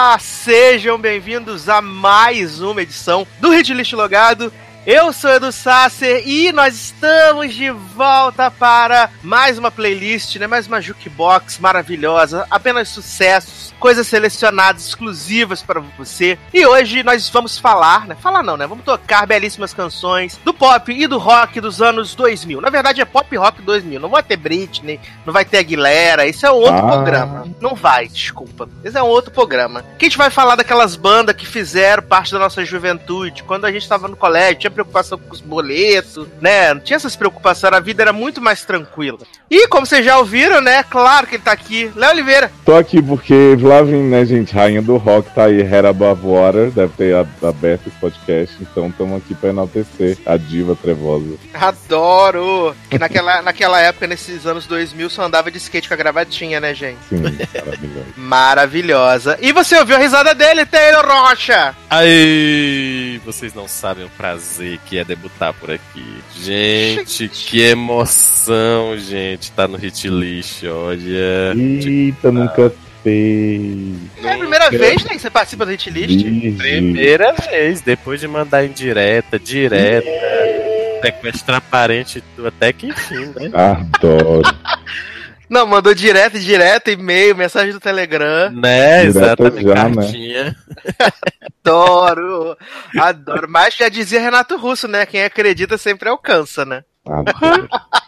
Olá, sejam bem-vindos a mais uma edição do Hitlist Logado. Eu sou Edu Sasser e nós estamos de volta para mais uma playlist, né? Mais uma jukebox maravilhosa, apenas sucessos, coisas selecionadas, exclusivas para você. E hoje nós vamos falar, né? Falar não, né? Vamos tocar belíssimas canções do pop e do rock dos anos 2000. Na verdade é pop rock 2000, não vai ter Britney, não vai ter Aguilera, isso é um outro programa. Não vai, desculpa. Esse é um outro programa. Que a gente vai falar daquelas bandas que fizeram parte da nossa juventude, quando a gente estava no colégio, tinha preocupação com os boletos, né? Não tinha essas preocupações, a vida era muito mais tranquila. E como vocês já ouviram, né? Claro que ele tá aqui. Léo Oliveira. Tô aqui porque Vlavin, né, gente, rainha do rock, tá aí, Head Above Water, deve ter aberto esse podcast, então estamos aqui pra enaltecer a diva trevosa. Adoro! Que naquela época, nesses anos 2000, só andava de skate com a gravatinha, né, gente? Sim, maravilhosa. Maravilhosa. E você ouviu a risada dele, Taylor Rocha? Aí, vocês não sabem o prazer que é debutar por aqui. Gente, que emoção, gente, tá no Hitlist, olha. Eita, nunca fez. É a primeira vez, né, que você participa do Hitlist? Primeira vez, depois de mandar em direta, sequestrar parente, até que enfim, né? Adoro. Não, mandou direto, e-mail, mensagem do Telegram. Né, exatamente, já, cartinha. né? Adoro. Mas já dizia Renato Russo, né? Quem acredita sempre alcança, né? Adoro.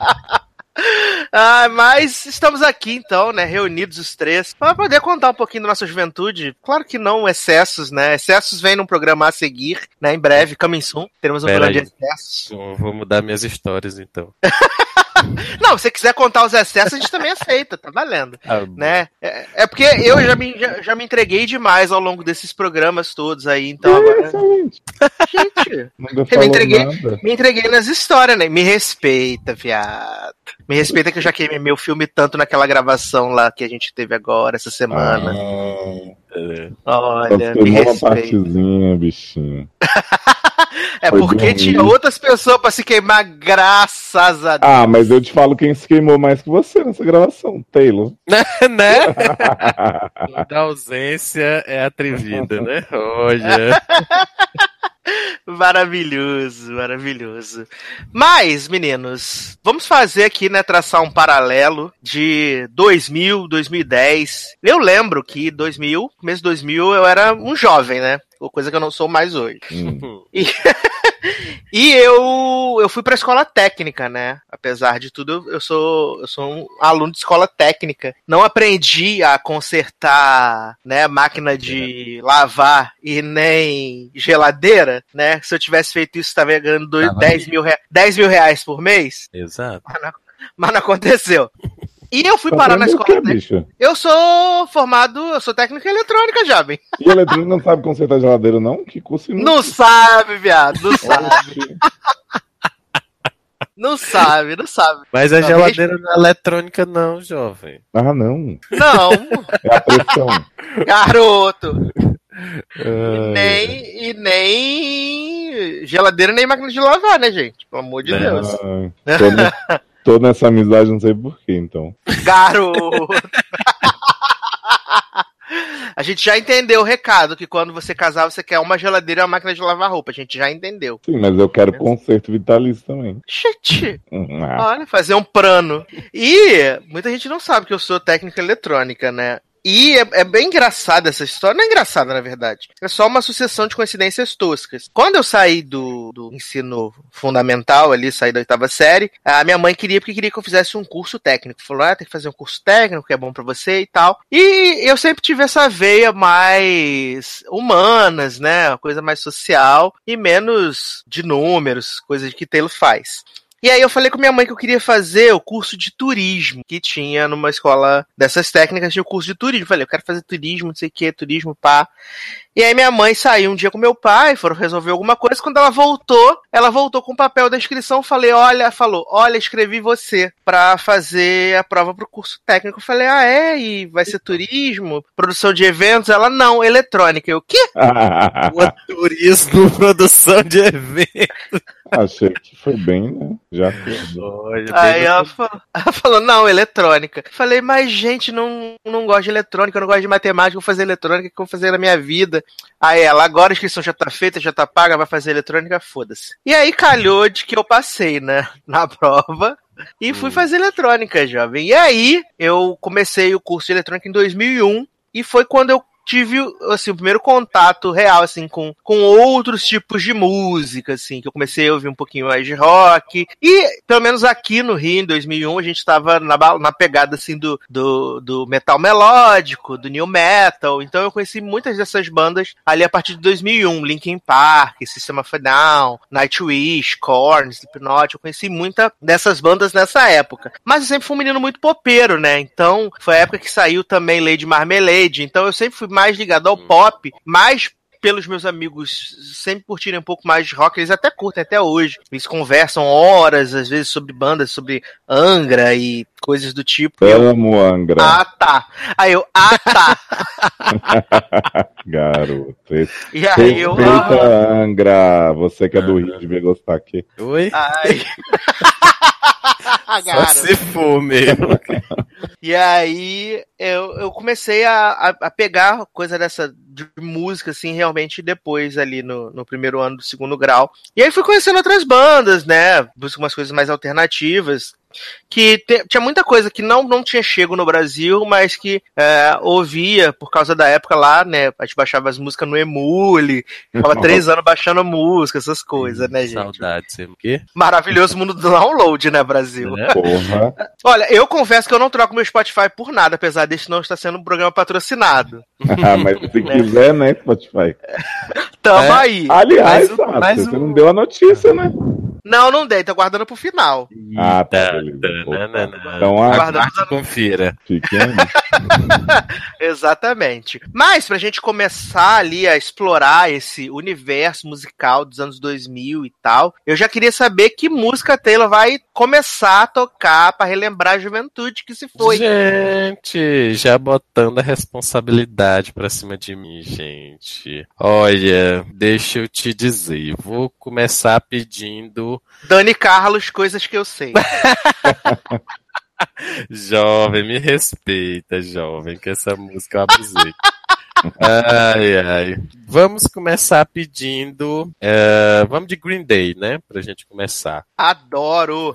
Mas estamos aqui então, né, reunidos os três, para poder contar um pouquinho da nossa juventude. Claro que não excessos, né? Excessos vem num programa a seguir, né? Em breve, coming soon. Teremos um programa de excessos. Eu vou mudar minhas histórias então. Não, se você quiser contar os excessos, a gente também aceita, tá valendo. Né? É porque eu já me entreguei demais ao longo desses programas todos aí, então agora. Gente, me entreguei nas histórias, né? Me respeita, viado. Me respeita que eu já queimei meu filme tanto naquela gravação lá que a gente teve agora, essa semana. Olha, me respeita. Uma partezinha, bichinho. É porque tinha outras pessoas pra se queimar, graças a Deus. Mas eu te falo quem se queimou mais que você nessa gravação, Taylor. Né? Da ausência é atrevida, né? Olha. Maravilhoso, maravilhoso. Mas, meninos, vamos fazer aqui, né, traçar um paralelo de 2000, 2010. Eu lembro que começo de 2000, eu era um jovem, né? Coisa que eu não sou mais hoje. E eu fui pra escola técnica, né? Apesar de tudo, eu sou um aluno de escola técnica. Não aprendi a consertar, né, máquina de lavar e nem geladeira, né? Se eu tivesse feito isso, estaria ganhando 10 mil reais por mês. Exato. Mas não aconteceu. E eu fui parar na escola técnica. Eu sou técnico em eletrônica, jovem. E eletrônica não sabe consertar geladeira, não? Que curso inútil. Não sabe, viado, não sabe. Não sabe. Mas a geladeira não é eletrônica, não, jovem. Ah, não. Não. É a pressão. Garoto. E nem geladeira, nem máquina de lavar, né, gente? Pelo amor de Deus. Tô nessa amizade, não sei porquê, então. Garoto! A gente já entendeu o recado, que quando você casar, você quer uma geladeira e uma máquina de lavar roupa. A gente já entendeu. Sim, mas eu quero conserto vitalício também. Gente! Olha, fazer um plano. E muita gente não sabe que eu sou técnica eletrônica, né? E é bem engraçada essa história. Não é engraçada, na verdade. É só uma sucessão de coincidências toscas. Quando eu saí do ensino fundamental ali, saí da 8ª série, a minha mãe queria que eu fizesse um curso técnico. Falou, tem que fazer um curso técnico, que é bom pra você e tal. E eu sempre tive essa veia mais humanas, né? Uma coisa mais social e menos de números, coisas que Taylor faz. E aí eu falei com minha mãe que eu queria fazer o curso de turismo, que tinha numa escola dessas técnicas, tinha o curso de turismo. Eu falei, eu quero fazer turismo, não sei o que, turismo, pá. E aí minha mãe saiu um dia com meu pai, foram resolver alguma coisa. Quando ela voltou com o papel da inscrição, olha, escrevi você pra fazer a prova pro curso técnico. Eu falei, e vai ser turismo, produção de eventos? Ela, não, eletrônica. Eu, o quê? Turismo, produção de eventos. Achei que foi bem, né? Já foi. Aí ela falou, não, eletrônica. Falei, mas gente, não gosto de eletrônica, eu não gosto de matemática, vou fazer eletrônica, o que eu vou fazer na minha vida? Aí ela, agora a inscrição já tá feita, já tá paga, vai fazer eletrônica, foda-se. E aí calhou de que eu passei, né, na prova. E fui fazer eletrônica, jovem. E aí, eu comecei o curso de eletrônica em 2001. E foi quando eu tive, assim, o primeiro contato real, assim, com outros tipos de música, assim, que eu comecei a ouvir um pouquinho mais de rock. E, pelo menos aqui no Rio, em 2001, a gente tava na pegada, assim, do metal melódico, do new metal. Então eu conheci muitas dessas bandas ali a partir de 2001. Linkin Park, System of a Down, Nightwish, Korn, Slipknot. Eu conheci muita dessas bandas nessa época. Mas eu sempre fui um menino muito popeiro, né? Então, foi a época que saiu também Lady Marmalade. Então eu sempre fui mais ligado ao pop, mais pelos meus amigos sempre curtirem um pouco mais de rock, eles até curtem até hoje. Eles conversam horas, às vezes, sobre bandas, sobre Angra e coisas do tipo. Amo Angra. Ah, tá. Aí eu, tá. Garoto. E aí eu... Angra. Você que é do Rio, devia gostar aqui. Oi? Ai. Só se for mesmo. E aí eu comecei a pegar coisa dessa de música, assim, realmente depois ali no primeiro ano do segundo grau. E aí fui conhecendo outras bandas, né? Busco umas coisas mais alternativas. Que tinha muita coisa que não tinha chego no Brasil, mas que ouvia por causa da época lá, né? A gente baixava as músicas no Emule, ficava 3 anos baixando música, essas coisas, né, gente? Saudades, o quê? Maravilhoso mundo do download, né, Brasil? Porra. Olha, eu confesso que eu não troco meu Spotify por nada, apesar desse não estar sendo um programa patrocinado. Mas se quiser, né, Spotify. Tamo aí. Aliás, você não deu a notícia, né? Não dei, tô guardando pro final. Ah, tá. Então, aguarde, confira. Fiquem aí. Exatamente. Mas pra gente começar ali a explorar esse universo musical dos anos 2000 e tal, eu já queria saber que música a Taylor vai começar a tocar pra relembrar a juventude que se foi. Gente, já botando a responsabilidade pra cima de mim, gente. Olha, deixa eu te dizer, vou começar pedindo Dani Carlos, coisas que eu sei. Jovem, me respeita, jovem, que essa música eu abusei. Ai. Vamos começar pedindo. Vamos de Green Day, né? Pra gente começar. Adoro!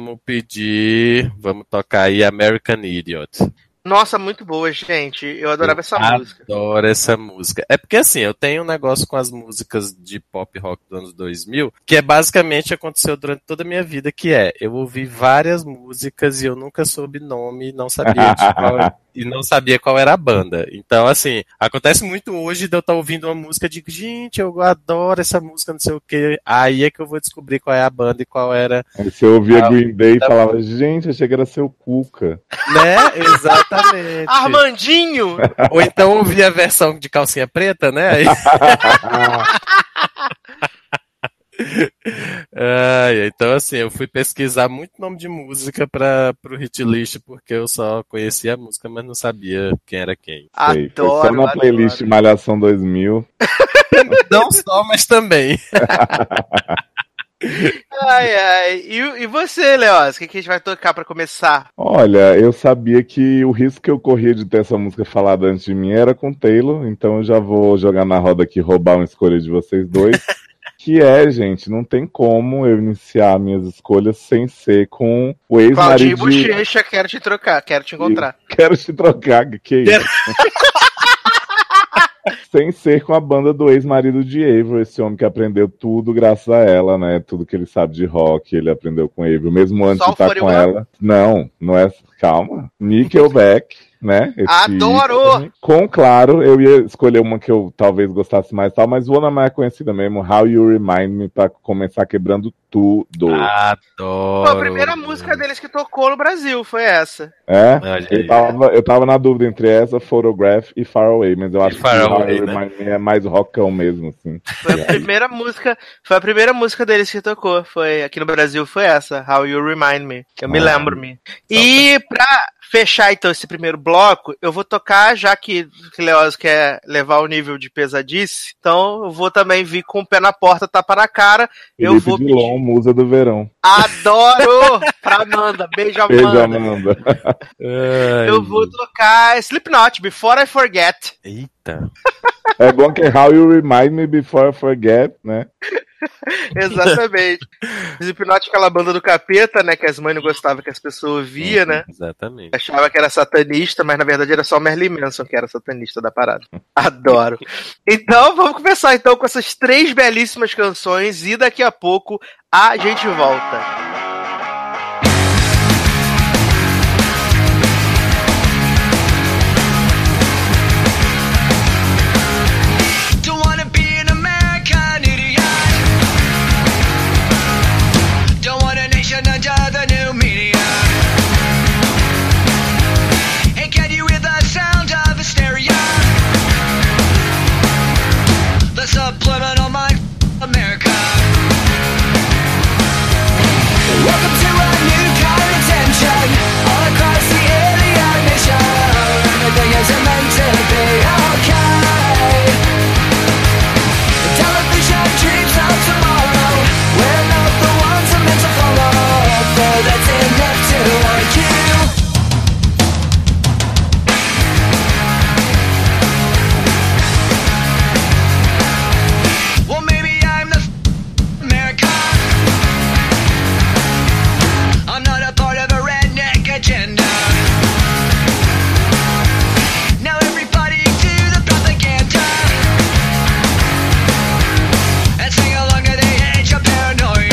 Vamos tocar aí American Idiot. Nossa, muito boa, gente. Eu adorava essa música. Adoro essa música. É porque, assim, eu tenho um negócio com as músicas de pop rock dos anos 2000, que basicamente aconteceu durante toda a minha vida, que eu ouvi várias músicas e eu nunca soube nome, não sabia e não sabia qual era a banda. Então, assim, acontece muito hoje de eu estar ouvindo uma música e digo, gente, eu adoro essa música, não sei o quê. Aí é que eu vou descobrir qual é a banda e qual era... Aí você ouvia Green Day e falava, gente, achei que era seu Cuca. Né? Exatamente. Armandinho! Ou então ouvia a versão de calcinha preta, né? Aí... então assim, eu fui pesquisar muito nome de música pro hit list, porque eu só conhecia a música, mas não sabia quem era quem. Sei, foi só na playlist Malhação 2000. Não só, mas também. Ai. E você, Leoz? O que a gente vai tocar pra começar? Olha, eu sabia que o risco que eu corria de ter essa música falada antes de mim era com Taylor, então eu já vou jogar na roda aqui, roubar uma escolha de vocês dois. Que gente, não tem como eu iniciar minhas escolhas sem ser com o ex-marido. Claudinho Bochecha, quero te trocar, quero te encontrar. Quero te trocar, que isso? Sem ser com a banda do ex-marido de Avril, esse homem que aprendeu tudo graças a ela, né? Tudo que ele sabe de rock, ele aprendeu com Avril, mesmo antes de estar com ela. Não é. Calma. Nickelback, né? Adoro! Claro, eu ia escolher uma que eu talvez gostasse mais, mas uma mais conhecida mesmo, How You Remind Me, pra começar quebrando tudo. Adoro! Pô, a primeira música deles que tocou no Brasil foi essa. Eu tava na dúvida entre essa, Photograph e Far Away, mas eu acho que How You Remind Me é mais rockão mesmo, assim. Foi a primeira música deles que tocou, aqui no Brasil foi essa, How You Remind Me, que eu me lembro. E pra fechar então esse primeiro bloco, eu vou tocar, já que Leoz quer levar o nível de pesadice, então eu vou também vir com o pé na porta, tapa na cara. Felipe eu vou Dilon, musa do verão. Adoro! Pra Amanda, beijo Amanda. Beijo, Amanda. Eu vou tocar Slipknot, Before I Forget. Eita. É bom que How You Remind Me Before I Forget, né? Exatamente. Slipknot, aquela banda do capeta, né? Que as mães não gostavam que as pessoas ouviam, né? Exatamente. Achava que era satanista, mas na verdade era só Marilyn Manson que era satanista da parada. Adoro. Então, vamos começar então com essas 3 belíssimas canções e daqui a pouco a gente volta. Under the new media. And can you hear the sound of hysteria? The subliminal mind America. Welcome to a new kind of tension all across the alien nation. Everything isn't meant to be okay. The television dreams of tomorrow. We're not the ones I'm meant to follow. That's enough to warn you. Well, maybe I'm the America. I'm not a part of a redneck agenda. Now everybody to the propaganda and sing along to the age of paranoia.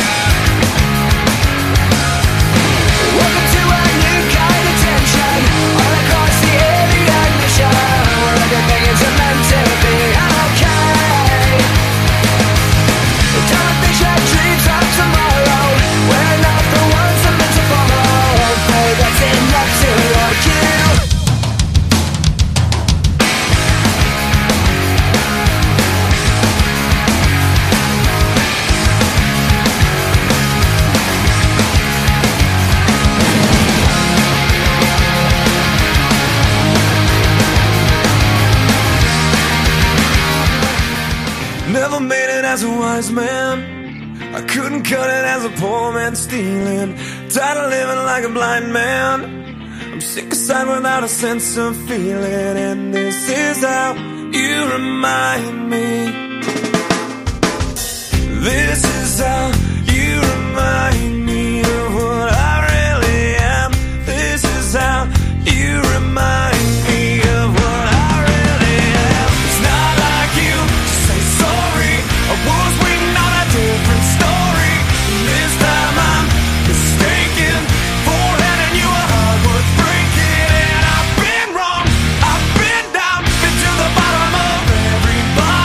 Welcome to a new kind of tension all across the alien mission, where everything is meant to be okay. The television dreams of tomorrow. We're not the ones I'm meant to follow. Babe, that's enough to warn you. Never made it as a wise man. I couldn't cut it as a poor man stealing. Tired of living like a blind man. I'm sick aside without a sense of feeling. And this is how you remind me. This is how you remind me of what I really am. This is how you remind me of what I really am. It's not like you to say sorry. I was waiting on a different story. This time I'm mistaken for handing you a heart worth breaking. And I've been wrong, I've been down, been to the bottom of every bottle.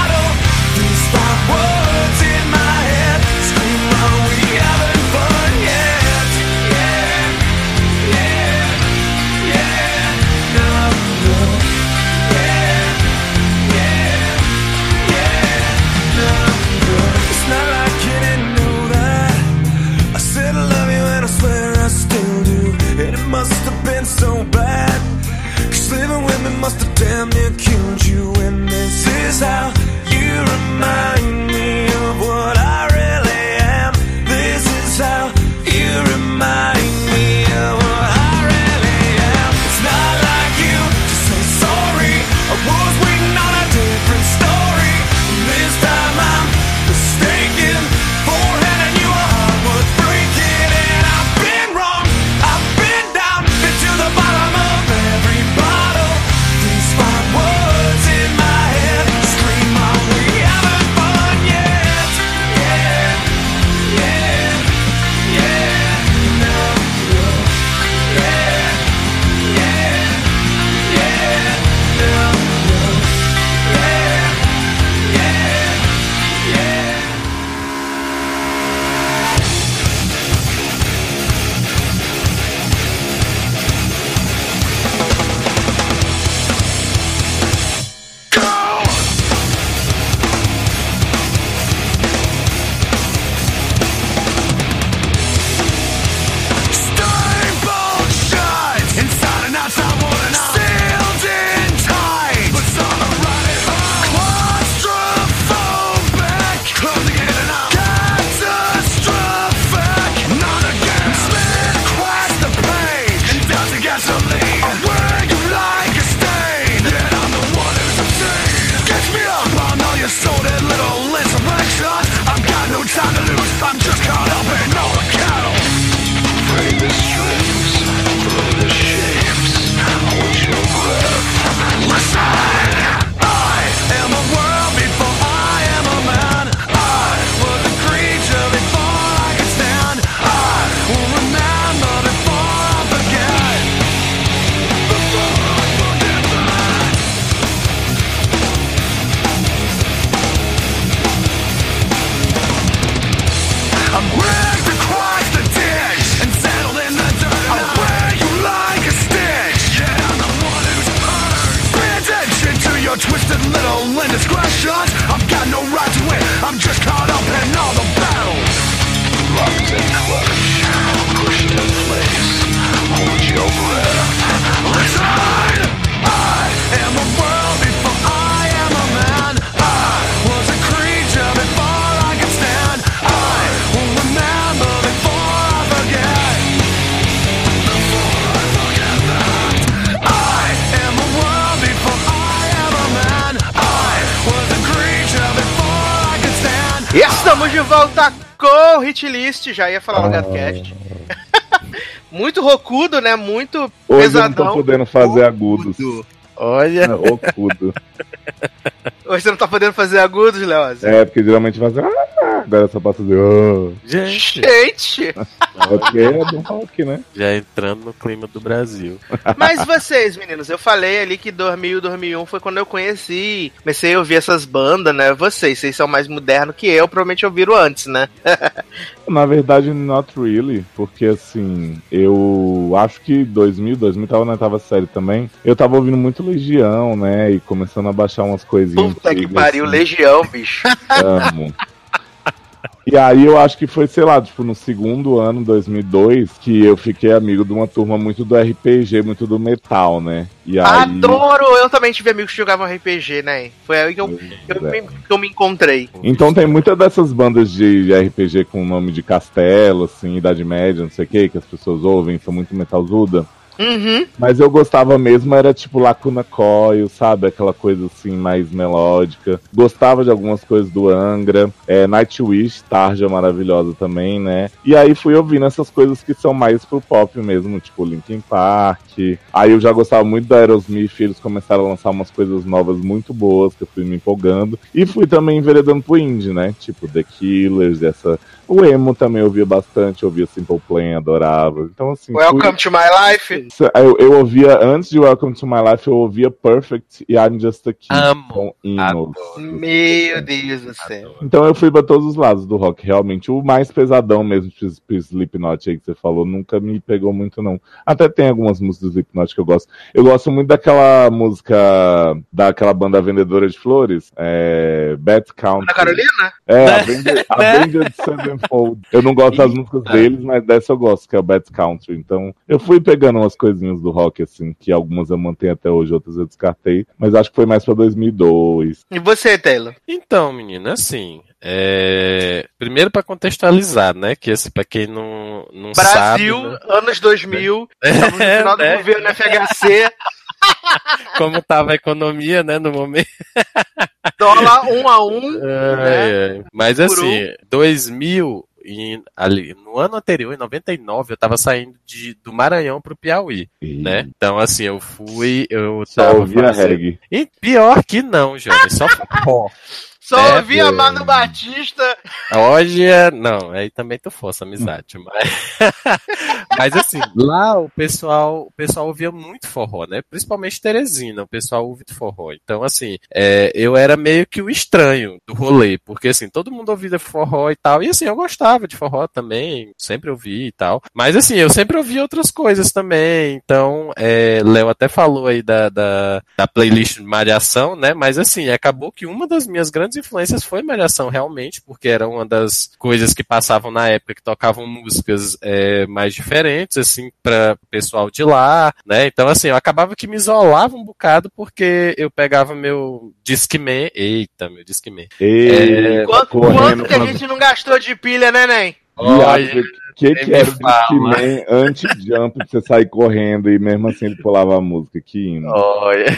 Estamos de volta com o Hitlist, já ia falar no Gatcast. Muito rocudo, né? Muito Hoje pesadão. eu não tô podendo fazer agudos. Olha. Rocudo. Hoje você não tá podendo fazer agudos, Leoz? É, porque geralmente faz. Agora só posso dizer. Gente, Gente! Porque é do rock, né? já entrando no clima do Brasil. Mas vocês, meninos, eu falei ali que 2000, 2001 foi quando eu comecei a ouvir essas bandas, né? Vocês são mais modernos que eu, provavelmente ouviram antes, né? Na verdade, not really, porque assim, eu acho que 2000 tava na oitava série também. Eu tava ouvindo muito Legião, né? E começando a baixar umas coisinhas. Puta que antigas, pariu, assim. Legião, bicho. Amo. E aí eu acho que foi, sei lá, tipo, no segundo ano, 2002, que eu fiquei amigo de uma turma muito do RPG, muito do metal, né? E aí... Adoro! Eu também tive amigos que jogavam RPG, né? Foi aí que eu me encontrei. Então tem muitas dessas bandas de RPG com nome de castelo, assim, Idade Média, não sei o que as pessoas ouvem, são muito metalzuda. Uhum. Mas eu gostava mesmo, era tipo Lacuna Coil, sabe? Aquela coisa assim, mais melódica. Gostava de algumas coisas do Angra. Nightwish, Tarja maravilhosa também, né? E aí fui ouvindo essas coisas que são mais pro pop mesmo, tipo Linkin Park. Aí eu já gostava muito da Aerosmith, eles começaram a lançar umas coisas novas muito boas, que eu fui me empolgando. E fui também enveredando pro indie, né? Tipo The Killers, o emo também eu ouvia bastante, eu ouvia Simple Plan, adorava. Então, assim. Welcome to my life. Eu ouvia, antes de Welcome to My Life, eu ouvia Perfect e I'm Just a Kid. Amo. Meu Deus do céu. Então eu fui pra todos os lados do rock, realmente. O mais pesadão mesmo, pro Slipknot aí que você falou, nunca me pegou muito, não. Até tem algumas músicas do Slipknot que eu gosto. Eu gosto muito daquela música, daquela banda vendedora de flores, Bad Country. Ana Carolina? Avenged Sevenfold. Eu não gosto das músicas deles, mas dessa eu gosto, que é o Bad Country. Então, eu fui pegando umas coisinhas do rock, assim, que algumas eu mantenho até hoje, outras eu descartei. Mas acho que foi mais pra 2002. E você, Taylor? Então, menina, assim, primeiro pra contextualizar, né, que esse pra quem não Brasil, sabe, né? anos 2000, estamos no final do governo FHC, Como tava a economia, né, no momento. dólar 1 a 1, né? Mas assim, 2000 ali, no ano anterior, em 99, eu tava saindo do Maranhão pro Piauí, né? Então, assim, eu Só ouvia reggae. E pior que não, Johnny, só forró. Só ouvia Mano Batista. Hoje não, aí também tu força amizade, mas assim, lá o pessoal ouvia muito forró, né? Principalmente Teresina, o pessoal ouve forró. Então, assim, eu era meio que o estranho do rolê, porque assim, todo mundo ouvia forró e tal, e assim, eu gostava de forró também, sempre ouvi e tal, mas assim, eu sempre ouvi outras coisas também. Então, Léo até falou aí da playlist de Malhação, né? Mas assim, acabou que uma das minhas grandes influências foi Malhação, realmente, porque era uma das coisas que passavam na época, que tocavam músicas mais diferentes, assim, para o pessoal de lá, né? Então, assim, eu acabava que me isolava um bocado, porque eu pegava meu Discman. Eita, meu Discman. Quanto que a gente não gastou de pilha, né, Nen? Olha, o que era o Discman anti-jump pra você sair correndo e mesmo assim ele pulava a música? Que hino. Olha.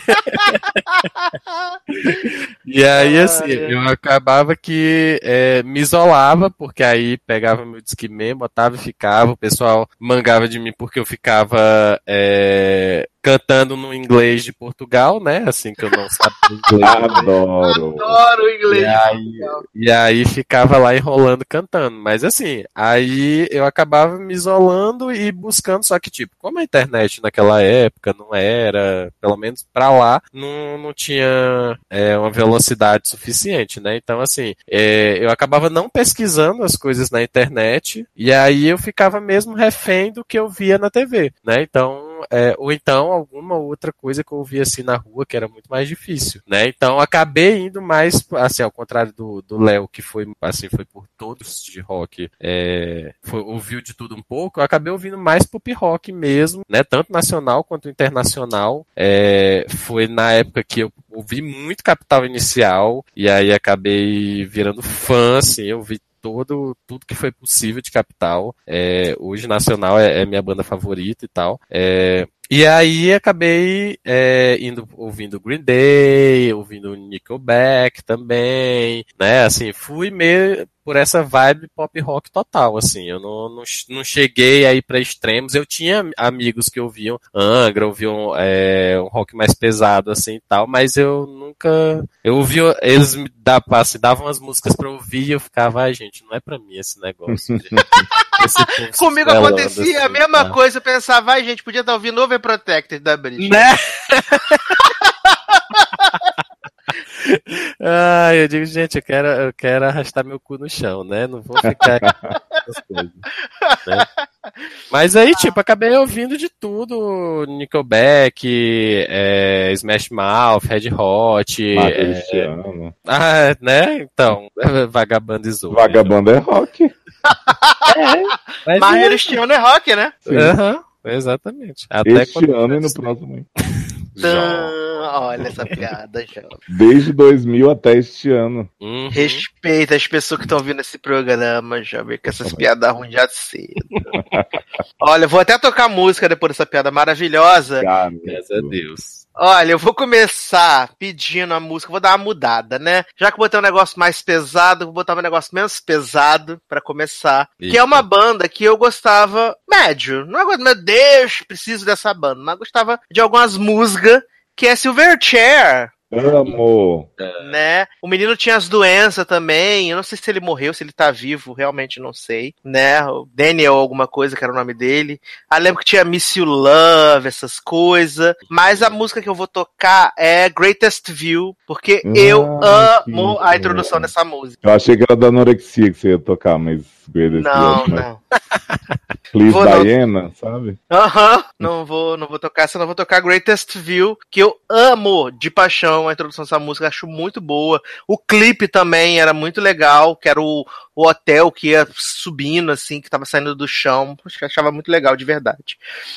E aí, assim, eu acabava que me isolava, porque aí pegava meu Discman, botava e ficava, o pessoal mangava de mim porque eu ficava cantando no inglês de Portugal, né? Assim, que eu não sabia inglês. Adoro o inglês. E aí ficava lá enrolando, cantando. Mas assim, aí eu acabava me isolando e buscando, só que tipo, como a internet naquela época não era, pelo menos pra lá, não tinha uma velocidade suficiente, né? Então assim, eu acabava não pesquisando as coisas na internet, e aí eu ficava mesmo refém do que eu via na TV, né? Então, ou então alguma outra coisa que eu ouvia assim na rua, que era muito mais difícil, né? Então acabei indo mais, assim, ao contrário do Léo, que foi por todos de rock, ouviu de tudo um pouco, eu acabei ouvindo mais pop rock mesmo, né? Tanto nacional quanto internacional. Foi na época que eu ouvi muito Capital Inicial, e aí acabei virando fã, assim, eu ouvi tudo que foi possível de Capital. Hoje Nacional é minha banda favorita e tal. E aí acabei ouvindo Green Day, ouvindo Nickelback também, né? Assim, fui meio por essa vibe pop rock total, assim. Eu não cheguei aí pra extremos. Eu tinha amigos que ouviam Angra, ouviam um rock mais pesado, assim, e tal, mas eu nunca... Eu ouvia... Eles me davam as músicas pra ouvir e eu ficava, ai, gente, não é pra mim esse negócio. Comigo acontecia assim, a mesma coisa. Eu pensava, ai, gente, podia estar ouvindo Overprotected da Britney. Né? Eu digo, gente, eu quero arrastar meu cu no chão, né? Não vou ficar aqui com essas coisas, né? Mas aí, tipo, acabei ouvindo de tudo. Nickelback, Smash Mouth, Red Hot. Né? Então, Vagabundo e Zoe. Vagabundo é rock. Mas este ano é rock, né? Exatamente. Até este ano e no próximo. Olha essa piada, João. Desde 2000 até este ano. Respeita as pessoas que estão ouvindo esse programa, Jovem, que essas piadas ruins já cedo. Olha, vou até tocar música depois dessa piada maravilhosa. Graças a Deus. Olha, eu vou começar pedindo a música, vou dar uma mudada, né? Já que eu botei um negócio mais pesado, vou botar um negócio menos pesado pra começar. Eita. Que é uma banda que eu gostava médio. Não é, meu Deus, preciso dessa banda. Mas eu gostava de algumas músicas, que é Silverchair. Amo! Né? O menino tinha as doenças também. Eu não sei se ele morreu, se ele tá vivo, realmente não sei. Né? O Daniel, alguma coisa, que era o nome dele. Lembro que tinha Miss You Love, essas coisas. Mas a música que eu vou tocar é Greatest View, porque eu amo a introdução dessa música. Eu achei que era da anorexia que você ia tocar, mas Greatest View. Não. Please Diana, sabe? Não vou tocar essa, não vou tocar Greatest View, que eu amo de paixão a introdução dessa música, acho muito boa. O clipe também era muito legal, que era o hotel que ia subindo, assim, que tava saindo do chão. Eu achava muito legal, de verdade.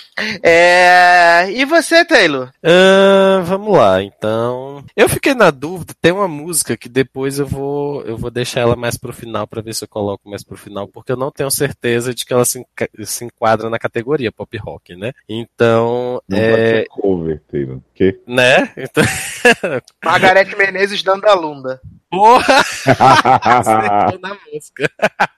E você, Taylor? Vamos lá, então. Eu fiquei na dúvida, tem uma música que depois eu vou deixar ela mais pro final, pra ver se eu coloco mais pro final, porque eu não tenho certeza de que ela se enquadra na categoria pop rock, né? Então. Não pode ser cover, Taylor. Que? Né? Então... Margareth Menezes dando a lunda. Porra! Acertou na música.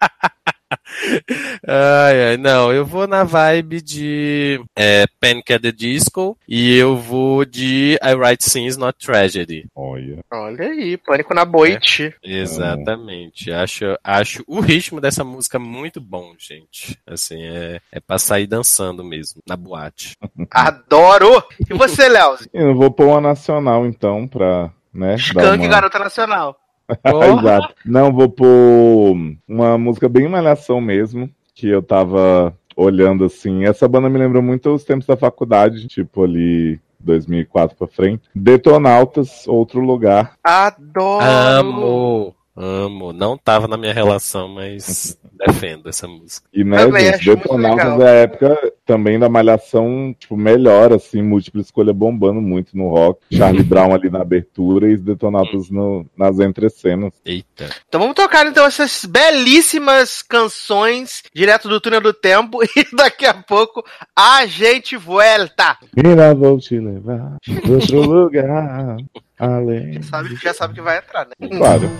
Não, eu vou na vibe de Panic at the Disco e eu vou de I Write Scenes Not Tragedy. Olha aí, Pânico na Boite. Exatamente. Acho o ritmo dessa música muito bom, gente. Assim, é pra sair dançando mesmo, na boate. Adoro! E você, Léo? Eu vou pôr uma nacional, então, pra... né, Skunk Garota Nacional. Exato. Não, vou pôr uma música bem malhação mesmo, que eu tava olhando assim. Essa banda me lembrou muito os tempos da faculdade, tipo ali 2004 pra frente. Detonautas, Outro Lugar. Adoro! Amo. Não tava na minha relação, mas defendo essa música. E né, gente, Detonautas é a época também da malhação, tipo, melhor, assim, múltipla escolha bombando muito no rock. Charlie Brown ali na abertura e os Detonautas nas entrecenas. Eita. Então vamos tocar então essas belíssimas canções direto do túnel do tempo e daqui a pouco a gente volta. Mira, vou te levar pra outro lugar. Além. Já sabe que vai entrar, né? Claro.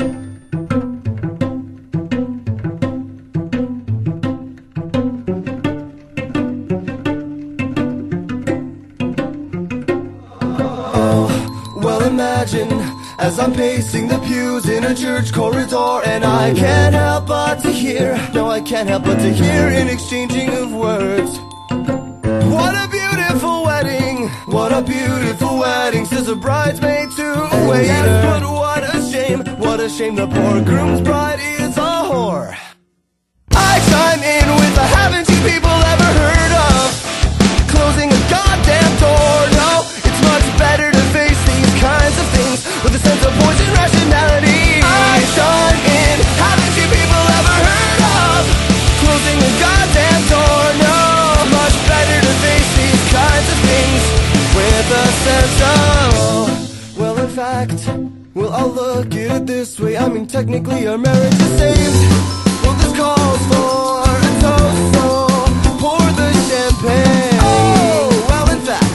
Imagine as I'm pacing the pews in a church corridor, and I can't help but to hear, no, I can't help but to hear an exchanging of words. What a beautiful wedding, says a bridesmaid to a waiter. Yes, but what a shame the poor groom's bride is a whore. I chime in with a haven't you people ever heard of closing a goddamn door? No, it's much better to face these kinds of things with a sense of poison rationality. I chime in, haven't you people ever heard of closing a goddamn door? No, much better to face these kinds of things with a sense of, well, in fact, well, I'll look at it this way. I mean, technically our marriage is saved. Well, this calls for a toast, so pour the champagne. Oh, well, in fact,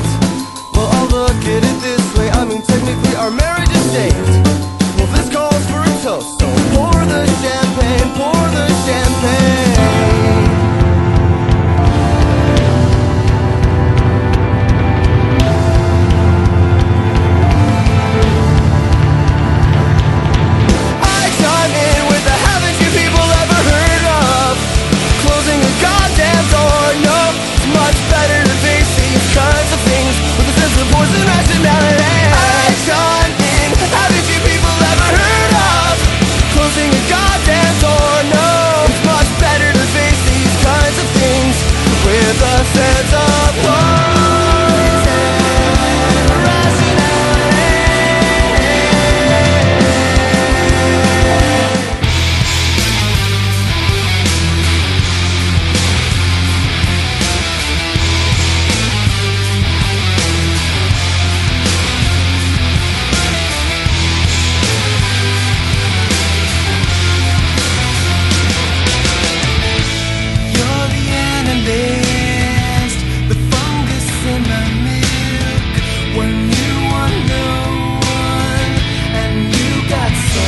date. Well, this calls for a toast, so pour the champagne, pour the champagne. I chime in with the haven't you people ever heard of closing a goddamn door? No, it's much better to face these kinds of things with a sense of poison rationality. I chime in, haven't you people ever heard of closing a goddamn door? No, it's much better to face these kinds of things with a sense of poison rationality. You're the analyst, the fungus in my milk. When you want no one, and you got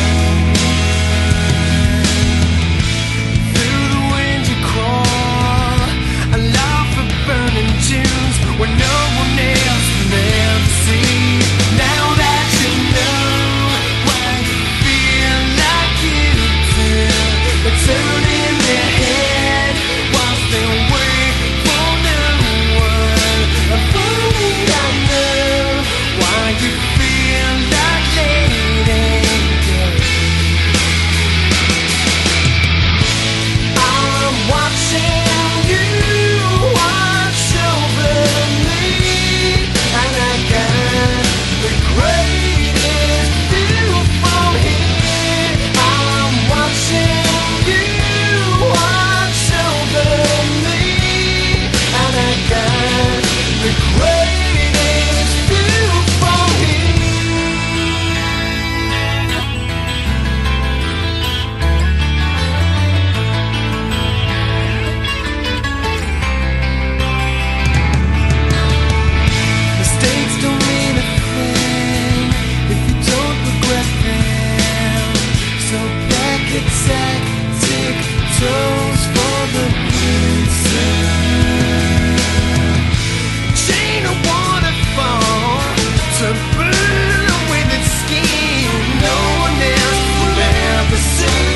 someone. Through the wind you crawl, a love for burning tunes where no one else will ever see. Now that you know why you feel like you do, they're turning their head whilst they wait for no one. And finally I know why you feel like letting go. I'm watching you watch over me, and I got the greatest view from here. I'm watching you watch over me, and I got the greatest view from here. Mistakes don't mean a thing if you don't regret them. So back it tactic toes for the reason. Chain a waterfall to burn with its skin. No one else will ever see.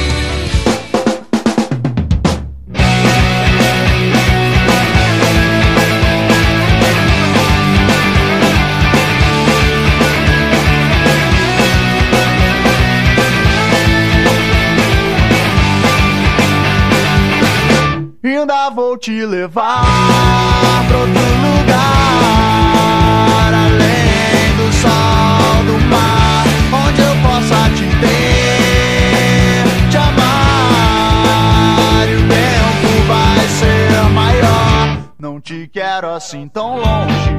Ainda vou te levar pra outro lugar, além do sol, do mar, onde eu possa te ter, te amar, e o tempo vai ser maior. Não te quero assim tão longe,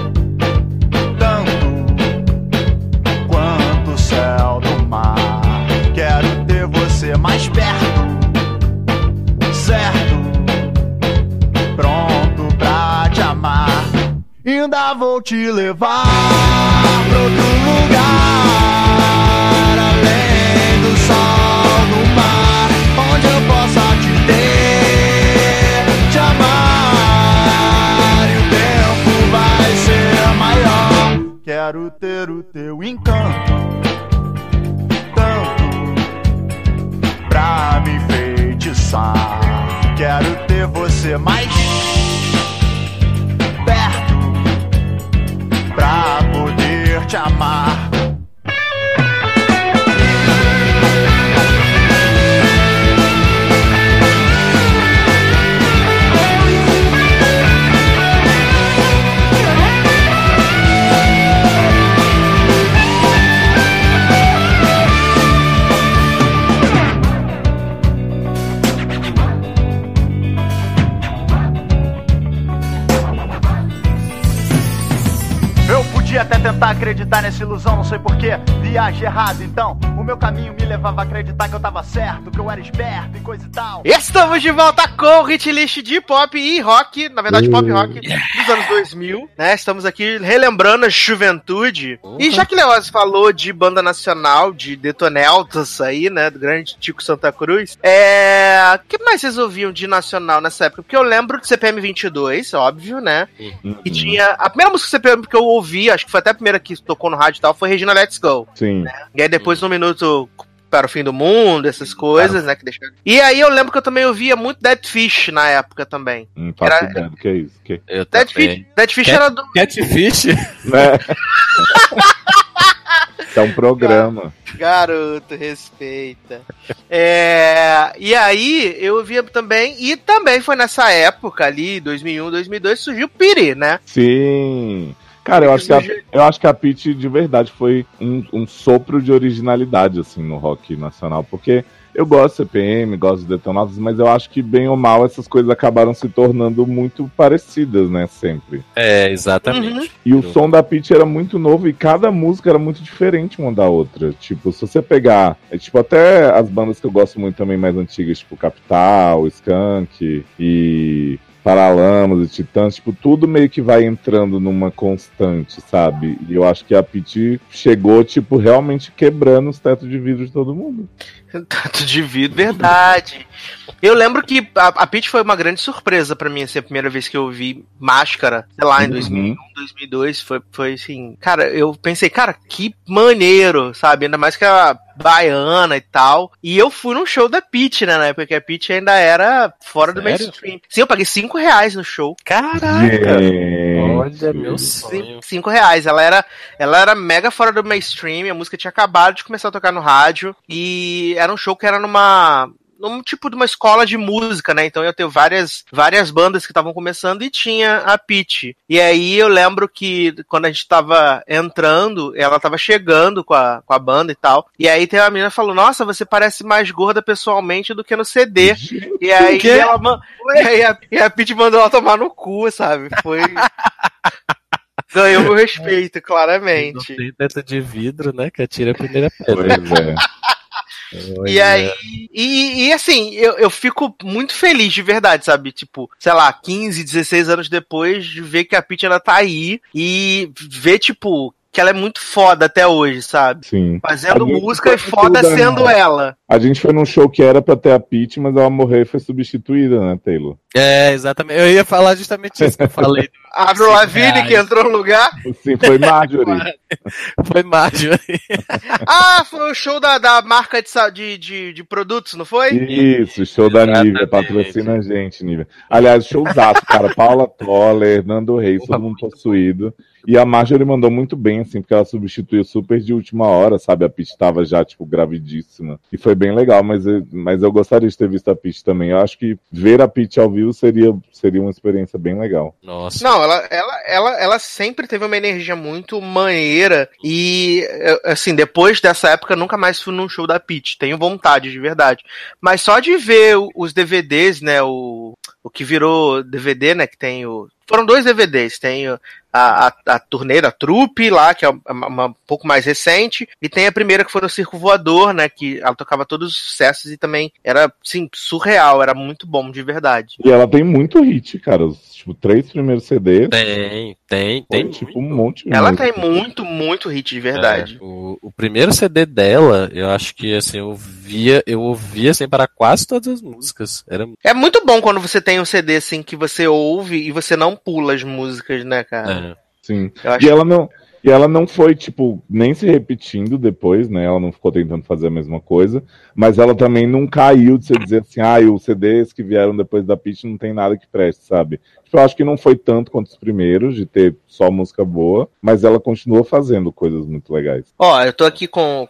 tanto quanto o céu do mar. Quero ter você mais perto, certo? Pronto pra te amar. Ainda vou te levar pra outro lugar, além do sol, do mar, onde eu possa te ter, te amar, e o tempo vai ser maior. Quero ter o teu encanto, tanto pra me enfeitiçar. Quero ter você mais perto pra poder te amar. tentar acreditar nessa ilusão, não sei porquê, viagem errado. Então, o meu caminho me levava a acreditar que eu tava certo, que eu era esperto e coisa e tal. Estamos de volta com o hit list de pop e rock, na verdade pop rock dos anos 2000, né? Estamos aqui relembrando a juventude. E já que Leoz falou de banda nacional, de Detonautas aí, né, do grande Tico Santa Cruz, o que mais vocês ouviam de nacional nessa época? Porque eu lembro de CPM 22, óbvio, né? E tinha, a primeira música CPM que eu ouvi, acho que foi até a primeira que tocou no rádio e tal, foi Regina Let's Go. Sim. Né? E aí depois, no Minuto para o Fim do Mundo, essas coisas, né? Que deixaram... E aí eu lembro que eu também ouvia muito Dead Fish na época também. Faço ideia do que é isso. Eu Dead também. Fish, Dead Fish era do... Catfish? Né? É um programa. Garoto, respeita. E aí eu via também, e também foi nessa época ali, 2001, 2002, surgiu o Piri, né? Sim. Cara, eu acho que a Pitty de verdade foi um sopro de originalidade, assim, no rock nacional, porque eu gosto de CPM, gosto de Detonautas, mas eu acho que, bem ou mal, essas coisas acabaram se tornando muito parecidas, né, sempre. Exatamente. E o som da Pitty era muito novo e cada música era muito diferente uma da outra. Tipo, se você pegar, tipo, até as bandas que eu gosto muito também mais antigas, tipo Capital, Skank e Paralamas e Titãs, tipo, tudo meio que vai entrando numa constante, sabe? E eu acho que a Pitty chegou, tipo, realmente quebrando os tetos de vidro de todo mundo. Teto de vidro, verdade. Eu lembro que a Pitty foi uma grande surpresa pra mim, assim, a primeira vez que eu vi Máscara, sei lá, em 2001, 2002, foi assim, cara, eu pensei, cara, que maneiro, sabe? Ainda mais que a baiana e tal. E eu fui num show da Pitty, né, na época que a Pitty ainda era fora do mainstream. Sim, eu paguei R$5 no show. Caraca! Gente. Olha, meu sonho. R$5. Ela era mega fora do mainstream, a música tinha acabado de começar a tocar no rádio, e era um show que era num tipo de uma escola de música, né? Então eu tenho várias bandas que estavam começando e tinha a Pitty. E aí eu lembro que quando a gente tava entrando, ela tava chegando com a banda e tal. E aí tem uma menina que falou: nossa, você parece mais gorda pessoalmente do que no CD. E aí a Pitty mandou ela tomar no cu, sabe? Foi... Ganhou meu respeito, claramente. Não tem teto de vidro, né? Que atira a primeira pedra. Pois é. E aí, e assim, eu fico muito feliz de verdade, sabe? Tipo, sei lá, 15, 16 anos depois de ver que a Pitty ela tá aí e ver, tipo, que ela é muito foda até hoje, sabe? Sim. Fazendo música e foda sendo ela. A gente foi num show que era pra ter a Pitty, mas ela morreu e foi substituída, né, Taylor? Exatamente. Eu ia falar justamente isso que eu falei. A Avril Lavigne que entrou no lugar. Sim, foi Marjorie. Foi Marjorie. Foi o show da marca de produtos, não foi? Isso, show da Nivea, patrocina a gente, Nivea. Aliás, showzaço, cara, Paula Toller, Nando Reis, todo mundo possuído. E a Marjorie mandou muito bem, assim, porque ela substituiu super de última hora, sabe? A Pitty tava já, tipo, gravidíssima. E foi bem legal, mas eu gostaria de ter visto a Pitty também. Eu acho que ver a Pitty ao vivo seria uma experiência bem legal. Nossa. Não, ela sempre teve uma energia muito maneira. E, assim, depois dessa época, eu nunca mais fui num show da Pitty. Tenho vontade, de verdade. Mas só de ver os DVDs, né? O que virou DVD, né? Que tem o... Foram 2 DVDs, tem a turnê da Trupe lá, que é uma um pouco mais recente, e tem a primeira que foi no Circo Voador, né, que ela tocava todos os sucessos e também era, assim, surreal, era muito bom, de verdade. E ela tem muito hit, cara, os, tipo, 3 primeiros CDs. Tem. Tipo, um monte. Ela mesmo. tem muito hit, de verdade. O primeiro CD dela, eu acho que, assim, eu ouvia, assim, para quase todas as músicas. É muito bom quando você tem um CD, assim, que você ouve e você não pula as músicas, né, cara? Sim. Acho... E ela não foi, tipo, nem se repetindo depois, né? Ela não ficou tentando fazer a mesma coisa, mas ela também não caiu de você dizer assim, os CDs que vieram depois da Pitty não tem nada que preste, sabe? Tipo, eu acho que não foi tanto quanto os primeiros, de ter só música boa, mas ela continuou fazendo coisas muito legais. Ó, eu tô aqui com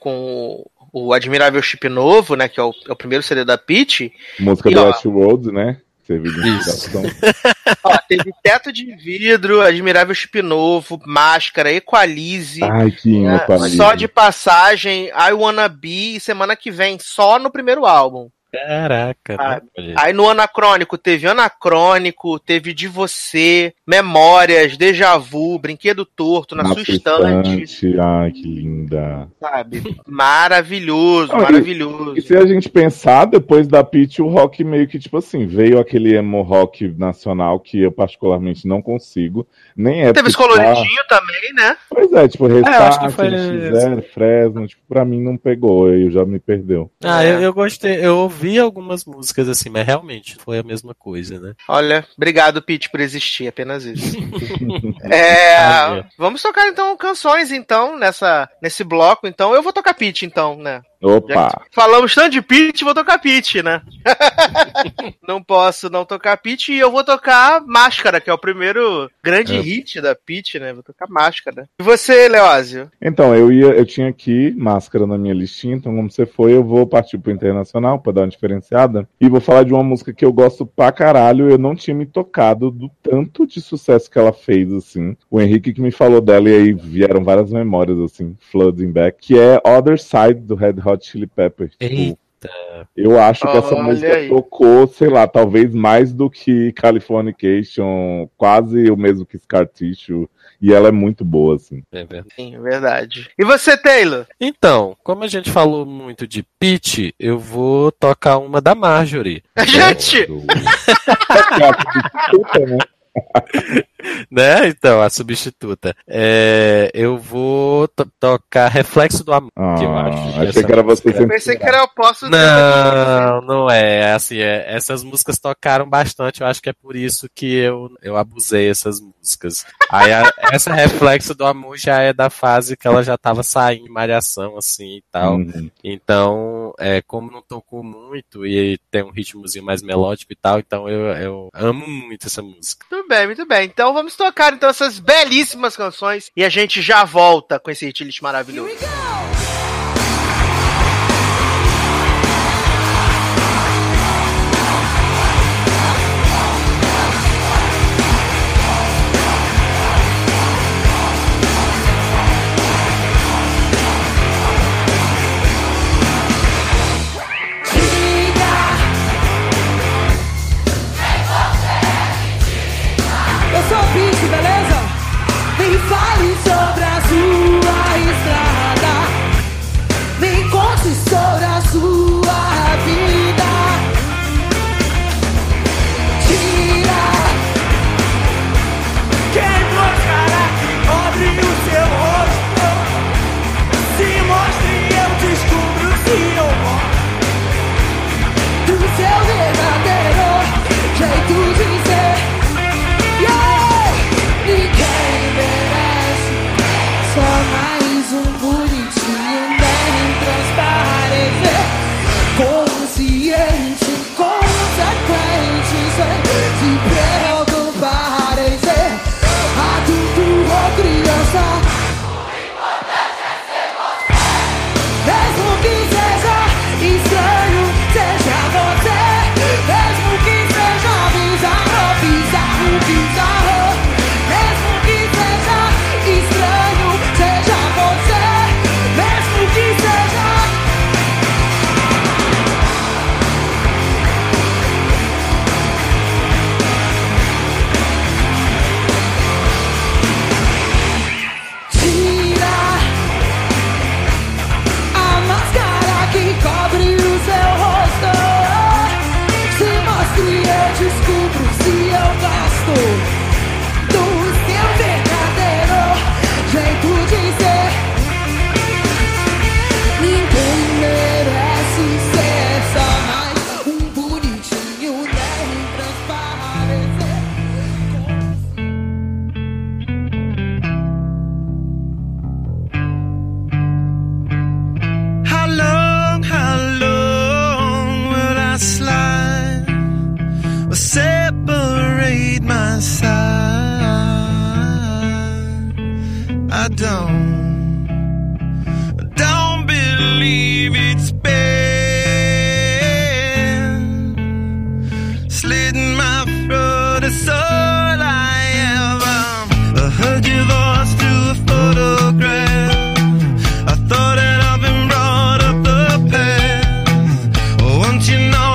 o Admirável Chip Novo, né? Que é o primeiro CD da Pitty. Música do Westworld, né? Serviu de inspiração. Ó, teve Teto de Vidro, Admirável Chip Novo, Máscara, Equalize. Ai, que Equalize. Só de passagem, I Wanna Be, e semana que vem, só no primeiro álbum. Caraca, né? Aí no Anacrônico teve De Você, Memórias, Déjà Vu, Brinquedo Torto, Na Sua Estante. Ai, que linda. Sabe? Maravilhoso, Não, maravilhoso. E se a gente pensar, depois da Pitty, o rock meio que, tipo assim, veio aquele emo rock nacional que eu particularmente não consigo. Nem é Teve os coloridinho também, né? Pois é, tipo, acho que Restart, foi NX0, Fresno, tipo, pra mim não pegou, aí já me perdeu. Eu gostei, eu ouvi algumas músicas assim, mas realmente foi a mesma coisa, né? Olha, obrigado, Pitty, por existir, apenas isso. Vamos tocar então canções, então, nesse bloco, então. Eu vou tocar Pitty, então, né? Opa! Falamos tanto de Pitty, vou tocar Pitty, né? Não posso não tocar Pitty, e eu vou tocar Máscara, que é o primeiro grande hit da Pitty, né? Vou tocar Máscara. E você, Leózio? Então, eu tinha aqui Máscara na minha listinha, então como você foi, eu vou partir pro internacional pra dar uma diferenciada. E vou falar de uma música que eu gosto pra caralho, eu não tinha me tocado do tanto de sucesso que ela fez, assim. O Henrique que me falou dela e aí vieram várias memórias, assim, flooding back, que é Other Side, do Red Hot Chili Peppers. Eita. Eu acho que essa música tocou, sei lá, talvez mais do que Californication, quase o mesmo que Scar Tissue, e ela é muito boa, assim. É verdade. Sim, verdade. E você, Taylor? Então, como a gente falou muito de Pitty, eu vou tocar uma da Marjorie. Gente! Né? Então, a substituta. Eu vou tocar Reflexo do Amor, que eu acho. Achei que era você Eu pensei que era o Poço. Não é. Assim, essas músicas tocaram bastante, eu acho que é por isso que eu abusei dessas músicas. Aí essa Reflexo do Amor já é da fase que ela já tava saindo em malhação, assim, e tal. Então, como não tocou muito e tem um ritmozinho mais melódico e tal, então eu amo muito essa música. Muito bem, muito bem. Então vamos tocar então essas belíssimas canções e a gente já volta com esse hit maravilhoso. Eu sou o Pitty, beleza? Me fale sobre a sua estrada. Me conte sobre a sua vida. Tira Quem mostrará que cobre o seu rosto? Se mostre e eu descubro se eu gosto. do seu verdadeiro jeito de ser. Ninguém merece só mais um bonitinho nem transparecer. Consciente, consequente, sem se preocupar em ser adulto ou criança. Mesmo que seja estranho, seja você. Mesmo que seja bizarro, bizarro, bizarro. Mesmo que seja estranho, seja você. Mesmo que seja. Tira a máscara que cobre o seu rosto. Se mostre e eu descubro se eu gosto do seu verdadeiro jeito de ser. Ninguém merece ser só mais um bonitinho nem transparecer. How long will I slide or separate my side? I don't believe it's been slitting my throat. It's all I ever. I heard your voice through a photograph. I thought that I've been brought up the past. Once you know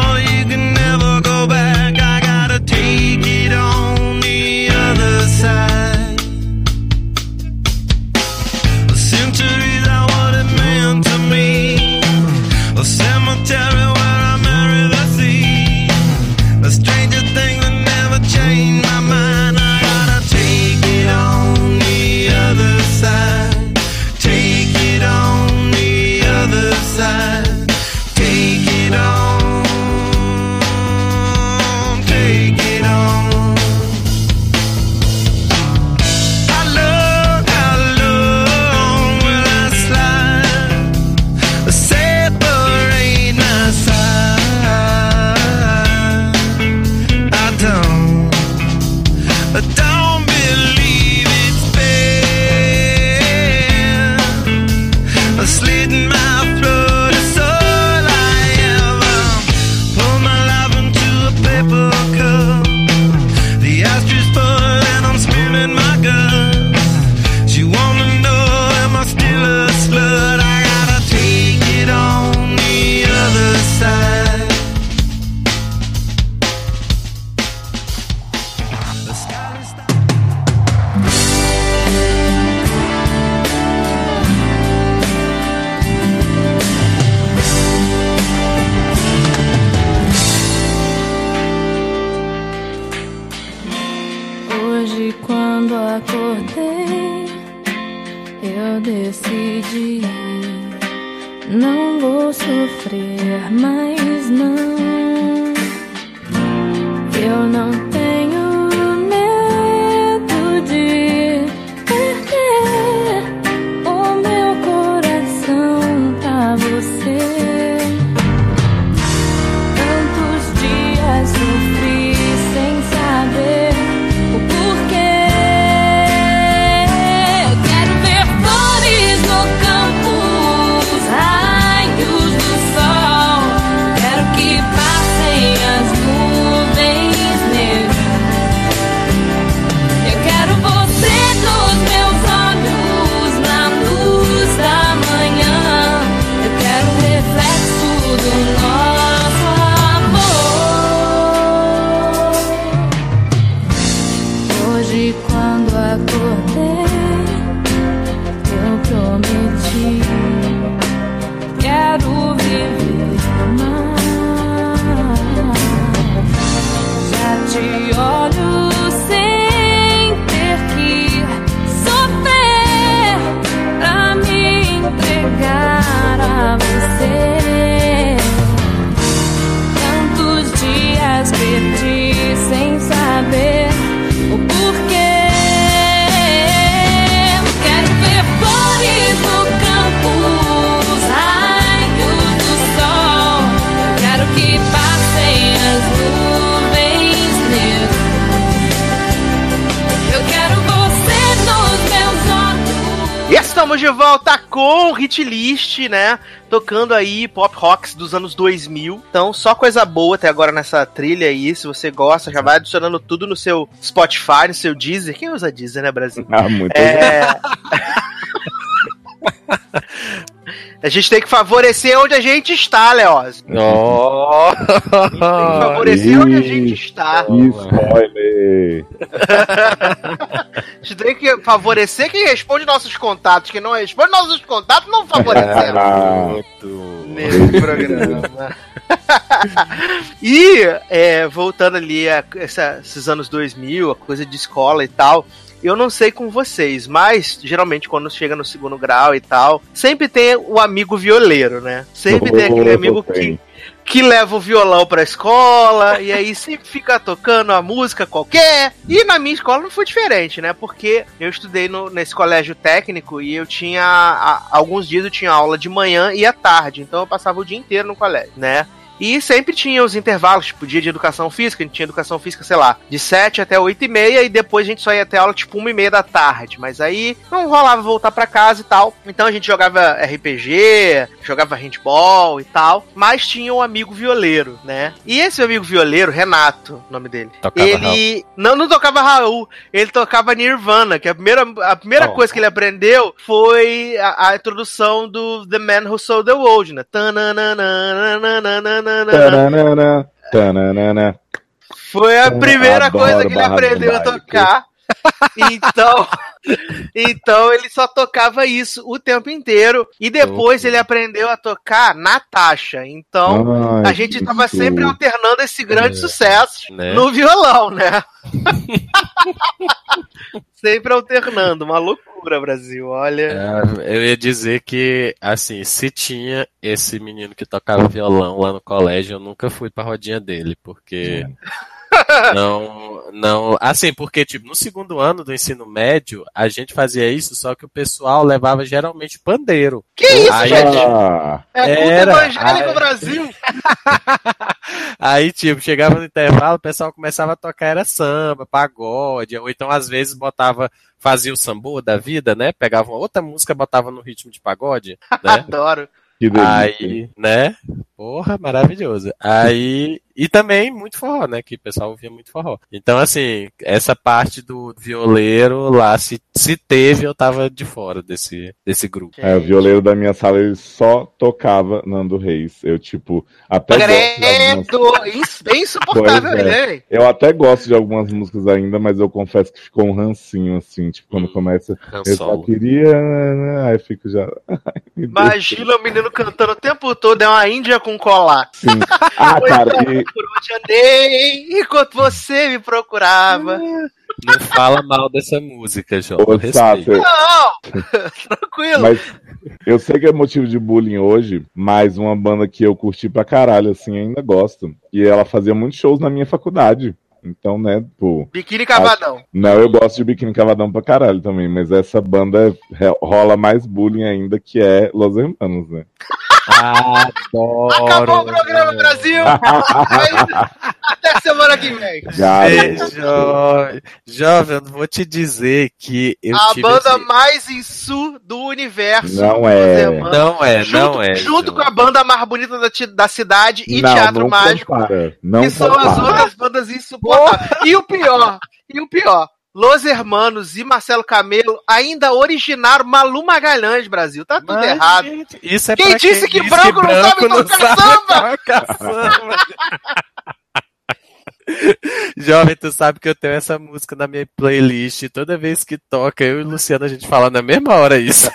sofrer, mas não. Eu não tenho medo de perder o meu coração pra você. Tantos dias sofri sem saber o porquê. Eu quero ver flores no campo, os raios do sol. Quero que passem as nuvens negras. Eu quero você nos meus olhos, na luz da manhã. Eu quero o reflexo do nosso amor. Hoje, quando acordei, eu prometi, quero viver mais. Já te olho sem ter que sofrer pra me entregar a você. Tantos dias perdi sem saber o porquê. Quero ver flores no campo, os raios do sol. Quero que passem as nuvens negras. Eu quero você nos meus olhos. E estamos de volta com Hit List, né? Tocando aí pop rocks dos anos 2000. Então, só coisa boa até agora nessa trilha aí. Se você gosta, já vai adicionando tudo no seu Spotify, no seu Deezer. Quem usa Deezer, né, Brasil? Muito A gente tem que favorecer onde a gente está, Leoz. Oh. Tem que favorecer onde a gente está. Spoiler! A gente tem que favorecer quem responde nossos contatos. Quem não responde nossos contatos, não favorecemos. Nesse programa. E, voltando ali a esses anos 2000, a coisa de escola e tal, eu não sei com vocês, mas geralmente quando chega no segundo grau e tal, sempre tem o amigo violeiro, né? Sempre tem aquele amigo que leva o violão pra escola, e aí sempre fica tocando a música qualquer. E na minha escola não foi diferente, né? Porque eu estudei nesse colégio técnico e eu tinha, alguns dias eu tinha aula de manhã e à tarde, então eu passava o dia inteiro no colégio, né? E sempre tinha os intervalos, tipo, dia de educação física, a gente tinha educação física, sei lá, de 7 até 8h30, e depois a gente só ia até aula, tipo, 1h30 da tarde. Mas aí não rolava voltar pra casa e tal. Então a gente jogava RPG, jogava handball e tal, mas tinha um amigo violeiro, né? E esse amigo violeiro, Renato, o nome dele, Tocava ele... Não tocava Raul, ele tocava Nirvana, que a primeira coisa que ele aprendeu foi a introdução do The Man Who Sold the World, né? Tananana, tananana. Foi a primeira Adoro coisa que ele Barra aprendeu a Judaica. tocar. Então ele só tocava isso o tempo inteiro. E depois ele aprendeu a tocar Natasha. Então Ai, a gente que tava sempre susto. alternando esse grande sucesso né? no violão, né? Sempre alternando, uma loucura, Brasil, olha. Eu ia dizer que, assim, se tinha esse menino que tocava violão lá no colégio, eu nunca fui pra rodinha dele, porque não, assim, porque, tipo, no segundo ano do ensino médio, a gente fazia isso, só que o pessoal levava geralmente pandeiro. Que isso, Aí, gente? Ah, É culto era. evangélico Aí- Brasil. Aí, tipo, chegava no intervalo, o pessoal começava a tocar, era samba, pagode, ou então às vezes fazia o sambô da vida, né? Pegava uma outra música, botava no ritmo de pagode, né? Adoro. que delícia. Aí, né? Porra, maravilhoso. Aí, e também muito forró, né? Que o pessoal ouvia muito forró. Então, assim, essa parte do violeiro lá, se teve, eu tava de fora desse grupo. O violeiro da minha sala, ele só tocava Nando Reis. Eu, tipo, até gosto de algumas... Credo! Insuportável Pois ele, é. hein? Eu até gosto de algumas músicas ainda, mas eu confesso que ficou um rancinho, assim, tipo, quando começa... Eu só Solo. queria... Aí eu fico já... Ai, meu Deus. Imagina o menino cantando o tempo todo, é uma índia com colar. Sim. Ah, cara, e... Por onde andei, enquanto você me procurava. Não fala mal dessa música, João. Ô, Sassi, Não! Tranquilo. mas eu sei que é motivo de bullying hoje, mas uma banda que eu curti pra caralho, assim, ainda gosto. E ela fazia muitos shows na minha faculdade. Então, né, pô. Biquíni Cavadão. Não, eu gosto de Biquíni Cavadão pra caralho também, mas essa banda rola mais bullying ainda, que é Los Hermanos, né? Adoro. Acabou o programa, Brasil! Até semana que vem. Jovem, eu vou te dizer que eu A tive banda esse- mais insu do universo. Não Los é. Hermanos. Não é. Junto João. com a banda mais bonita da cidade e Não, Teatro não Mágico, compara. Não que são as compara. outras bandas insuportáveis. E o pior, Los Hermanos e Marcelo Camelo ainda originaram Malu Magalhães, Brasil. Tá tudo Mas, errado. gente, isso é Quem pra disse que disse branco não sabe tocar samba? tocar samba? Jovem, tu sabe que eu tenho essa música na minha playlist. Toda vez que toca, eu e o Luciano, a gente fala na mesma hora isso.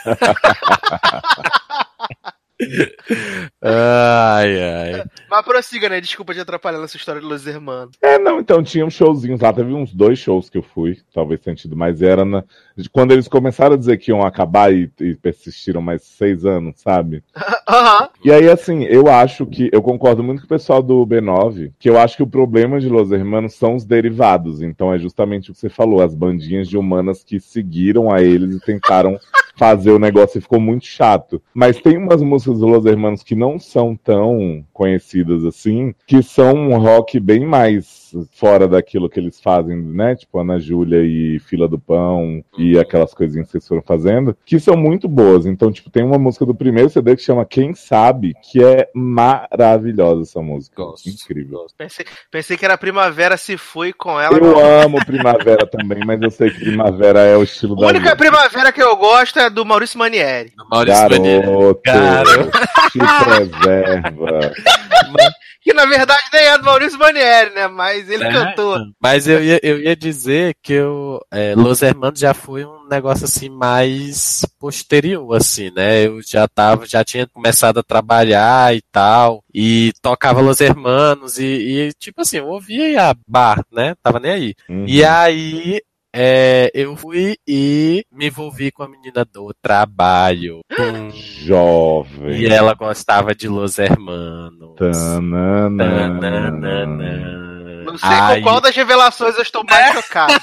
Ai. Mas prossiga, né? Desculpa de atrapalhar nessa história de Los Hermanos. Não, então tinha uns showzinhos lá, teve uns 2 shows que eu fui, talvez tenha tido, mas era quando eles começaram a dizer que iam acabar e persistiram mais 6 anos, sabe? Aham. E aí, assim, eu concordo muito com o pessoal do B9, que eu acho que o problema de Los Hermanos são os derivados, então é justamente o que você falou, as bandinhas de humanas que seguiram a eles e tentaram fazer o negócio e ficou muito chato. Mas tem umas músicas do Los Hermanos que não são tão conhecidas assim, que são um rock bem mais fora daquilo que eles fazem, né? Tipo Ana Júlia e Fila do Pão e aquelas coisinhas que vocês foram fazendo, que são muito boas. Então, tipo, tem uma música do primeiro CD que chama Quem Sabe, que é maravilhosa essa música. Gosto. Incrível. Pensei que era Primavera Se Foi com ela. Eu amo Primavera também, mas eu sei que Primavera é o estilo A da única vida. Primavera que eu gosto é do Maurício Manieri. Maurício Manieri. Garoto, te preserva. Que na verdade nem é do Maurício Manieri, né? Mas ele cantou. Mas eu ia dizer que Los Hermanos já foi um negócio assim mais posterior, assim, né? Eu já tinha começado a trabalhar e tal, e tocava Los Hermanos, e tipo assim, eu ouvia a bar, né? Tava nem aí. Uhum. E aí eu fui e me envolvi com a menina do trabalho. Jovem. E ela gostava de Los Hermanos. Tananana. Não sei com qual das revelações eu estou mais chocado.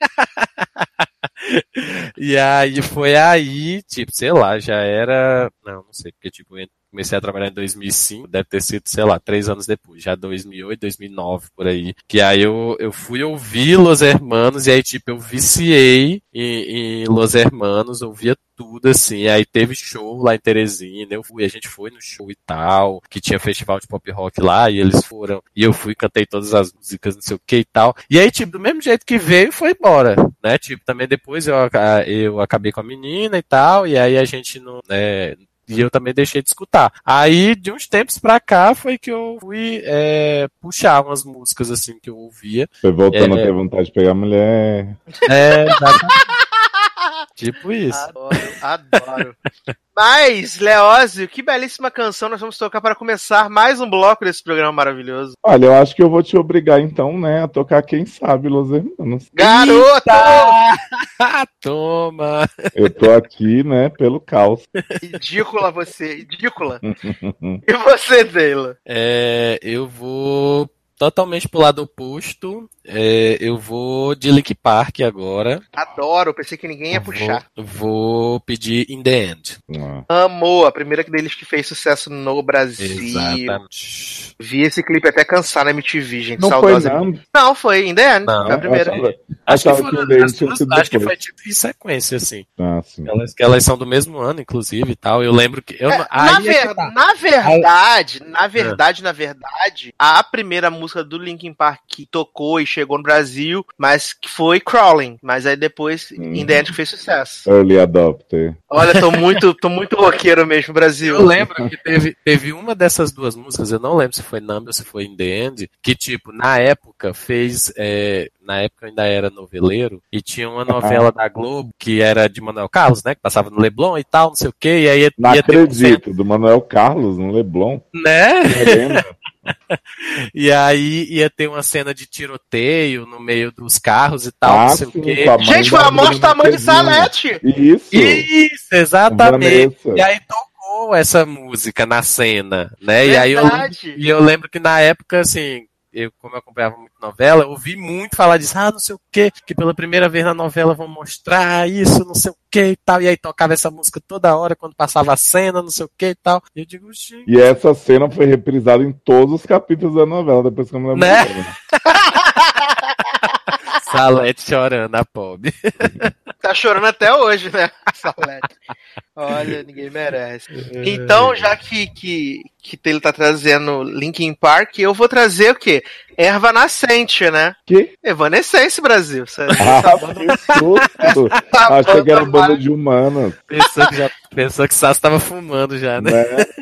E aí foi aí, tipo, sei lá, já era. Não sei, porque tipo, eu comecei a trabalhar em 2005, deve ter sido, sei lá, 3 anos depois, já 2008, 2009, por aí. Que aí eu fui ouvir Los Hermanos, e aí, tipo, eu viciei em Los Hermanos, ouvia tudo, assim. Aí teve show lá em Teresina, a gente foi no show e tal, que tinha festival de pop rock lá, e eles foram, e eu fui, cantei todas as músicas, não sei o que e tal. E aí, tipo, do mesmo jeito que veio, foi embora, né? Tipo, também depois eu acabei com a menina e tal, e aí a gente não, né? E eu também deixei de escutar. Aí, de uns tempos pra cá, foi que eu fui puxar umas músicas assim que eu ouvia. Foi voltando a ter vontade de pegar mulher. Exatamente. Tipo isso. Adoro. Mas, Leózio, que belíssima canção nós vamos tocar para começar mais um bloco desse programa maravilhoso. Olha, eu acho que eu vou te obrigar então, né, a tocar Quem Sabe, Los Hermanos. Garoto! Toma! Eu tô aqui, né, pelo caos. Ridícula você, ridícula. E você, Taylor? Eu vou totalmente pro lado oposto. Eu vou de Linkin Park agora. Adoro, pensei que ninguém ia puxar. Vou pedir In The End. Amor, a primeira deles que fez sucesso no Brasil. Exatamente. Vi esse clipe até cansar na MTV, gente. Não saudosa. foi não? Não, foi In The End. Não, foi a primeira. Acho que achava que o The End tinha sido acho que depois. foi tipo em sequência, assim. Ah, sim. Elas são do mesmo ano, inclusive, e tal. Eu lembro que... Na verdade, a primeira música do Linkin Park que tocou e chegou no Brasil, mas que foi Crawling. Mas aí depois, In The End, que fez sucesso. Early Adopter. Olha, tô muito roqueiro mesmo, Brasil. Eu lembro que teve uma dessas duas músicas, eu não lembro se foi Number ou se foi In The End, que, tipo, na época fez... na época eu ainda era noveleiro, e tinha uma novela da Globo, que era de Manuel Carlos, né, que passava no Leblon e tal, não sei o quê, e aí Não ia ter acredito, do Manuel Carlos, no Leblon. né? E aí ia ter uma cena de tiroteio no meio dos carros e tal, não sei o quê. Gente, foi a morte da mãe de Salete. Isso, exatamente. Vanessa. E aí tocou essa música na cena, né? Verdade. E eu lembro que na época, assim, como eu acompanhava muito novela, eu ouvi muito falar disso, não sei o quê, que pela primeira vez na novela vão mostrar isso, não sei o quê e tal. E aí tocava essa música toda hora quando passava a cena, não sei o quê e tal. E eu digo, gente. E essa cena foi reprisada em todos os capítulos da novela, depois que eu me lembro. Né? Salete chorando, a pobre. Tá chorando até hoje, né? Salete. Olha, ninguém merece. Então, já que ele tá trazendo Linkin Park, eu vou trazer o quê? Erva Nascente, né? Que? Evanescence, Brasil. Que susto! Achei que era banda de humanas. Pensou que Sassi tava fumando já, né?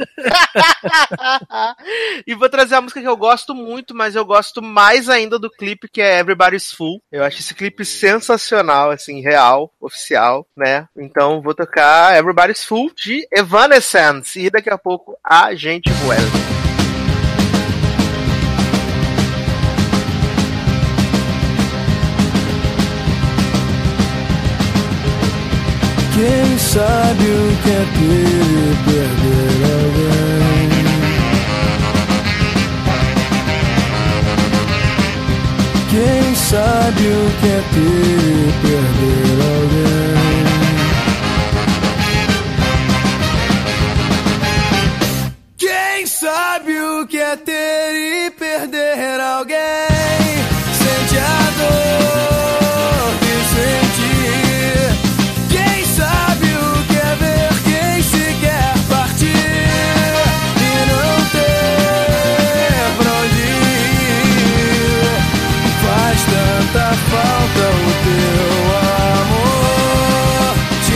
E vou trazer a música que eu gosto muito, mas eu gosto mais ainda do clipe, que é Everybody's Fool. Eu acho esse clipe sensacional, assim, real, oficial, né? Então vou tocar Everybody's Fool de Evanescence. E daqui a pouco a gente voa. Quem sabe o que é ter e perder alguém? Quem sabe o que é ter e perder alguém? Quem sabe o que é ter e perder alguém? Sente a dor que senti. Quem sabe o que é ver quem se quer partir e não ter pra onde ir? Faz tanta falta o teu amor, te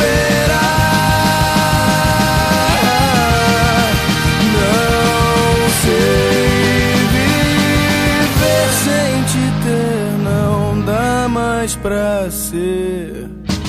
esperar. Não sei viver sem te ter, não dá mais pra ser.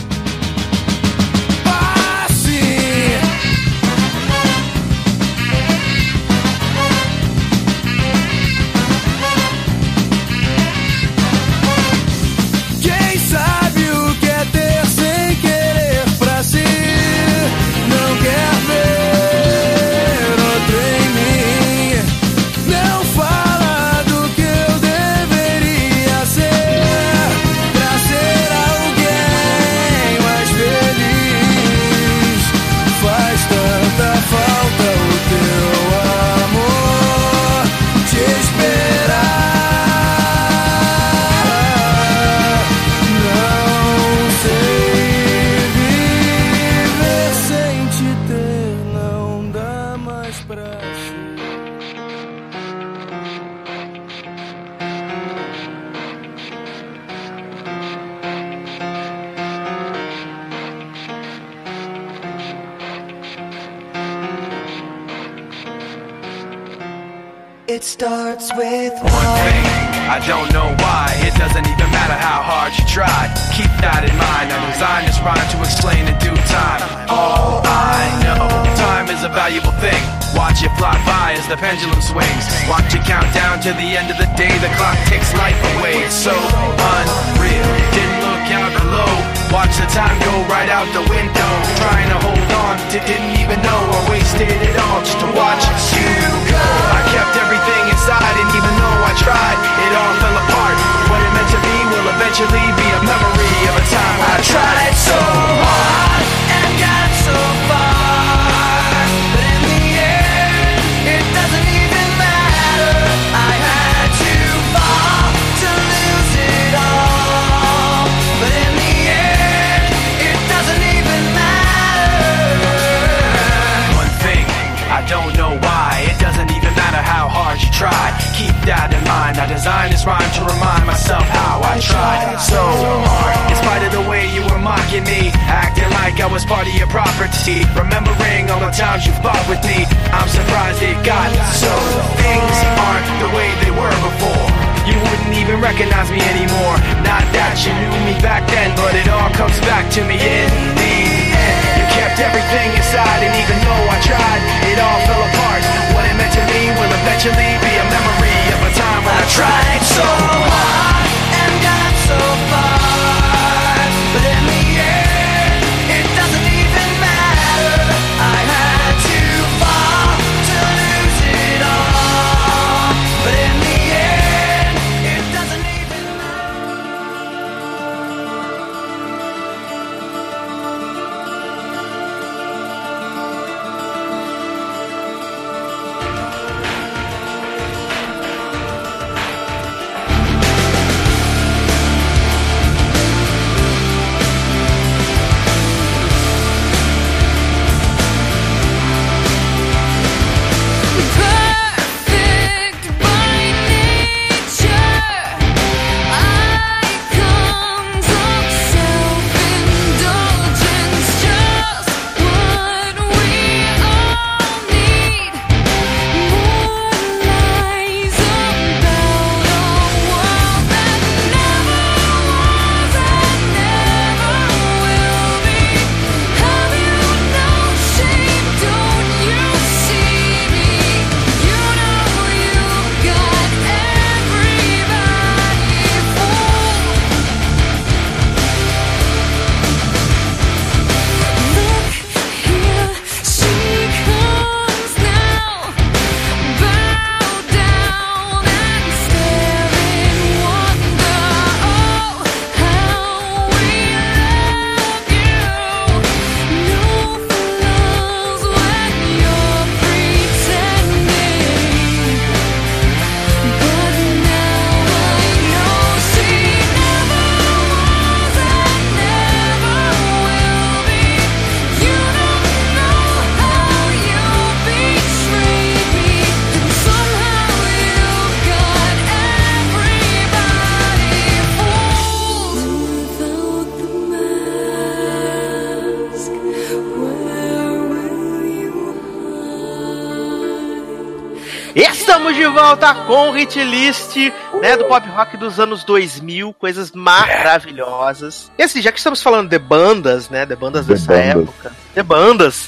Quem sabe o que é ter sem querer pra si? Não quer ver outro em mim. Não fala do que eu deveria ser pra ser alguém mais feliz. Faz tanta falta o teu amor, te esperar. Não sei viver sem te ter, não dá mais pra ser. It starts with One thing, I don't know why. It doesn't even matter how hard you try. Keep that in mind. I designed this rhyme to explain in due time. All I know, time is a valuable thing. Watch it fly by as the pendulum swings. Watch it count down to the end of the day. The clock takes life away. It's so unreal. Didn't look out below. Watch the time go right out the window. Trying to hold on to didn't even know I wasted it all just to watch you go. I kept everything inside, and even though I tried, it all fell apart. What it meant to be will eventually be a memory of a time I tried so hard and got so far, but in the end, it doesn't even matter. I had to fall to lose it all, but in the end, it doesn't even matter. One thing, I don't know why. It doesn't even matter how hard you try. Keep that in mind. I designed this rhyme to remind myself how I tried so hard. In spite of the way you were mocking me, acting like I was part of your property, remembering all the times you fought with me, I'm surprised it got so. Things aren't the way they were before. You wouldn't even recognize me anymore. Not that you knew me back then, but it all comes back to me in the end. You kept everything inside, and even though I tried, it all fell apart. What it meant to me will eventually be Estamos de volta com o Hit List, né, do pop rock dos anos 2000, coisas maravilhosas. E assim, já que estamos falando de bandas, né, de bandas dessa época, de bandas,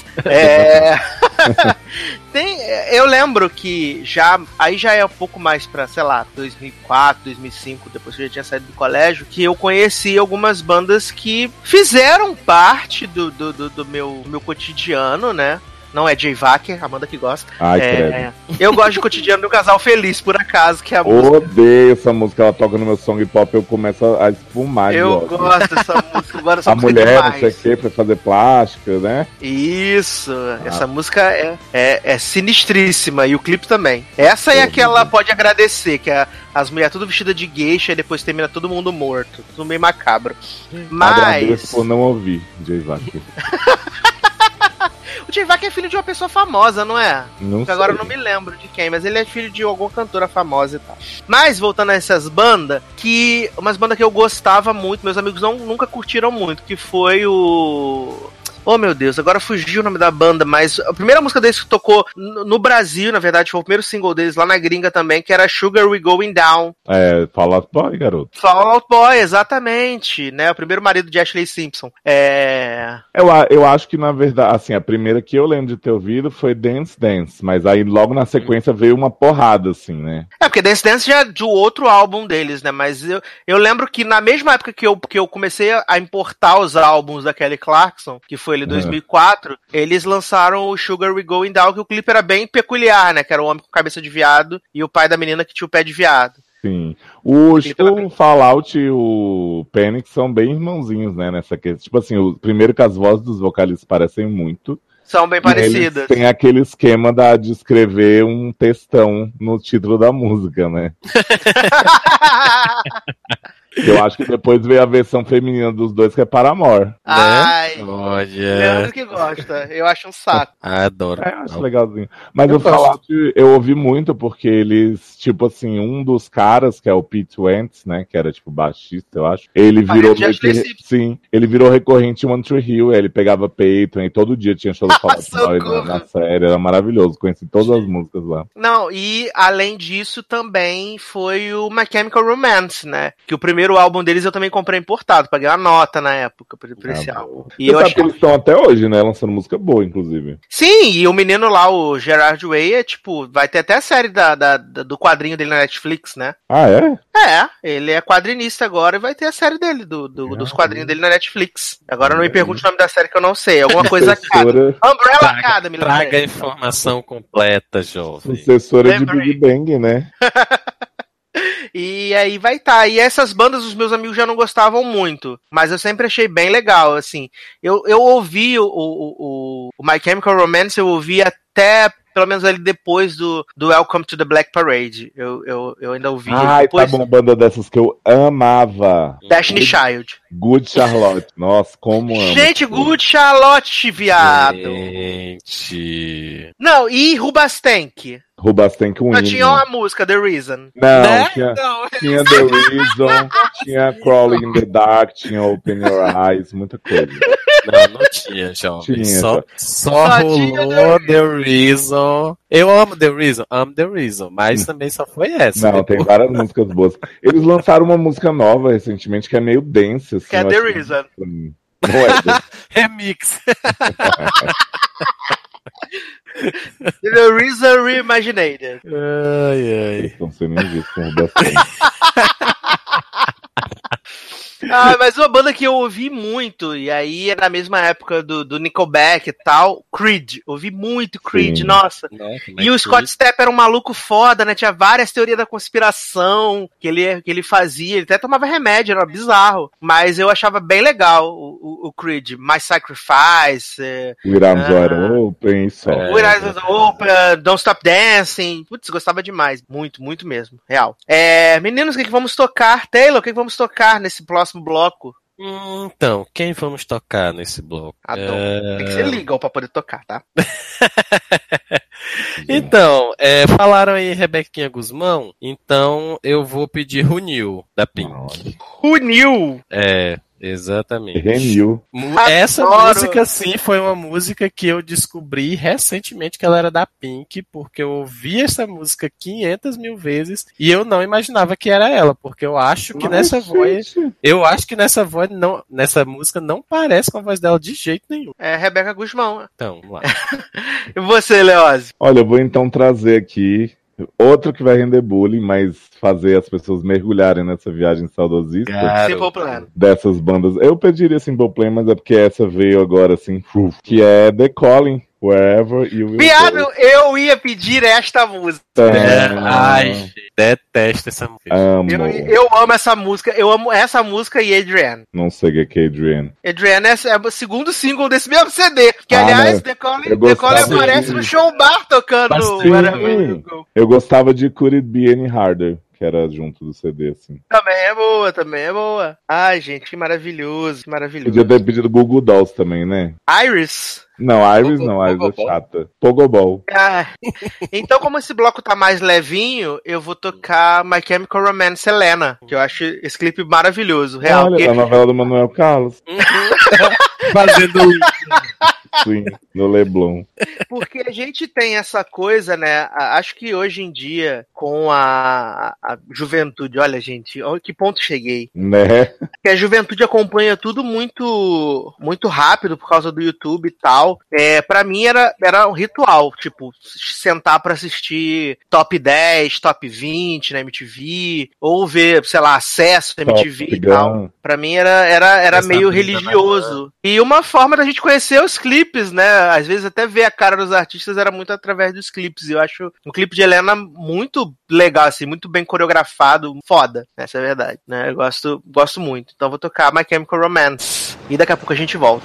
eu lembro que aí já é um pouco mais pra, sei lá, 2004, 2005, depois que eu já tinha saído do colégio, que eu conheci algumas bandas que fizeram parte do meu cotidiano, né? Não é Jay Wacker, a banda que gosta. Ai, credo. Eu gosto de Cotidiano do Casal Feliz, por acaso, que é a música. Odeio essa música, ela toca no meu song pop, eu começo a espumar de Eu ódio. gosto dessa música, eu gosto dessa A música mulher, demais. não sei o que, pra fazer plástica, né? Isso, essa música é sinistríssima, e o clipe também. Essa é aquela Pode Agradecer, que é as mulheres tudo vestidas de geisha e depois termina todo mundo morto. Tudo meio macabro. Agradeço por não ouvir, Jay Wacker. O Jay Wacker é filho de uma pessoa famosa, não é? Não sei. Agora eu não me lembro de quem, mas ele é filho de alguma cantora famosa e tal. Mas, voltando a essas bandas, umas bandas que eu gostava muito, meus amigos nunca curtiram muito, que foi o... Oh, meu Deus, agora fugiu o nome da banda, mas a primeira música deles que tocou no Brasil, na verdade, foi o primeiro single deles lá na gringa também, que era Sugar We Going Down. Fall Out Boy, garoto. Fall Out Boy, exatamente, né? O primeiro marido de Ashley Simpson. Eu acho que, na verdade, assim, a primeira que eu lembro de ter ouvido foi Dance Dance, mas aí logo na sequência veio uma porrada, assim, né? Porque Dance Dance já é do outro álbum deles, né? Mas eu lembro que na mesma época que eu comecei a importar os álbuns da Kelly Clarkson, que foi em 2004, eles lançaram o Sugar We Going Down, que o clipe era bem peculiar, né? Que era o homem com cabeça de viado e o pai da menina que tinha o pé de viado. Sim. O Fallout e o Panic são bem irmãozinhos, né? Nessa questão. Tipo assim, primeiro que as vozes dos vocalistas parecem muito. São bem parecidas. Tem aquele esquema de escrever um textão no título da música, né? Eu acho que depois veio a versão feminina dos dois, que é Paramore. Ai, Olha. Leandro que gosta. Eu acho um saco. Adoro. Eu acho legalzinho. Mas o Fallout eu ouvi muito porque eles, tipo assim, um dos caras, que é o Pete Wentz, né, que era tipo baixista, eu acho, ele virou ele virou recorrente em One Tree Hill, ele pegava Peyton e todo dia tinha show do Fallout Boy na série, era maravilhoso, conheci todas as músicas lá. Não, e além disso também foi o My Chemical Romance, né, que o primeiro álbum deles eu também comprei importado, paguei uma nota na época por esse álbum. E você sabe que eles estão até hoje, né, lançando música boa, inclusive. Sim, e o menino lá, o Gerard Way, vai ter até a série do quadrinho dele na Netflix, né? Ah, é? Ele é quadrinista agora e vai ter a série dele, dos quadrinhos dele na Netflix. Agora não me pergunte o nome da série que eu não sei, alguma coisa Academy. Umbrella Academy. Traga a informação completa, jovem. Sucessora de Big Bang, né? E aí vai estar. E essas bandas os meus amigos já não gostavam muito, mas eu sempre achei bem legal, assim. Eu ouvi o My Chemical Romance, eu ouvi até pelo menos ali depois do Welcome to the Black Parade. Eu ainda ouvi. Depois... tá uma banda dessas que eu amava. Destiny Child. Good Charlotte. Nossa, como amo. Gente, Good Charlotte, viado. Gente. Não, e Rubastank. Rubastank um hino. Tinha uma música, The Reason. Não, tinha The Reason, tinha Crawling in the Dark, tinha Open Your Eyes, muita coisa. Não tinha, jovem. Só rolou The Reason. Eu amo The Reason, mas também só foi essa. Não, tem várias músicas boas. Eles lançaram uma música nova recentemente que é meio densa. Assim, que é The Reason. Não é Remix. The Reason Reimaginated. Ai. Estão sendo injustos com o bastante. Mas uma banda que eu ouvi muito, e aí é na mesma época do Nickelback e tal, Creed. Ouvi muito Creed, nossa. E o Scott Stapp era um maluco foda, né? Tinha várias teorias da conspiração que ele fazia. Ele até tomava remédio, era bizarro. Mas eu achava bem legal o Creed. My Sacrifice. With Arms Wide Open, isso. With Arms Wide Open, Don't Stop Dancing. Putz, gostava demais. Muito, muito mesmo. Real. Meninos, o que vamos tocar? Taylor, o que vamos tocar nesse próximo bloco? Então, quem vamos tocar nesse bloco? Tem que ser legal pra poder tocar, tá? Então, falaram aí Rebequinha Guzmão, então eu vou pedir Who Knew, da Pink. Who Knew? Exatamente. Renil. Essa Adoro. música, sim, foi uma música que eu descobri recentemente que ela era da Pink, porque eu ouvi essa música 500 mil vezes e eu não imaginava que era ela, porque eu acho que nessa voz, nessa música não parece com a voz dela de jeito nenhum. É Rebeca Guzmão. Então, vamos lá. E você, Leózio? Olha, eu vou então trazer aqui outro que vai render bullying, mas fazer as pessoas mergulharem nessa viagem saudosista Simple Plan. dessas bandas. Eu pediria Simple Plan, mas é porque essa veio agora assim, que é The Calling, Wherever You Will Viado, Go. eu ia pedir esta música. Ai, gente, detesto essa música. Amo. Eu amo essa música. Eu amo essa música e Adrienne. Não sei o que é Adrienne. Adrienne é o segundo single desse mesmo CD. Que, Ah, aliás, né? The Calling Eu gostava aparece de- no show bar tocando Sim. Wherever You Go. Eu gostava de Could It Be Any Harder, que era junto do CD, assim. Também é boa. Ai, gente, que maravilhoso, que maravilhoso. Podia ter pedido Google Dolls também, né? Iris. Não, Iris não, Iris é chata. Pogobol. Ah, então, como esse bloco tá mais levinho, eu vou tocar My Chemical Romance Selena, que eu acho esse clipe maravilhoso, real. Olha, porque- a novela do Manuel Carlos. Fazendo Sim, no Leblon. Porque a gente tem essa coisa, né? Acho que hoje em dia, com a juventude, olha, gente, olha que ponto cheguei. Né? Que a juventude acompanha tudo muito muito rápido por causa do YouTube e tal. Pra mim era um ritual, tipo, sentar pra assistir top 10, top 20 na MTV, ou ver, sei lá, acesso na MTV e tal. Gun. Pra mim era Essa meio vida religioso. E uma forma da gente conhecer os clipes, né? Às vezes até ver a cara dos artistas era muito através dos clipes. E eu acho um clipe de Helena muito legal, assim, muito bem coreografado, foda. Essa é a verdade, né? Eu gosto muito. Então vou tocar My Chemical Romance. E daqui a pouco a gente volta.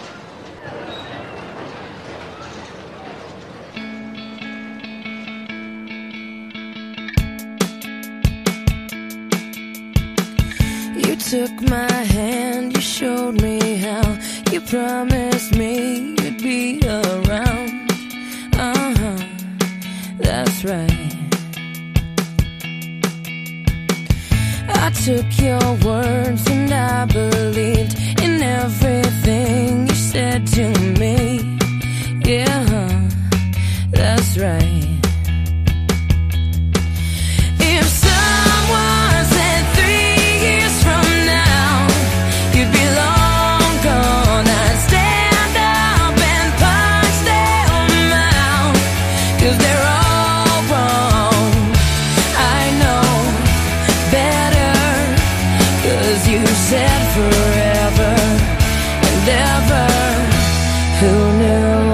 You took my hand, you showed me how. You promised me you'd be around. That's right. I took your words and I believed in everything you said to me. Yeah, that's right. If someone said 3 years from now you'd be long gone, I'd stand up and punch them out, 'cause they're all wrong. I know better, 'cause you said forever and ever. Who knew?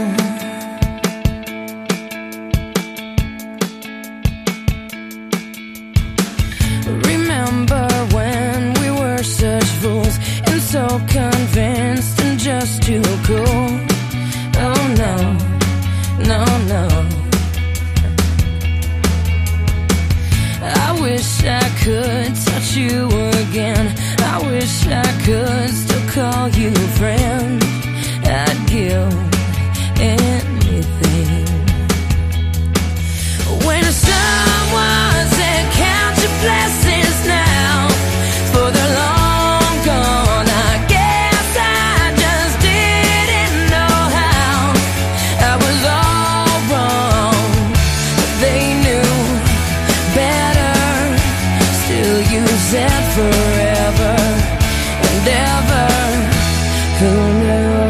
Remember when we were such fools and so convinced and just too cool? Oh no, no, no. I wish I could touch you again. I wish I could still call you friend. I'd give anything. When someone said count your blessings now, for they're long gone, I guess I just didn't know how. I was all wrong, but they knew better. Still you said forever and ever. Who knew?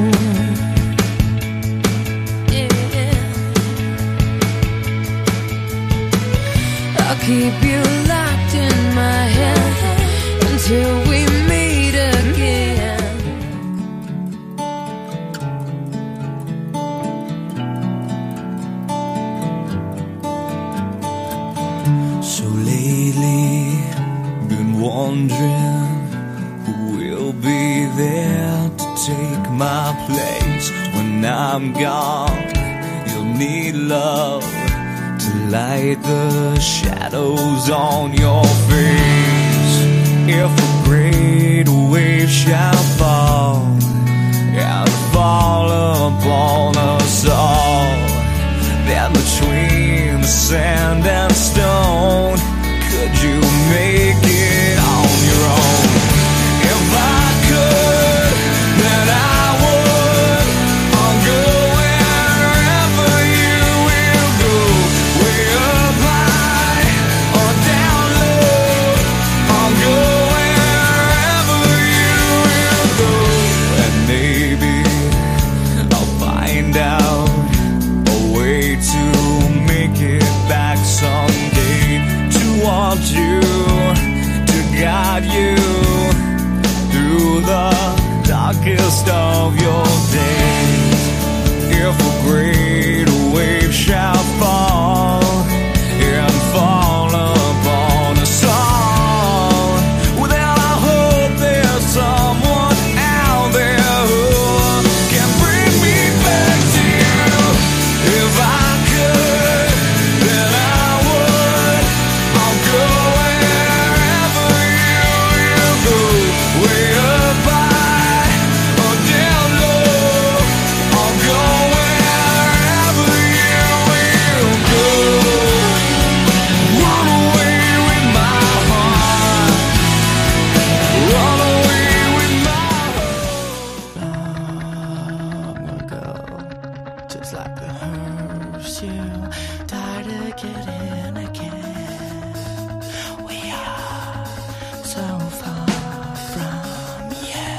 I'll keep you locked in my head until we meet again. So lately, been wondering who will be there to take my place when I'm gone. You'll need love to light the shadows on your face. If a great wave shall fall and fall upon us all, then between the sand and stone, could you make it on your own? If I want you to guide you through the darkest of your days. If a great wave shall fall and fall upon us all, well then I hope there's someone out there who can bring me back to you. If I could, then I would. I'll go wherever you go, way up high or down low. I'll go wherever you will go. Run away with my heart. Run away with my heart. Long ago, just like the herbs you died again and again. We are so far from you.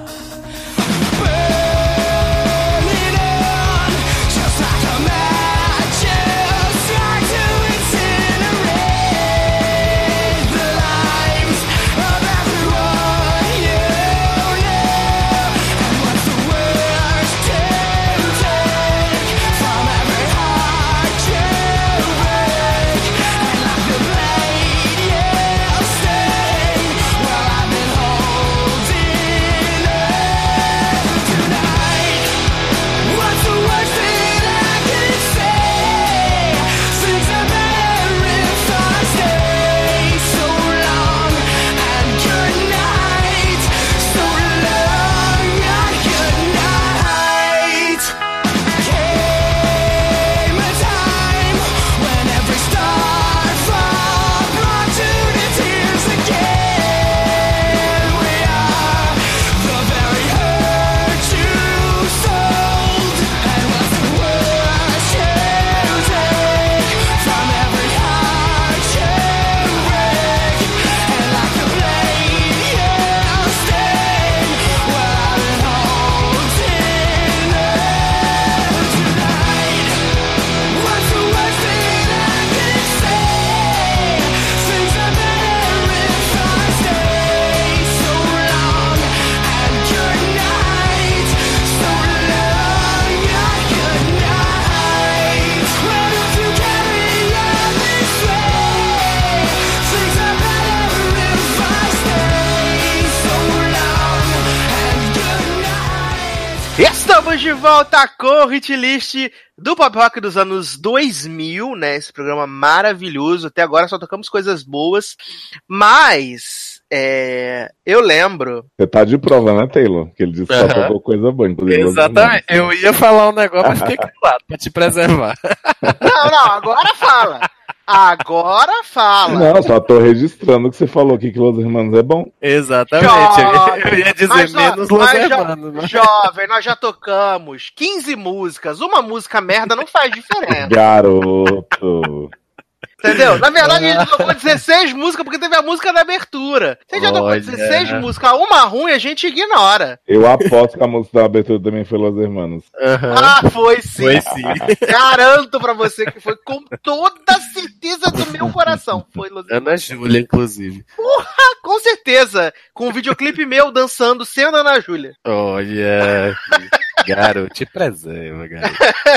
Burning on, just like a match, trying to incinerate the lives of everyone you know. And what's the worst to take from every heart you break? And like the blade you sting, well I've been holding it tonight. What's the worst that I can say? Things are better if I stay. So long and good night. So long and good night. Came a time when every star fall brought to the tears again. We are the very hurt you sold. And what's the worst you take from every heart you break? And like the blade you sting, well I've been holding it tonight. What's the worst that I can say? Things are better if I stay. So long and good night. So long and good night. Well, if you carry on this way, things are better if I stay. So long and good night. Estamos de volta com o Hit List do Pop Rock dos anos 2000, né? Esse programa maravilhoso. Até agora só tocamos coisas boas, mas eu lembro. Você tá de prova, né, Taylor? Que ele disse que só tocou coisa boa, inclusive. Exatamente. Eu ia falar um negócio, mas fiquei calado pra te preservar. Não, agora fala. Agora fala. Não, só tô registrando que você falou aqui que Los Hermanos é bom. Exatamente. Eu ia dizer Mas, menos ó, Los mas Hermanos. Né? Jovem, nós já tocamos 15 músicas. Uma música merda não faz diferença. Garoto. Entendeu? Na verdade, a gente tocou 16 músicas porque teve a música da abertura. Se a gente já tocou 16 músicas, uma ruim a gente ignora. Eu aposto que a música da abertura também foi Los Hermanos. Ah, foi sim. Foi sim. Garanto pra você que foi com toda a certeza do meu coração. Foi Los Hermanos. Ana Júlia, inclusive. Com certeza. Com um videoclipe meu dançando sendo Ana Júlia. Olha, garoto, te preserva, garoto.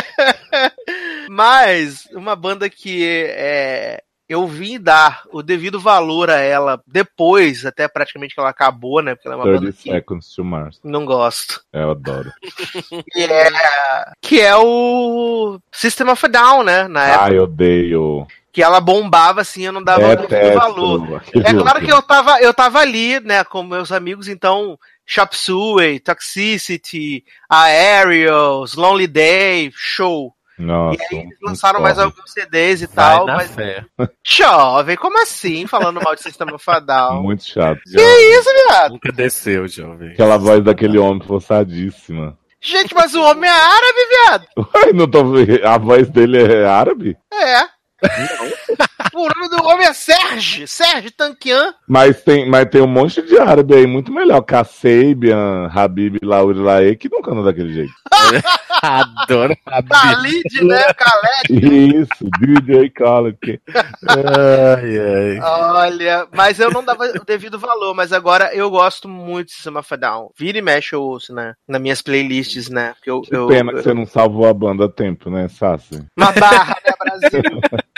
Mas uma banda que eu vim dar o devido valor a ela depois, até praticamente que ela acabou, né? Porque ela é uma 30 banda que Seconds to Mars. não gosto. Eu adoro. Que é o System of a Down, né? Na época. Ai, odeio. Que ela bombava assim, eu não dava o devido valor. É claro que eu tava ali, né, com meus amigos, então Chop Suey, Toxicity, Aerials, Lonely Day, show. Nossa, E aí eles lançaram mais alguns CDs e tal, mas fé. jovem, como assim? Falando mal de System of a Down. muito chato. Que isso, viado? Nunca desceu, jovem. Aquela voz daquele homem forçadíssima. Gente, mas o homem é árabe, viado. Ué, não tô... A voz dele é árabe? É. O nome do homem é Serge Serge Tankian. Mas tem um monte de árabe aí muito melhor. Kasabian, Habib Laurilae, que não canta daquele jeito. Adoro a Khalid, né? Khaled. Isso, DJ Khaled. Ai, ai. Olha, mas eu não dava o devido valor, mas agora eu gosto muito de System of a Down. Vira e mexe eu ouço, né? Nas minhas playlists, né? Que pena que você não salvou a banda a tempo, né, Sassi? Uma barra, né, Brasil?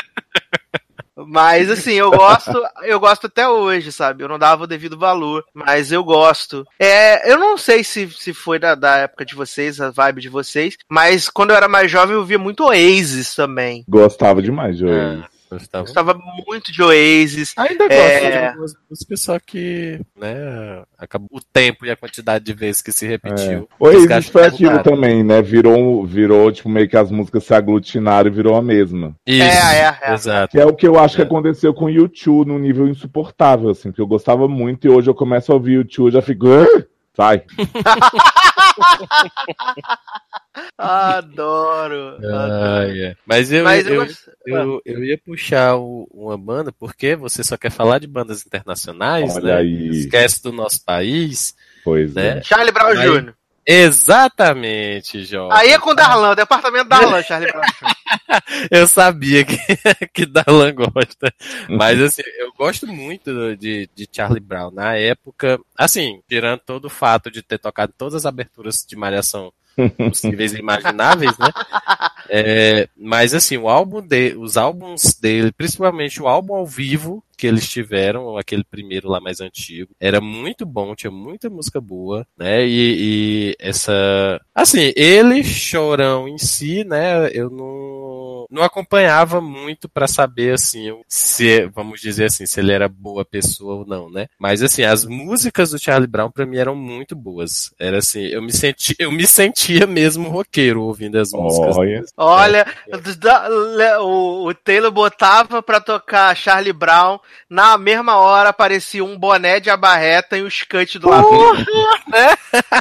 Mas assim, eu gosto até hoje, sabe? Eu não dava o devido valor, mas eu gosto. Eu não sei se foi da época de vocês, a vibe de vocês, mas quando eu era mais jovem eu via muito Oasis também. Gostava demais de Oasis. Gostava muito de Oasis. Ainda gosto de algumas músicas, só que, né, acabou o tempo e a quantidade de vezes que se repetiu. Oasis foi aquilo também, né? Virou, tipo, meio que as músicas se aglutinaram e virou a mesma. Isso, exato. Que é o que eu acho que aconteceu com o U2 num nível insuportável, assim, porque eu gostava muito e hoje eu começo a ouvir o U2 e já fico... Sai. Adoro. Mas eu ia puxar uma banda, porque você só quer falar de bandas internacionais, olha, né? aí. Esquece do nosso país. Pois né? é. Charlie Brown Jr. Exatamente, Jorge. Aí é com o Darlan, departamento Darlan, Charlie Brown Jr. Eu sabia que Darlan gosta. Mas assim, eu gosto muito de Charlie Brown. Na época, assim, tirando todo o fato de ter tocado todas as aberturas de Malhação possíveis e imagináveis, né? Mas assim, os álbuns dele, principalmente o álbum ao vivo que eles tiveram, aquele primeiro lá mais antigo, era muito bom, tinha muita música boa, né? E essa... Assim, ele, Chorão em si, né? Eu não acompanhava muito pra saber, assim, se, vamos dizer assim, se ele era boa pessoa ou não, né? Mas, assim, as músicas do Charlie Brown pra mim eram muito boas. Era assim, eu me sentia mesmo roqueiro ouvindo as músicas. Olha, o Taylor botava pra tocar Charlie Brown, na mesma hora aparecia um boné de abarreta e um cut do lado. Né?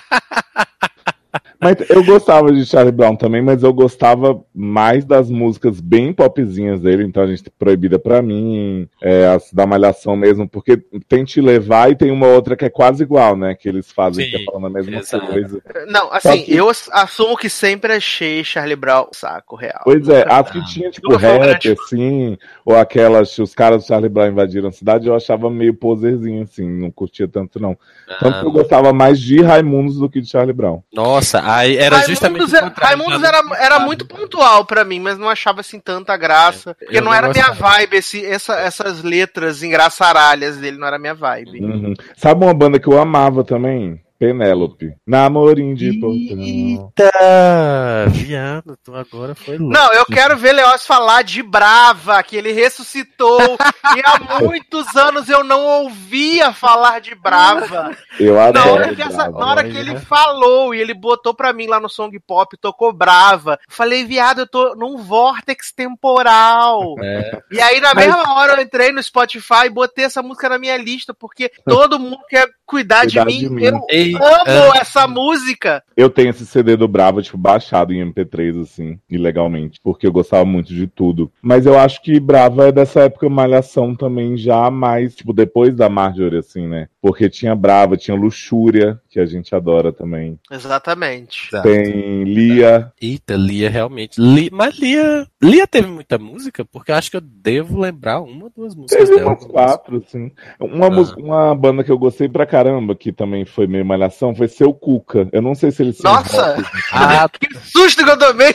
Mas eu gostava de Charlie Brown também, mas eu gostava mais das músicas bem popzinhas dele, então a gente tem Proibida Pra Mim, as da Malhação mesmo, porque tem Te Levar e tem uma outra que é quase igual, né? Que eles fazem, que é falando a mesma coisa. Não, assim, eu assumo que sempre achei Charlie Brown saco real. Pois é, as que tinha tipo rap, assim, ou aquelas, os caras do Charlie Brown invadiram a cidade, eu achava meio poserzinho, assim, não curtia tanto não. Tanto que eu gostava mais de Raimundos do que de Charlie Brown. Nossa, aí era justamente Raimundos era muito pontual pra mim, mas não achava assim tanta graça, porque não era minha vibe, essas letras engraçaralhas dele não era minha vibe. Uhum. Sabe uma banda que eu amava também? Penélope. Namorinho de Portão. Eita, viado, tu agora foi louco. Não, eu quero ver Leoz falar de Brava, que ele ressuscitou e há muitos anos eu não ouvia falar de Brava. Eu adoro. Na hora que ele falou e ele botou pra mim lá no Song Pop, tocou Brava. Falei, viado, eu tô num vórtex temporal. E aí na mesma hora eu entrei no Spotify e botei essa música na minha lista, porque todo mundo quer cuidar de mim. Eu amo essa música. Eu tenho esse CD do Brava, tipo, baixado em MP3, assim, ilegalmente, porque eu gostava muito de tudo. Mas eu acho que Brava é dessa época Malhação também, já mais, tipo, depois da Marjorie, assim, né? Porque tinha Brava, tinha Luxúria, que a gente adora também. Exatamente. Tem Lia. Eita, Lia, realmente. Mas Lia teve muita música? Porque eu acho que eu devo lembrar uma ou duas músicas teve dela. Umas 4, assim. Uma banda que eu gostei pra caramba, que também foi meio Malhação, foi Seu Cuca. Eu não sei se eles são... Nossa! Que susto que eu tomei!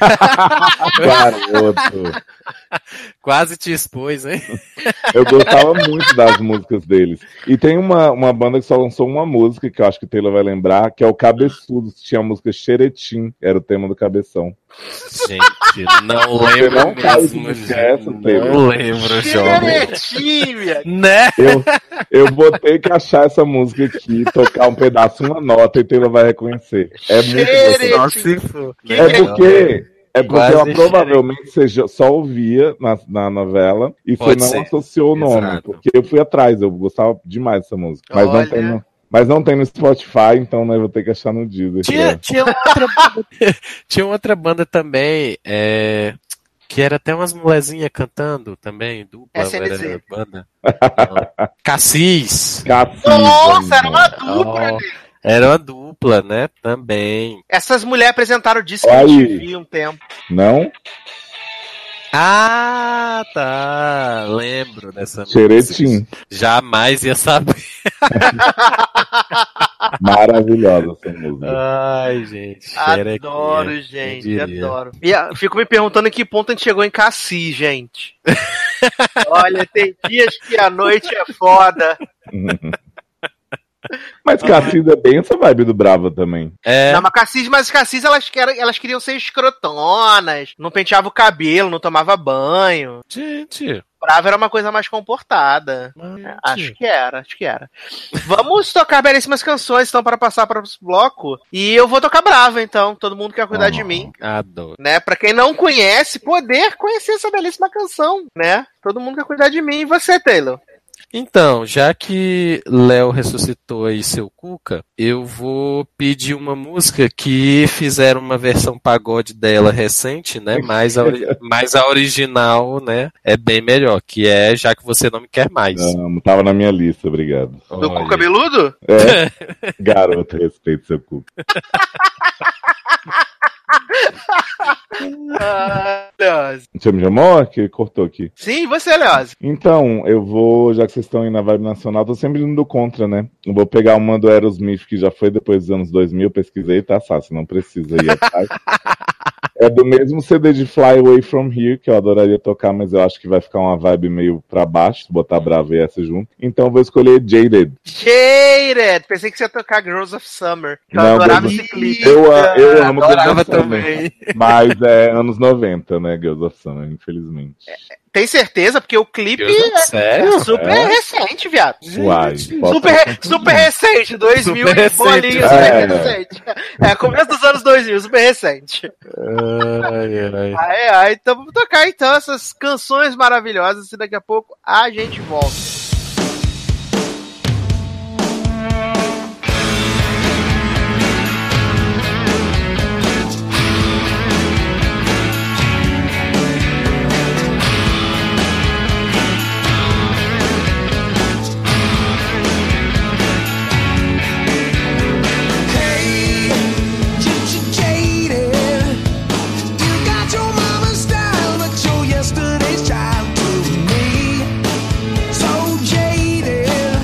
Garoto. Quase te expôs, hein? Eu gostava muito das músicas deles. E tem uma banda que só lançou uma música, que eu acho que o Taylor vai lembrar, que é o Cabeçudos. Tinha a música Xeretim, era o tema do Cabeção. Gente, não lembro não mesmo, gente. Não lembro, jovem. Né? Eu vou ter que achar essa música aqui, tocar um pedaço, uma nota, e Taylor vai reconhecer. É muito gostoso. É porque eu provavelmente você só ouvia na novela e você não associou o nome. Exato. Porque eu fui atrás, eu gostava demais dessa música. Mas não tem no Spotify, então né, eu vou ter que achar no Deezer. Tinha outra banda também, que era até umas molezinhas cantando também, dupla, SNZ. era banda. Não. Cassis. Nossa, era uma dupla, Oh, né? era uma dupla, né? Também. Essas mulheres apresentaram o disco Aí. que vi um tempo. Não? Ah, tá. Lembro dessa música. Xeretim. Jamais ia saber. Maravilhosa essa música. Ai, gente. xerequinha, Adoro, quem gente, diria. adoro. E fico me perguntando em que ponto a gente chegou em Cassis, gente. Olha, tem dias que a noite é foda. Mas Cassis é bem essa vibe do Brava também. É, Não, mas Cassis elas queriam ser escrotonas, não penteava o cabelo, não tomava banho. gente. Brava era uma coisa mais comportada. Acho que era. Vamos tocar belíssimas canções, então, para passar para o bloco. E eu vou tocar Brava, então. Todo mundo quer cuidar de mim, Adoro. né? Pra quem não conhece, poder conhecer essa belíssima canção, né? Todo mundo quer cuidar de mim. E você, Taylor? Então, já que Léo ressuscitou aí seu Cuca, eu vou pedir uma música que fizeram uma versão pagode dela recente, né? Mas a original, né, é bem melhor, que é Já Que Você Não Me Quer Mais. Amo, tava na minha lista, obrigado. Do Olha. cu cabeludo? É, garoto, respeito seu cu. Leoz. Você me chamou? Que cortou aqui. Sim, e você, Leoz? Então, eu vou, já que vocês estão aí na vibe nacional, tô sempre indo contra, né? Eu vou pegar uma do Aerosmith, que já foi depois dos anos 2000, pesquisei, tá fácil, não precisa ir atrás. É do mesmo CD de Fly Away From Here, que eu adoraria tocar, mas eu acho que vai ficar uma vibe meio pra baixo, botar Brava e essa junto. Então eu vou escolher Jaded. Jaded! Pensei que você ia tocar Girls of Summer. Que eu Não, adorava Girls esse clipe. Eu amo Girls Adorava of Summer, também. mas é anos 90, né, Girls of Summer, infelizmente. Tem certeza? Porque o clipe Sério? é super É? recente, viado. Uai, posso- Super recente, 2000 Super e bolinha, recente. super É. recente. É, começo dos anos 2000, super recente. Aí, então vamos tocar então essas canções maravilhosas e daqui a pouco a gente volta. Yesterday's child to me, so jaded.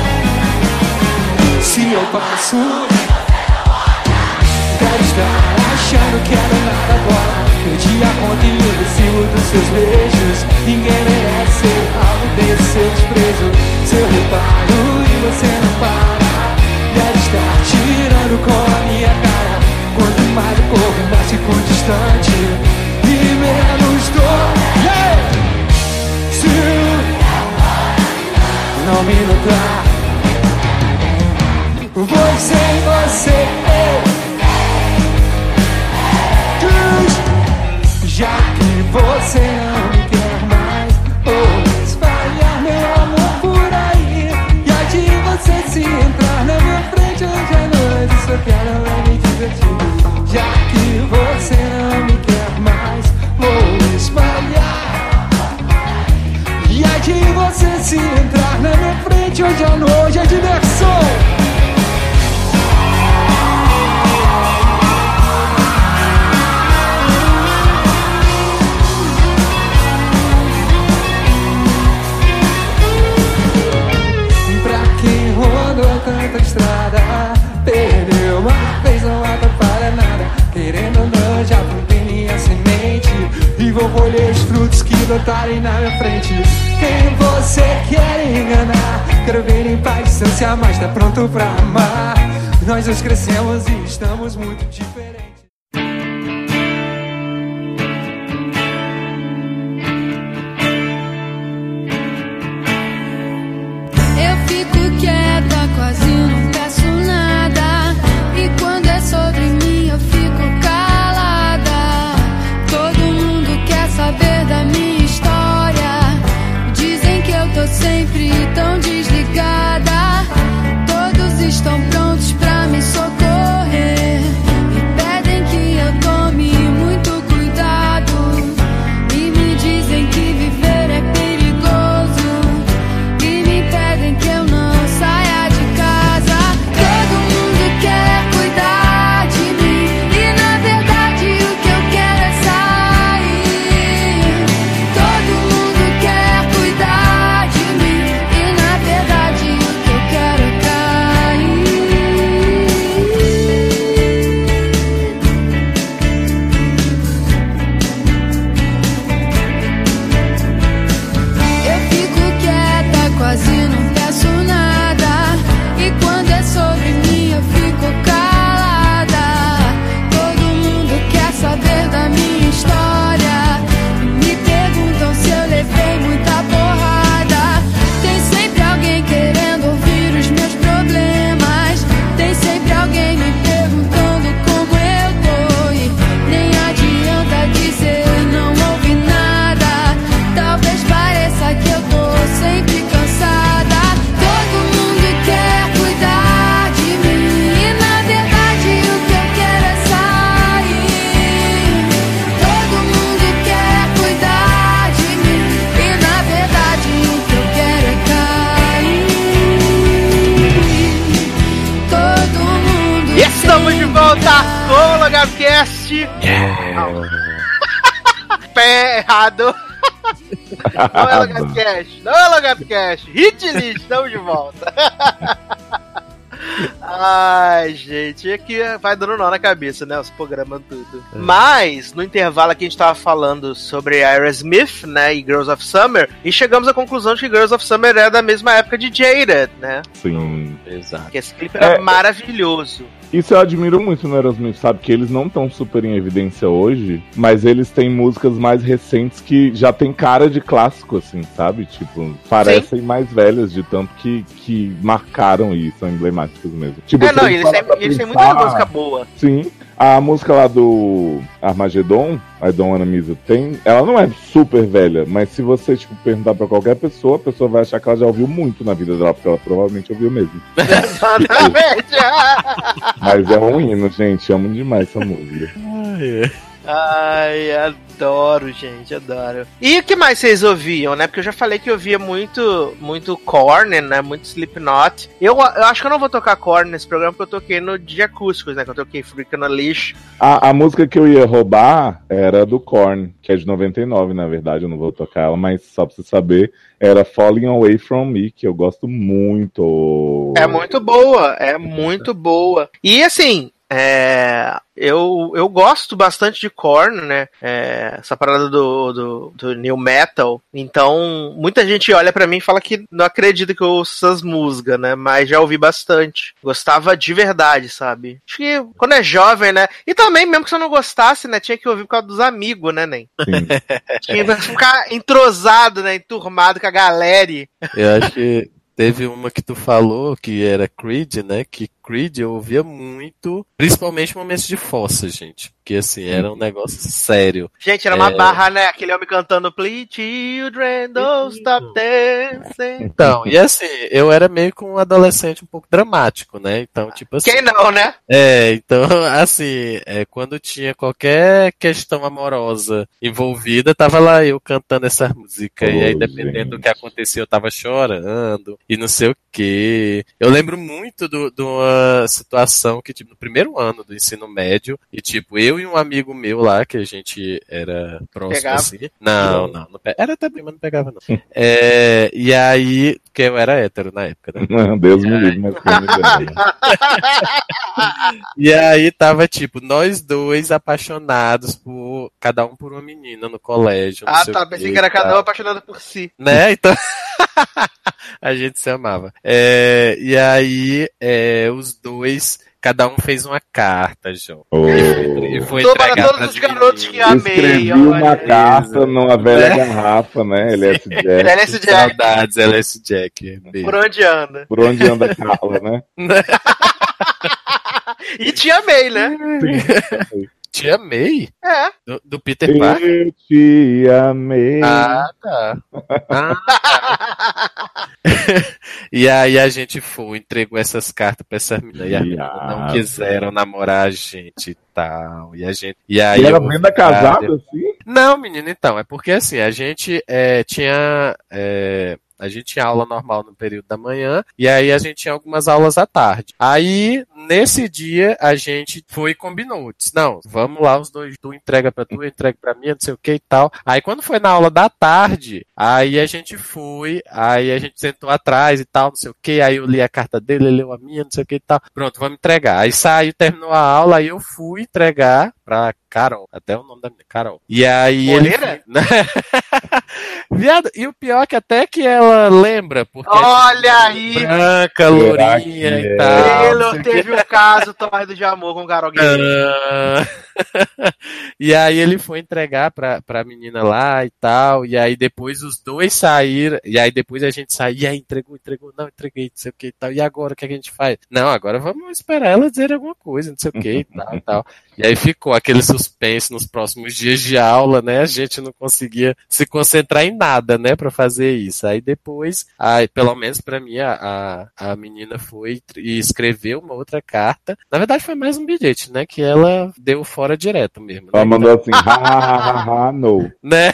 Se eu passo, quero estar achando que era nada agora. Perdi a conta e o recibo dos seus beijos. Ninguém merece ser algo desse seu desprezo. Seu reparo e você não para. Deve estar tirando com a minha cara. Quanto mais o corpo mais fico distante e menos dor. Se não me notar, vou sem você. Já que você não me quer mais, espalhar meu amor por aí. E a de você se entrar na minha frente hoje à noite, só quero me divertir. Já que você não me quer mais, vou espalhar. E a de você se entrar na minha frente hoje à noite, é diversão. Tanta estrada, perdeu uma vez, não atrapalha nada. Querendo ou não, já plantei minha semente e vou colher os frutos que brotarem na minha frente. Quem você quer enganar? Quero ver em paz distância, mas tá pronto pra amar. Nós dois crescemos e estamos muito diferentes. Quase não peço nada. E quando é sobre mim eu fico calada. Todo mundo quer saber da minha história. Dizem que eu tô sempre tão desligada. Todos estão prontos pra me socorrer e pedem que eu tome muito cuidado. E me dizem que viver é perigoso. E me pedem que eu não saia. Com o LogadoCast. Pé errado. Não é LogadoCast, não é LogadoCast. Hitlist, estamos de volta. Ai, gente, aqui vai dando nó na cabeça, né? Os programas tudo. Mas, no intervalo aqui a gente tava falando sobre Aerosmith, né? E Girls of Summer. E chegamos à conclusão de que Girls of Summer é da mesma época de Jaded, né? Sim. Exato. Que esse clipe era maravilhoso. Isso eu admiro muito no Aerosmith, sabe? Que eles não estão super em evidência hoje, mas eles têm músicas mais recentes que já tem cara de clássico, assim, sabe? Tipo, parecem mais velhas de tanto que marcaram e são emblemáticas mesmo. Tipo, eles têm muita música boa. Sim. A música lá do Armageddon, I Don't Wanna Miss a Thing, ela não é super velha, mas se você tipo, perguntar pra qualquer pessoa, a pessoa vai achar que ela já ouviu muito na vida dela, porque ela provavelmente ouviu mesmo. Exatamente! Mas é um hino, gente, amo demais essa música. Ai, adoro, gente, adoro. E o que mais vocês ouviam, né? Porque eu já falei que eu ouvia muito Korn, né? Muito Slipknot. Eu acho que eu não vou tocar Korn nesse programa, porque eu toquei no de acústicos, né? Que eu toquei Freak on a Leash. A música que eu ia roubar era do Korn, que é de 99, na verdade, eu não vou tocar ela, mas só pra você saber, era Falling Away From Me, que eu gosto muito. É muito boa, é muito boa. E assim... eu gosto bastante de Korn, né? Essa parada do new metal. Então, muita gente olha pra mim e fala que não acredita que eu ouço essas músicas, né? Mas já ouvi bastante. Gostava de verdade, sabe? Acho que quando é jovem, né? E também, mesmo que você não gostasse, né? Tinha que ouvir por causa dos amigos, né, Nen? Tinha que ficar entrosado, né? Enturmado com a galera. Eu acho que teve uma que tu falou que era Creed, né? Que Creed eu ouvia muito, principalmente em momentos de fossa, gente. Porque assim, era um negócio sério. Gente, era uma barra, né? Aquele homem cantando Please Children, don't stop dancing. Então, e assim, eu era meio que um adolescente um pouco dramático, né? Então, tipo assim. Quem não, né? Então, assim, quando tinha qualquer questão amorosa envolvida, tava lá eu cantando essa música. E aí, dependendo do que acontecia, eu tava chorando e não sei o quê. Eu lembro muito de uma situação que, tipo, no primeiro ano do ensino médio, e tipo, eu e um amigo meu lá, que a gente era próximo Pegava? assim. Não era também, mas não pegava, não. E aí, porque eu era hétero na época, né? Deus me livre, mas E aí tava, tipo, nós dois apaixonados por cada um por uma menina no colégio. Ah, tá. Pensei que era cada um apaixonado por si. Né? Então. A gente se amava. E aí, os dois, cada um fez uma carta, João. E foi para todos os garotos que amei. Escrevi uma carta numa velha garrafa, né? LS Jack. LS Jack. Saudades, LS Jack. Por onde anda? Por onde anda a Carla, né? E te amei, né? Te amei? Do Peter Eu Parker? te amei. Ah, tá. E aí a gente foi, entregou essas cartas pra essas meninas. E as meninas não quiseram namorar a gente e tal. E aí era ainda casado assim? Não, menino, então. É porque assim, a gente tinha. A gente tinha aula normal no período da manhã, e aí a gente tinha algumas aulas à tarde. Aí, nesse dia, a gente foi e combinou. Disse, não, vamos lá os dois, tu entrega pra tu, eu entrego pra mim, não sei o que e tal. Aí, quando foi na aula da tarde, aí a gente foi, aí a gente sentou atrás e tal, não sei o que, aí eu li a carta dele, ele leu a minha, não sei o que e tal. Pronto, vamos entregar. Aí saiu, terminou a aula, aí eu fui entregar pra Carol, até o nome da minha, Carol. E aí Moreira? Viado, e o pior é que até que ela lembra, porque olha aí, branca, lourinha e tal. Taylor teve um caso torrido de amor com o Carol Guerreiro. E aí ele foi entregar pra menina lá e tal, e aí depois os dois saíram, e aí depois a gente saiu, e aí entregou, não, entreguei, não sei o que e tal, e agora o que a gente faz? Não, agora vamos esperar ela dizer alguma coisa, não sei o que e tal e tal. E aí ficou aquele suspense nos próximos dias de aula, né? A gente não conseguia se concentrar em nada, né? Pra fazer isso. Aí depois, pelo menos pra mim, a menina foi e escreveu uma outra carta. Na verdade foi mais um bilhete, né? Que ela deu fora direto mesmo. Ela né? mandou assim, no. Né?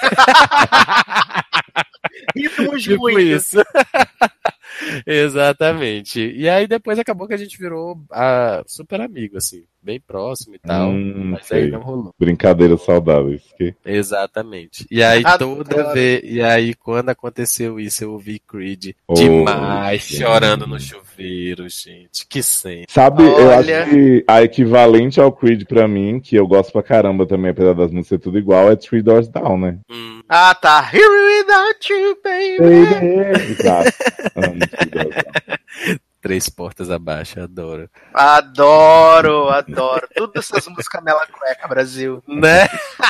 Ritmos Tipo muito. isso. Exatamente. E aí depois acabou que a gente virou super amigo, assim, bem próximo e tal. Mas sei. aí não rolou. Brincadeiras saudáveis. Que... Exatamente. E aí Adoro. E aí quando aconteceu isso, eu ouvi Creed demais, gente. chorando no chuveiro, gente. Que cena. Sabe, eu Olha. acho que a equivalente ao Creed pra mim, que eu gosto pra caramba também, apesar das músicas ser tudo igual, é Three Doors Down, né? Ah, tá. Here without you, baby. Exato. Amo Three Doors Down. Três portas abaixo, adoro. Adoro. Todas essas músicas Mela Cueca, Brasil. Né?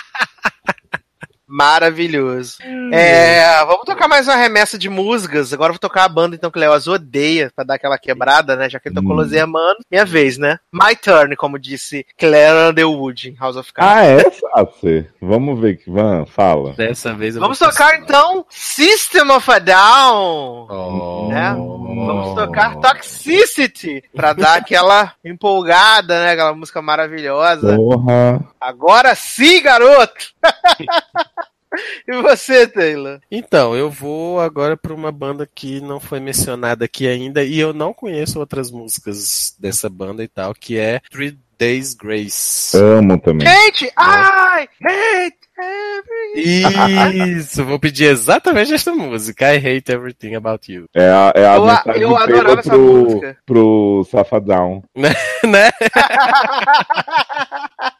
Maravilhoso. Vamos tocar mais uma remessa de músicas. Agora eu vou tocar a banda então que o Leoz odeia, pra dar aquela quebrada, né? Já que ele tocou Los Hermanos. Minha vez, né? My turn, como disse Claire Underwood em House of Cards. Sácer? Vamos ver que fala. Dessa vez eu Vamos vou tocar então System of a Down. Oh. Né? Vamos tocar Toxicity pra dar aquela empolgada, né? Aquela música maravilhosa. Porra. Agora sim, garoto! E você, Taylor? Então, eu vou agora para uma banda que não foi mencionada aqui ainda e eu não conheço outras músicas dessa banda e tal, que é 3 Days Grace. Amo também. Gente, I hate everything. Isso, vou pedir exatamente esta música. I Hate Everything About You. É a Eu mensagem de adorava Taylor essa música. pro Safadão. Né?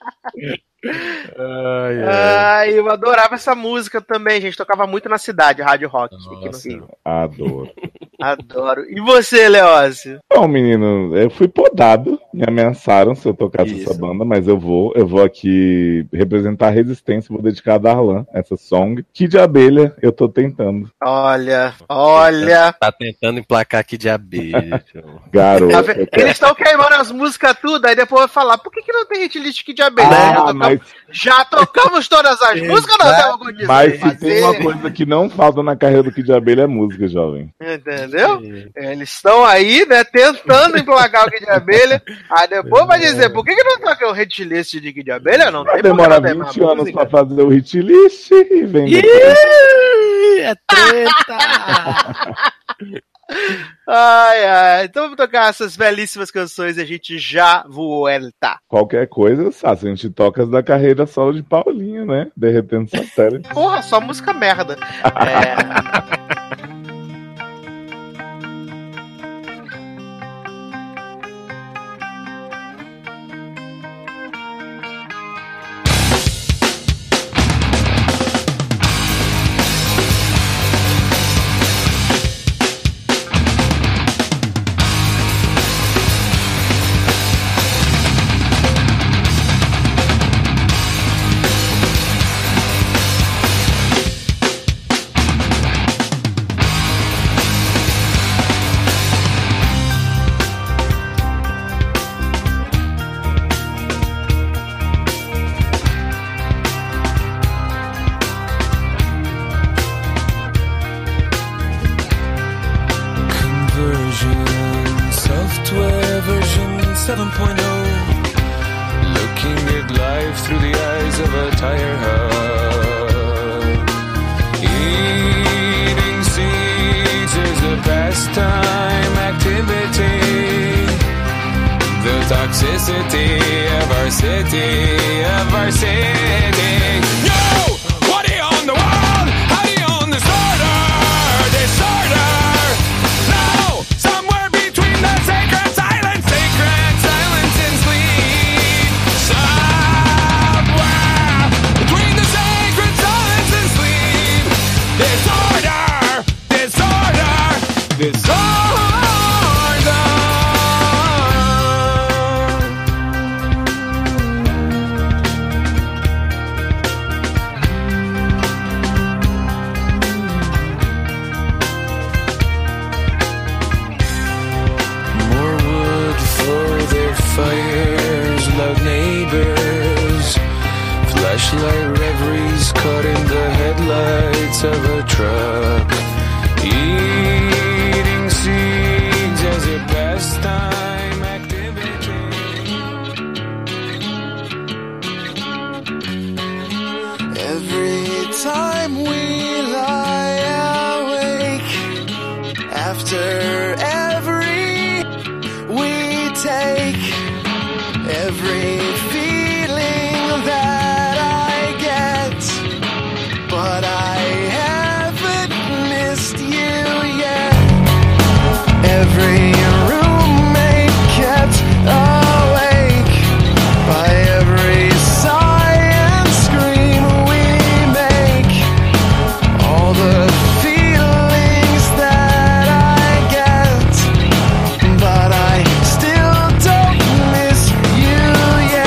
Ai, eu adorava essa música também, gente. Tocava muito na cidade, Rádio Rock, aqui no Rio. Adoro. Adoro. E você, Leócio? Bom, menino, eu fui podado, me ameaçaram se eu tocasse essa banda, mas eu vou aqui representar a resistência, vou dedicar a Darlan, essa song. Kid Abelha, eu tô tentando. Olha. Tá tentando emplacar Kid Abelha. Garoto. Eles estão queimando as músicas tudo, aí depois vai falar, por que não tem hit list Kid Abelha? Já tocamos todas as músicas, não tem alguma coisa. Mas se tem uma coisa que não falta na carreira do Kid Abelha é música, jovem. Entendeu? Eles estão aí, né, tentando emplacar o Kid Abelha. Aí depois vai dizer, por que não toca o hit list de Kid Abelha? Não tem. Demora 20 anos pra fazer o hit list e vem é treta! Ai. Então vamos tocar essas belíssimas canções e a gente já volta. Qualquer coisa, a gente toca as da carreira solo de Paulinho, né? Derretendo Satélite. Porra, só música merda. Software version 7.0. Looking at life through the eyes of a tire hub. Eating seeds is a pastime activity. The toxicity of our city. Yo! What do you own the world? How do you own the disorder? No! Somewhere between the sacred silence and sleep. Somewhere between the sacred silence and sleep. Disorder. More wood for their fires, loud neighbors. Flashlight reveries caught in the headlights of a truck. Eating seeds as a pastime activity. Every time we lie awake, after every we take, every feeling that I get, but I haven't missed you yet. Every roommate kept awake by every sigh and scream we make. All the feelings that I get, but I still don't miss you yet.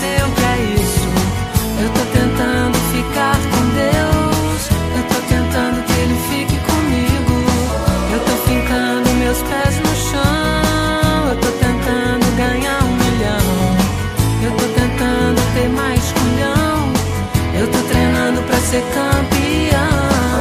tempo, é isso. Eu tô tentando ficar com Deus. Eu tô tentando que Ele fique comigo. Eu tô fincando meus pés no chão. Eu tô tentando ganhar 1 milhão. Eu tô tentando ter mais culhão. Eu tô treinando pra ser campeão.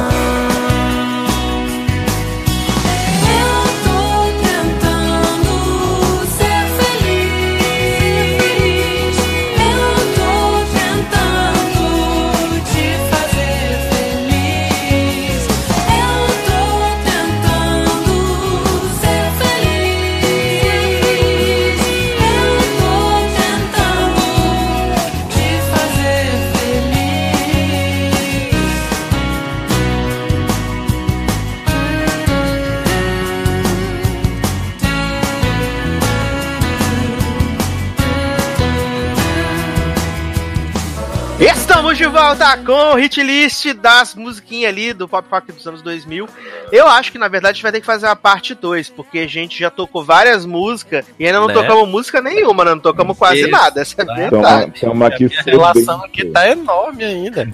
Estamos de volta com o hit list das musiquinhas ali do pop rock dos anos 2000. Eu acho que na verdade a gente vai ter que fazer uma parte 2, porque a gente já tocou várias músicas e ainda não tocamos música nenhuma, né? Não tocamos quase nada, essa é a verdade. A relação aqui tá enorme ainda.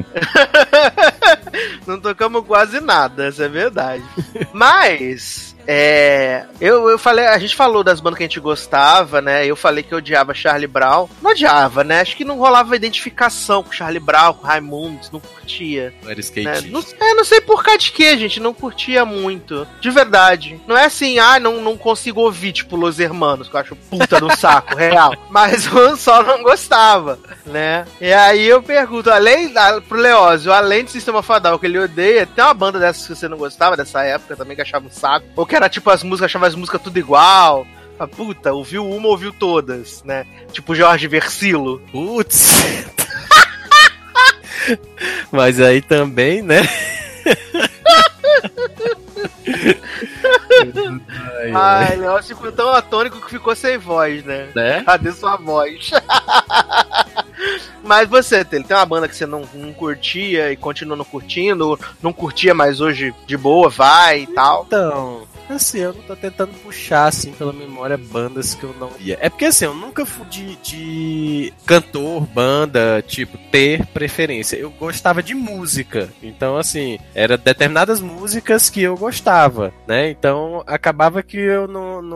Não tocamos quase nada, essa é a verdade. Mas eu falei, a gente falou das bandas que a gente gostava, né? Eu falei que eu odiava Charlie Brown. Não odiava, né? Acho que não rolava identificação com Charlie Brown, com Raimundos, não curtia. Não era skatista. Né? Não sei por causa de que, gente, não curtia muito. De verdade. Não é assim, não consigo ouvir, tipo, Los Hermanos, que eu acho puta do saco, real. Mas eu só não gostava, né? E aí eu pergunto, pro Leózio, além de Sistema Fadal, que ele odeia, tem uma banda dessas que você não gostava dessa época também, que achava um saco? Ou que era tipo achava as músicas tudo igual? Ah, puta, ouviu uma, ouviu todas, né? Tipo Jorge Versilo. Putz. Mas aí também, né? Ai, Leózio ficou tão atônico que ficou sem voz, né? Cadê sua voz? Mas você, tem uma banda que você não curtia e continua não curtindo, não curtia, mas hoje de boa, vai e tal? Então, assim, eu não tô tentando puxar, assim, pela memória, bandas que eu não via. É porque, assim, eu nunca fui de cantor, banda, tipo, ter preferência. Eu gostava de música. Então, assim, eram determinadas músicas que eu gostava, né? Então, acabava que eu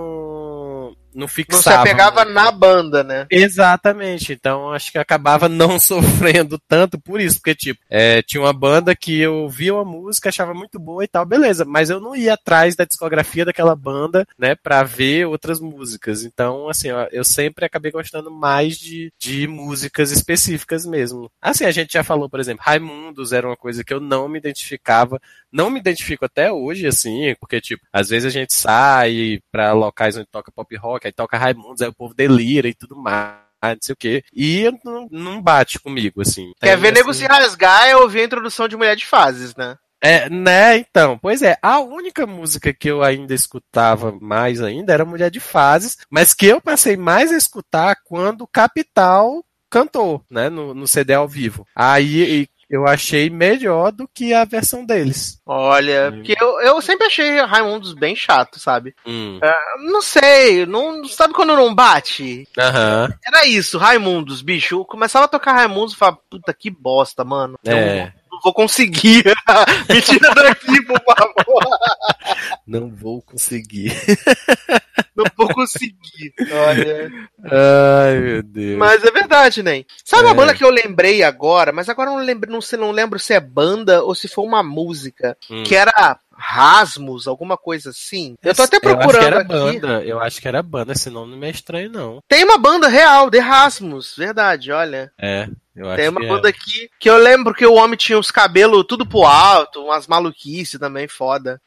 não fixava. Não se apegava na banda, né? Exatamente. Então, acho que acabava não sofrendo tanto por isso. Porque, tipo, tinha uma banda que eu via uma música, achava muito boa e tal, beleza. Mas eu não ia atrás da discografia daquela banda, né, pra ver outras músicas. Então, assim, eu sempre acabei gostando mais de músicas específicas mesmo. Assim, a gente já falou, por exemplo, Raimundos era uma coisa que eu não me identificava. Não me identifico até hoje, assim, porque, tipo, às vezes a gente sai pra locais onde toca pop rock, aí toca Raimundos, aí o povo delira e tudo mais, não sei o quê. E não bate comigo, assim. Quer ver nego se rasgar é ouvir a introdução de Mulher de Fases, né? Né, então, pois é, a única música que eu ainda escutava mais ainda era Mulher de Fases, mas que eu passei mais a escutar quando Capital cantou, né, no CD ao vivo. Aí eu achei melhor do que a versão deles. Olha, porque eu sempre achei Raimundos bem chato, sabe? Não sei, sabe quando não bate? Era isso, Raimundos, bicho. Eu começava a tocar Raimundos e falava, puta que bosta, mano. Não vou conseguir. Me tira daqui, por favor. Não vou conseguir. Não vou conseguir. Olha. Ai, meu Deus. Mas é verdade, né? Sabe a banda que eu lembrei agora, mas agora eu não lembro se é banda ou se foi uma música, que era Rasmus, alguma coisa assim. Eu tô até procurando aqui. Eu acho que era banda, esse nome não é estranho, não. Tem uma banda real, The Rasmus, verdade, olha. Eu acho tem uma banda aqui que eu lembro que o homem tinha os cabelos tudo pro alto, umas maluquices também, foda.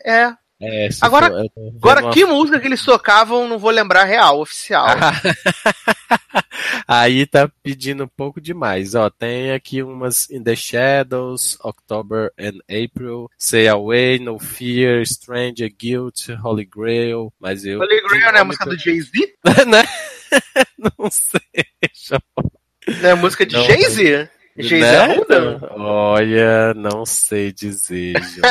Agora que música que eles tocavam, não vou lembrar real, oficial. Aí tá pedindo um pouco demais. Ó, tem aqui umas In the Shadows, October and April, Say Away, No Fear, Stranger, Guilt, Holy Grail, mas eu... Holy Grail não é a música do Jay-Z? Né? Não sei. Não é a música de Jay-Z? Geise Né? Arruda? Olha, não sei dizer, João.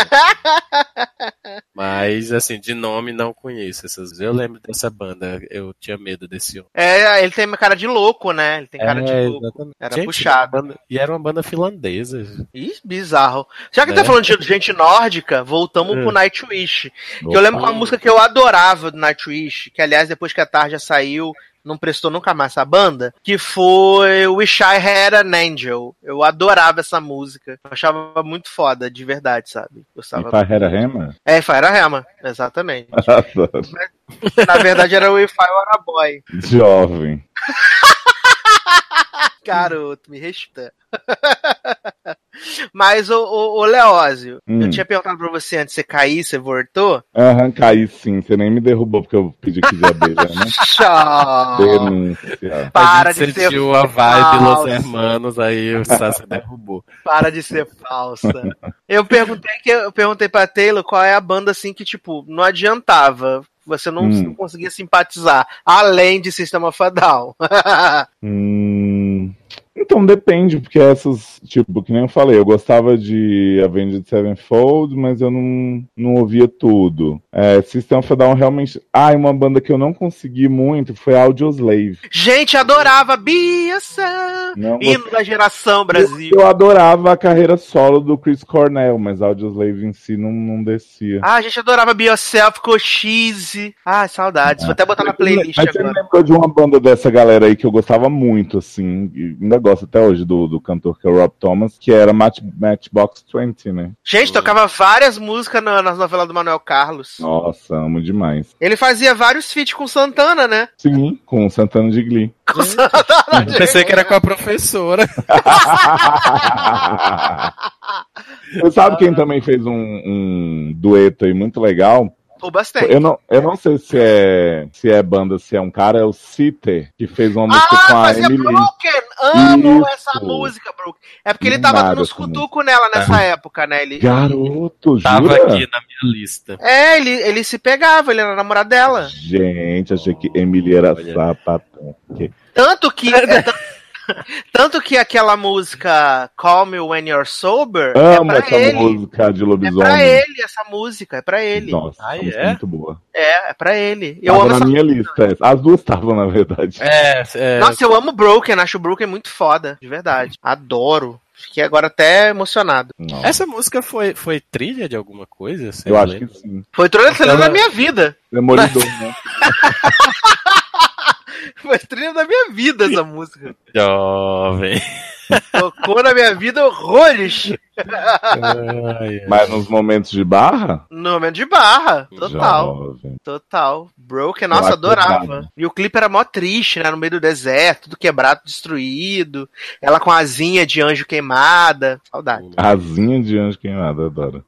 Mas, assim, de nome não conheço essas. Eu lembro dessa banda, eu tinha medo desse homem. Ele tem uma cara de louco, né? Ele tem cara de louco. Exatamente. Era Gente, puxado. e era uma banda finlandesa. Ih, bizarro. Já que Né? tá falando de gente nórdica, voltamos pro Nightwish. Que eu lembro que uma música que eu adorava do Nightwish, que aliás, depois que a Tarja saiu, não prestou nunca mais essa banda, que foi Wish I Had an Angel. Eu adorava essa música. Eu achava muito foda, de verdade, sabe? Gostava. E Farrera Hammer? É, Fire Hammer, exatamente. Adoro. Na verdade era o If I Were a Boy. Jovem. Garoto, me respeita. Mas, ô Leózio, eu tinha perguntado pra você antes de você cair, você voltou? Aham, caí sim. Você nem me derrubou porque eu pedi que já beija, né? Tchau. Denúncia. Para A de gente ser sentiu a vibe Los falsa. Hermanos, aí o Sassi derrubou. Para de ser falsa. Eu perguntei pra Taylor qual é a banda assim que, tipo, não adiantava. Você não conseguia simpatizar, além de System of a Down. Então depende, porque essas, tipo, que nem eu falei, eu gostava de Avenged Sevenfold, mas eu não ouvia tudo. System of a Down realmente... uma banda que eu não consegui muito foi Audioslave. Gente, adorava Beyoncé, hino da geração Brasil. Eu adorava a carreira solo do Chris Cornell, mas Audioslave em si não descia. A gente adorava Beyoncé, ficou cheesy. Saudades. Vou até botar na playlist mas agora. você lembrou de uma banda dessa galera aí que eu gostava muito, assim, e ainda gosto até hoje do cantor que é o Rob Thomas, que era Matchbox 20, né? Gente, tocava várias músicas nas novelas do Manuel Carlos. Nossa, amo demais. Ele fazia vários feats com Santana, né? Sim, com o Santana de Glee. Com Santana de Pensei que era com a professora. Você sabe quem também fez um dueto aí muito legal? Bastante. Eu não sei se é banda, se é um cara, é o Citer, que fez uma música com a Emily. Broken! Amo Isso. essa música, Broken. É porque ele tava dando uns cutucos nela nessa época, né? Garoto, Tava jura? aqui na minha lista. Ele se pegava, ele era namorado dela. Gente, achei que Emily era sapatão. Tanto que aquela música Call Me When You're Sober Amo é pra essa ele. música de lobisomem. É pra ele essa música, é pra ele. Nossa, essa música é muito boa. É pra ele. Eu Tava amo na essa minha lista. As duas estavam, na verdade. Nossa, eu amo Broken, acho o Broken muito foda, de verdade. Adoro. Fiquei agora até emocionado. Essa música foi trilha de alguma coisa? Eu acho que sim. Foi trilha da minha vida. Demolidor, né? Foi trilha da minha vida essa música. Jovem. Tocou na minha vida horrores. Mas nos momentos de barra? No momento de barra. Total. Jovem. Total. Broken, nossa, adorava. E o clipe era mó triste, né? No meio do deserto, tudo quebrado, destruído. Ela com a asinha de anjo queimada. Saudade. Asinha de anjo queimado, adoro.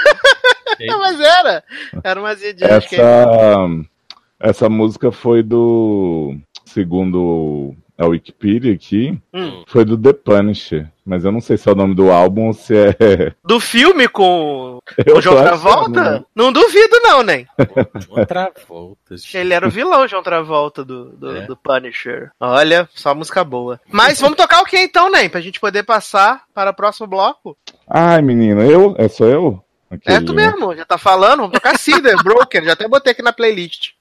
Mas era. Era uma asinha de anjo queimada. Essa música foi do... Segundo a Wikipedia aqui, foi do The Punisher. Mas eu não sei se é o nome do álbum ou se é... Do filme com o João Travolta? Não duvido não, nem. João Travolta. Ele era o vilão, João Travolta, do Punisher. Olha, só música boa. Mas vamos tocar o que então, nem? Pra gente poder passar para o próximo bloco? Ai, menino, sou eu? É tu mesmo, já tá falando, vamos tocar Cider, Broken, já até botei aqui na playlist.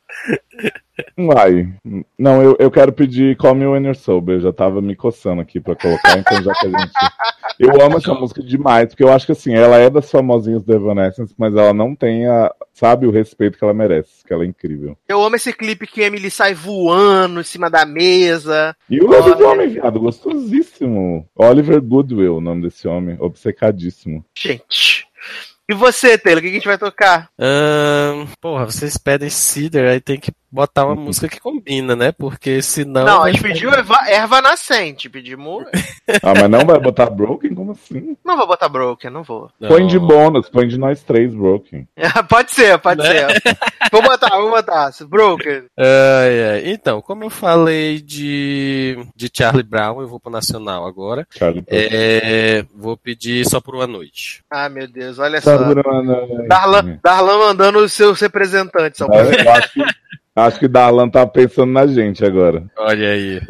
Vai. Não, eu quero pedir Call Me When You're Sober. Eu já tava me coçando aqui pra colocar, então já que a gente... Eu amo essa música demais, porque eu acho que assim, ela é das famosinhas do Evanescence, mas ela não tem sabe, o respeito que ela merece, que ela é incrível. Eu amo esse clipe que Emily sai voando em cima da mesa. E o lobisomem, viado, gostosíssimo. Oliver Goodwill, o nome desse homem, obcecadíssimo. Gente... E você, Taylor, o que a gente vai tocar? Porra, vocês pedem Cider, aí tem que botar uma música que combina, né? Porque senão... Não, a gente pediu Erva Nascente, pedimos... Mas não vai botar Broken? Como assim? Não vou botar Broken, não vou. Põe de bônus, põe de nós três Broken. Pode ser. Vou botar. Broken. Então, como eu falei de Charlie Brown, eu vou pro Nacional agora. Vou pedir Só por uma Noite. Ah, meu Deus, olha só. Darlan mandando os seus representantes. Acho que Darlan tá pensando na gente agora. Olha aí.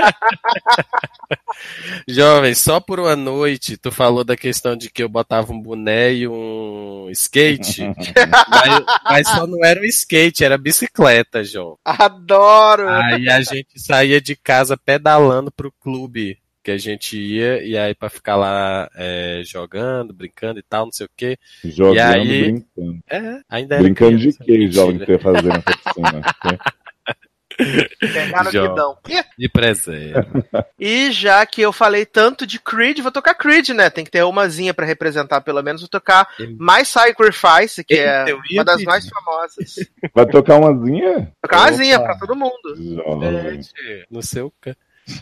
Jovem, só por uma noite, tu falou da questão de que eu botava um boné e um skate, mas só não era um skate, era bicicleta, João. Adoro! Aí a gente saía de casa pedalando pro clube que a gente ia, e aí pra ficar lá jogando, brincando e tal, não sei o quê. Jogando, E aí, brincando. ainda era Brincando criança, de quê, mentira. jovem, que você ia fazer nessa piscina? Pegar no guidão. De presente. E já que eu falei tanto de Creed, vou tocar Creed, né? Tem que ter umazinha pra representar, pelo menos. Vou tocar My Sacrifice, que é uma das mais famosas. Vai tocar umazinha? Tocar umazinha pra todo mundo. Jovem. No seu ca...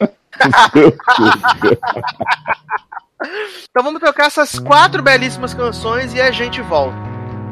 Então vamos tocar essas 4 belíssimas canções e a gente volta.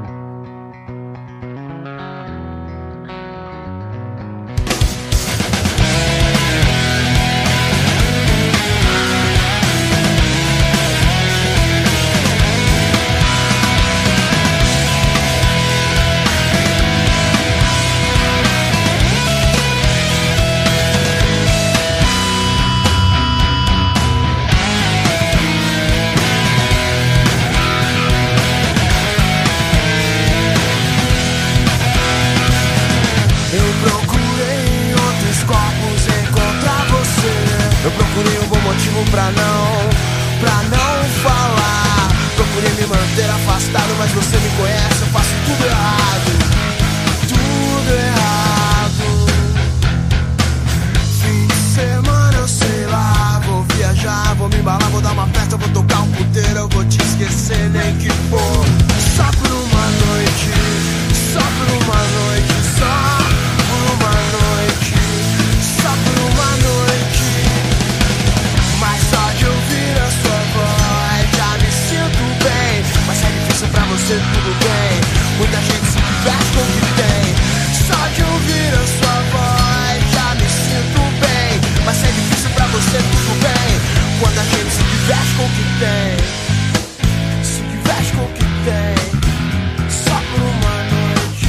Eu procurei um bom motivo pra não falar. Procurei me manter afastado, mas você me conhece, eu faço tudo errado. Tudo errado. Fim de semana eu sei lá, vou viajar, vou me embalar, vou dar uma festa, vou tocar um puteiro, eu vou te esquecer, nem que for. Só por uma noite, só por uma noite, só por uma noite, só por uma noite. Mas só de ouvir a sua voz já me sinto bem. Mas é difícil pra você, tudo bem. Muita gente se diverte com o que tem. Só de ouvir a sua voz já me sinto bem. Mas é difícil pra você, tudo bem. Quando a gente se diverte com o que tem. Se diverte com o que tem. Só por uma noite.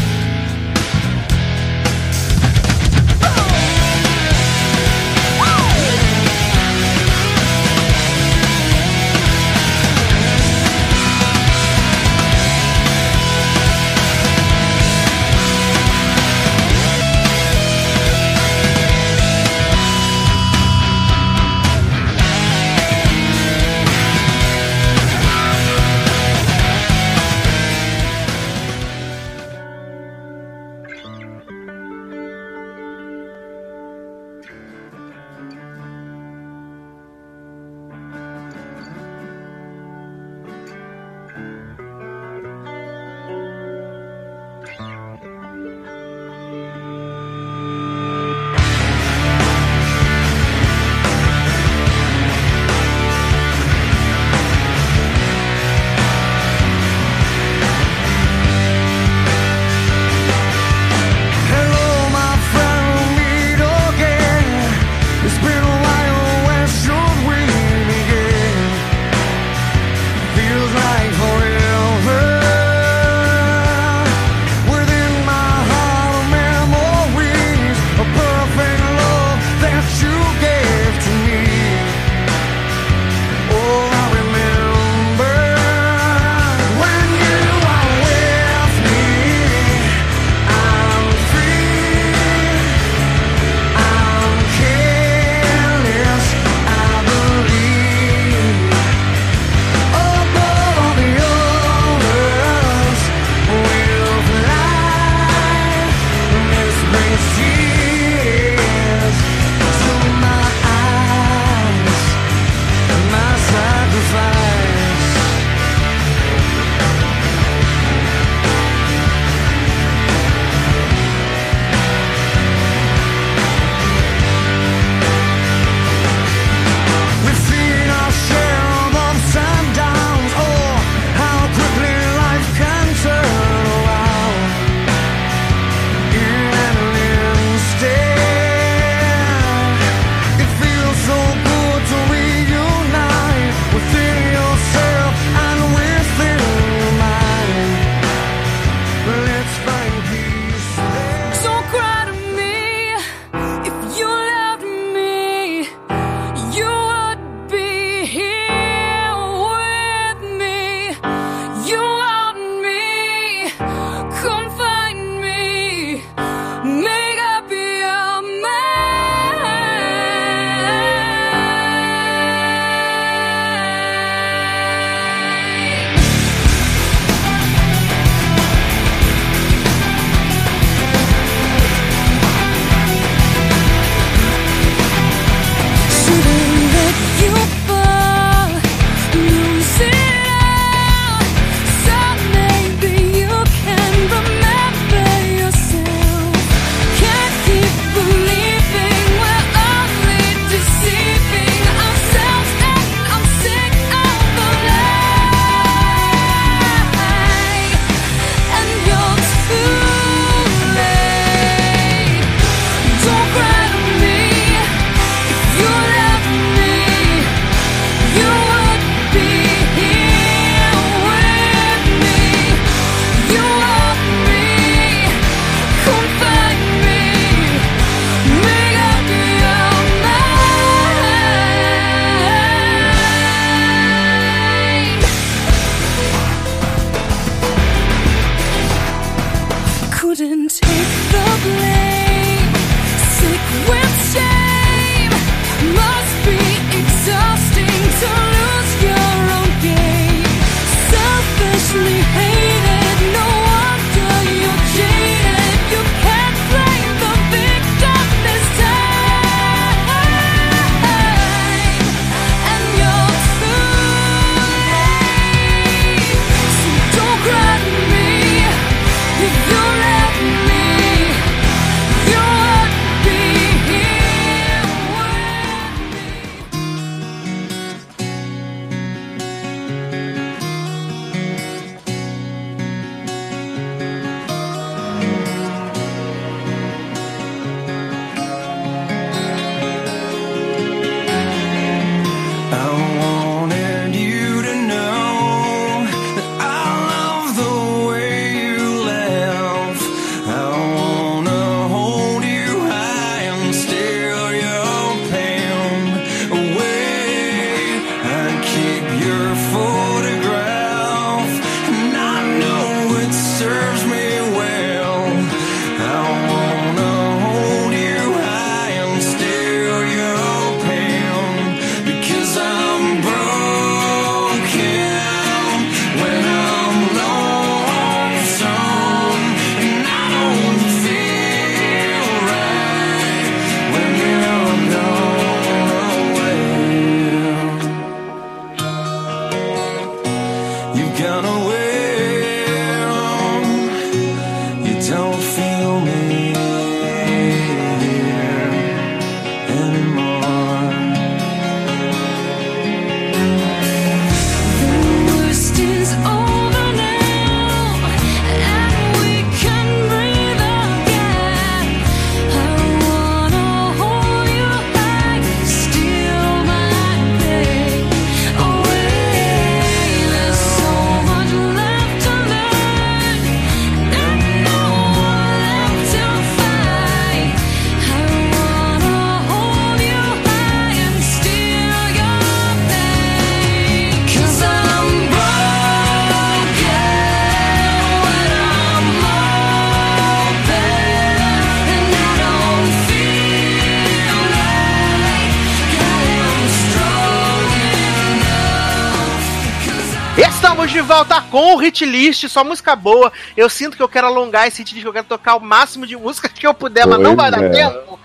Estamos de volta com o Hit List, só música boa. Eu sinto que eu quero alongar esse hit list, que eu quero tocar o máximo de música que eu puder, mas não vai dar tempo.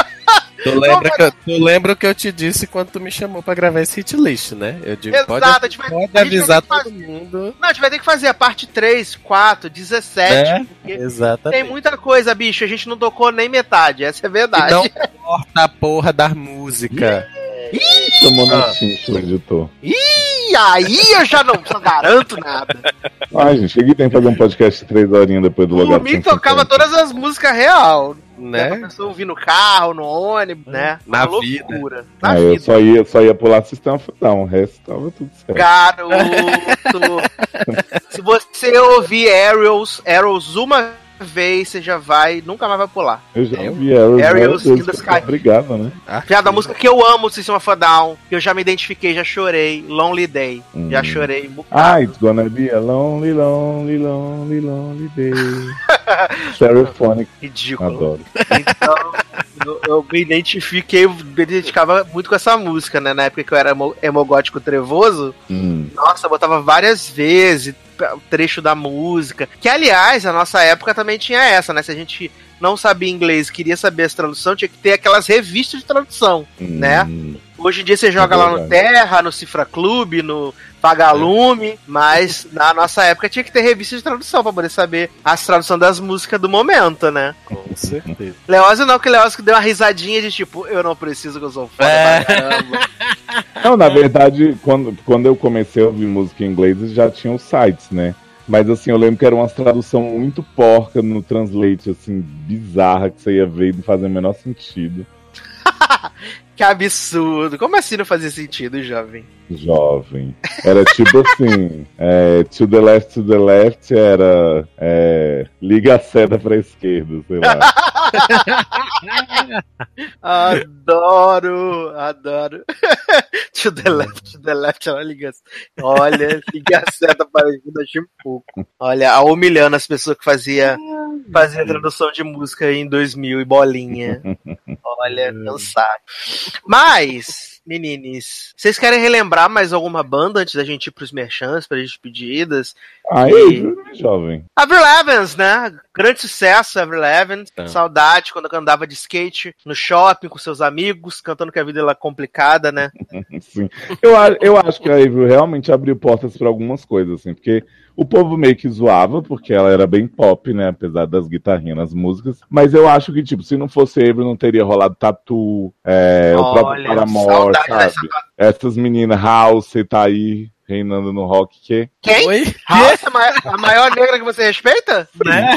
Tu lembra que eu te disse quando tu me chamou pra gravar esse hit list, né? Eu digo, Exato, pode a gente vai avisar ter que todo mundo. Não, a gente vai ter que fazer a parte 3, 4, 17. Né? Porque Exatamente. tem muita coisa, bicho. A gente não tocou nem metade, essa é a verdade. Não corta a porra da música. Tomou notinho, o editor. Ih, aí eu já não garanto nada. Ai, gente, cheguei tem que fazer um podcast 3 horinhas depois do lugar. Por mim tocava todas as músicas real. Né? A pessoa ouvir no carro, no ônibus, né? Na Uma vida. loucura. Na Ah, eu vida. só ia pular System of a Down, o resto tava tudo certo. Garoto! Se você ouvir Arrows uma vez, você já vai, nunca mais vai pular. Eu já ouvi Arrows in the Sky. Obrigado, né? Piada da música que eu amo, System of a Down, que eu já me identifiquei, já chorei. Lonely Day. Já chorei. Ah, it's gonna be a lonely, lonely, lonely, lonely day. Stereophonic. Ridículo. Adoro. Então, eu me identificava muito com essa música, né? Na época que eu era hemogótico trevoso. Nossa, eu botava várias vezes o trecho da música. Que, aliás, a nossa época também tinha essa, né? Se a gente não sabia inglês, queria saber essa tradução, tinha que ter aquelas revistas de tradução, né? Hoje em dia você joga lá no Terra, no Cifra Clube, no Vagalume, mas na nossa época tinha que ter revista de tradução pra poder saber as traduções das músicas do momento, né? Com certeza. Leózio não, que Leózio deu uma risadinha de tipo, eu não preciso que eu sou foda pra caramba. Não, na verdade, quando eu comecei a ouvir música em inglês, já tinha os sites, né? Mas assim, eu lembro que era uma tradução muito porca no Translate, assim, bizarra, que você ia ver e não fazia o menor sentido. Que absurdo. Como assim não fazia sentido, jovem? Jovem. Era tipo assim, to the left era liga a seta pra esquerda, sei lá. Adoro. To the left, ela liga. Olha, liga a seta para a esquerda, achei um pouco. Olha, humilhando as pessoas que fazia tradução de música em 2000 e bolinha. Olha, cansado. Mas, meninos, vocês querem relembrar mais alguma banda antes da gente ir pros merchants, para as despedidas? Aí, jovem. Avril Lavigne, né? Grande sucesso, Avril Lavigne. Saudade quando eu andava de skate no shopping com seus amigos, cantando que a vida é complicada, né? Sim. Eu acho que a Avril realmente abriu portas para algumas coisas, assim, porque o povo meio que zoava, porque ela era bem pop, né? Apesar das guitarrinhas nas músicas. Mas eu acho que, tipo, se não fosse a Avril, não teria rolado Tatu, o próprio Paramore, sabe? Essas meninas, House, tá aí reinando no rock, que... Quem? Oi? House, a maior negra que você respeita? Né?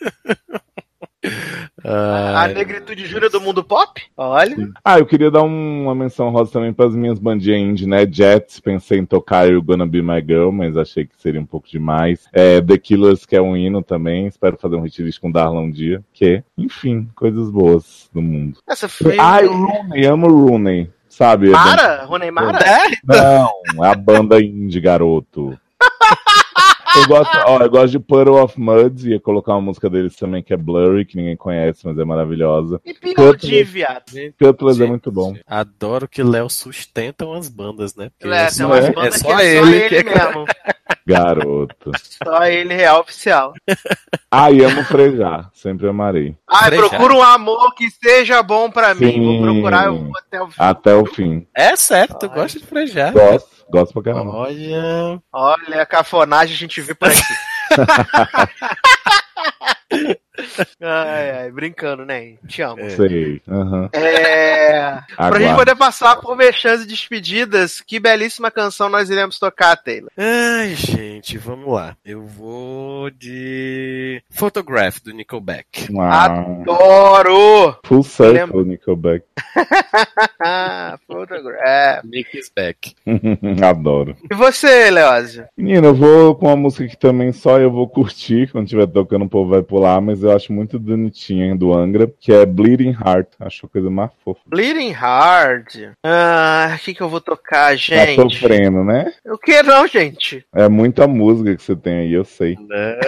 A negritude júnior do mundo pop? Olha. Eu queria dar uma menção rosa também para as minhas bandinhas indie, né? Jets, pensei em tocar You Gonna Be My Girl, mas achei que seria um pouco demais. The Killers, que é um hino também, espero fazer um hit list com Darla um dia. Enfim, coisas boas do mundo. Essa foi... o Rooney, amo o Rooney. Sabe? Rooney Mara? Não, é a banda indie, garoto. Eu gosto de Puddle of Mud, ia colocar uma música deles também que é Blurry, que ninguém conhece, mas é maravilhosa. E P.O.D., viado. Cutlass é muito bom. Adoro que Léo sustenta umas bandas, né? Porque tem umas bandas só que ele que é mesmo. Garoto. Só ele, real oficial. E amo Frejá, sempre amarei. Procura um amor que seja bom pra mim. Vou procurar, eu vou até o fim. Até o fim. É certo, tu gosta de frejar. Gosto pra caramba. Olha, a cafonagem a gente vê por aqui. Brincando, né? Te amo. Sei. Pra gente poder passar por merchans e despedidas, que belíssima canção nós iremos tocar, Taylor. Ai, gente, vamos lá. Eu vou de Photograph, do Nickelback. Adoro! Full circle, Nickelback. Photograph. Nick is back. Adoro. E você, Leózio? Menino, eu vou com uma música que também só eu vou curtir, quando estiver tocando o povo vai pular, mas eu acho muito bonitinha, do Angra, que é Bleeding Heart. Acho a coisa mais fofa. Bleeding Heart? O que eu vou tocar, gente? Tá sofrendo, né? O que não, gente? É muita música que você tem aí, eu sei.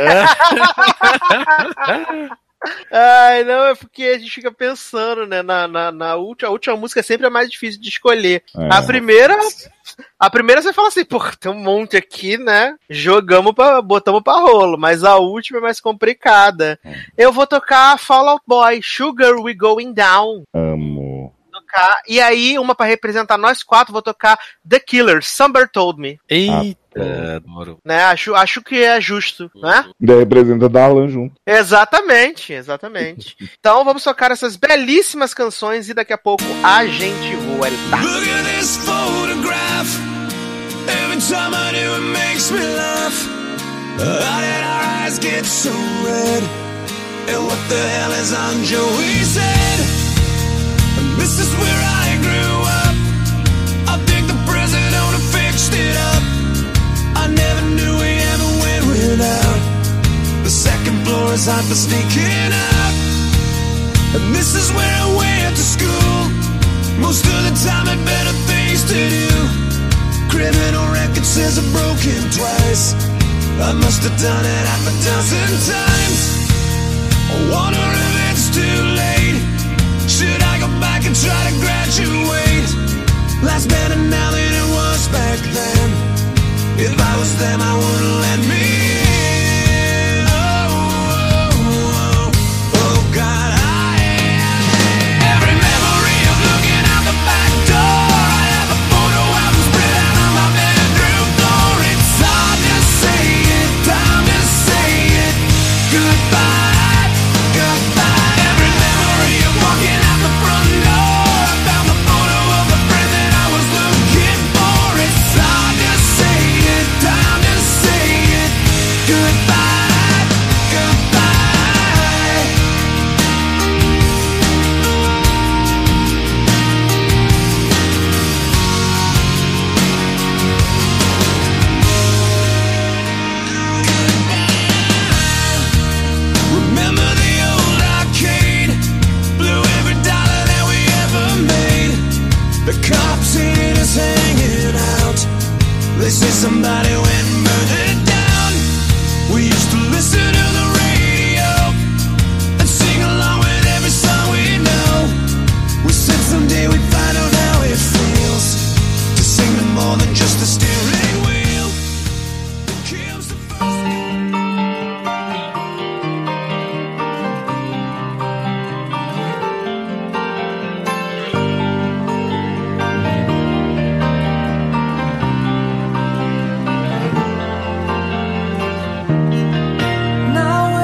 Não, é porque a gente fica pensando, né? A última música sempre é mais difícil de escolher. A primeira A primeira você fala assim, pô, tem um monte aqui, né? Botamos pra rolo, mas a última é mais complicada. Eu vou tocar Fall Out Boy, Sugar We Going Down. Amo. E aí, uma pra representar nós quatro, vou tocar The Killers, Somebody Told Me. Eita, adoro. Né? Acho que é justo, né? Daí representa da Alan junto. Exatamente. Então vamos tocar essas belíssimas canções e daqui a pouco a gente volta. Look at this photograph. Every time I do it makes me laugh. How did our eyes get so red? And what the hell is on Joey's head? This is where I grew up. I think the present owner fixed it up. I never knew we ever went without. The second floor is hot for sneaking up. And this is where I went to school. Most of the time had better things to do. Criminal record says I'm broken twice. I must have done it half a dozen times. I wonder if it's too late. Should I go back and try to graduate? Life's better now than it was back then. If I was them, I wouldn't let me in. Oh, God, every memory of looking out the back door. I have a photo album spread out on my bedroom floor. It's hard to say it, time to say it. Goodbye, goodbye. Every memory of walking out the front door. I found the photo of the friend that I was looking for. It's hard to say it, time to say it. Goodbye, goodbye. Remember the old arcade? Blew every dollar that we ever made. The cops seen us hanging out. They say somebody went and burned it down. We used to listen to the radio and sing along with every song we know. We said someday we'd find out how it feels to sing to more than just a steering wheel. Kills the Now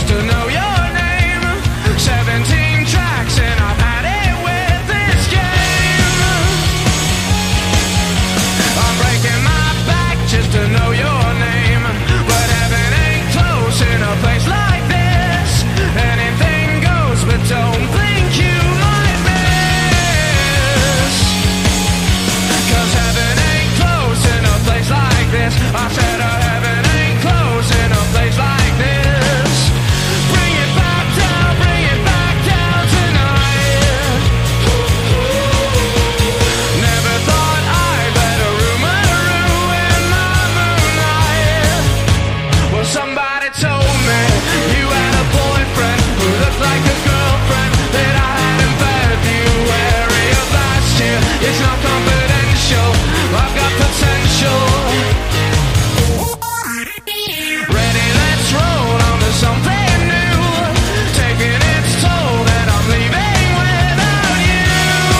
to know your name. 17 tracks and I've had it with this game. I'm breaking my back just to know your name. But heaven ain't close in a place like this. Anything goes, but don't think you might miss. 'Cause heaven ain't close in a place like this. I said heaven ain't close in a place like this. Bring it back down tonight. Never thought I'd let a rumor ruin my moonlight. Well, somebody told me you had a boyfriend who looked like a girlfriend that I had in February of last year. It's not confidential, I've got potential. Ready, let's roll on to something new. Taking its toll that I'm leaving without you.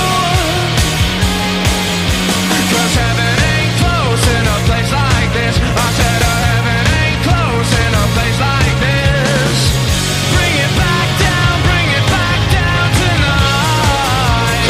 'Cause heaven ain't close in a place like this. I said heaven ain't close in a place like this. Bring it back down tonight.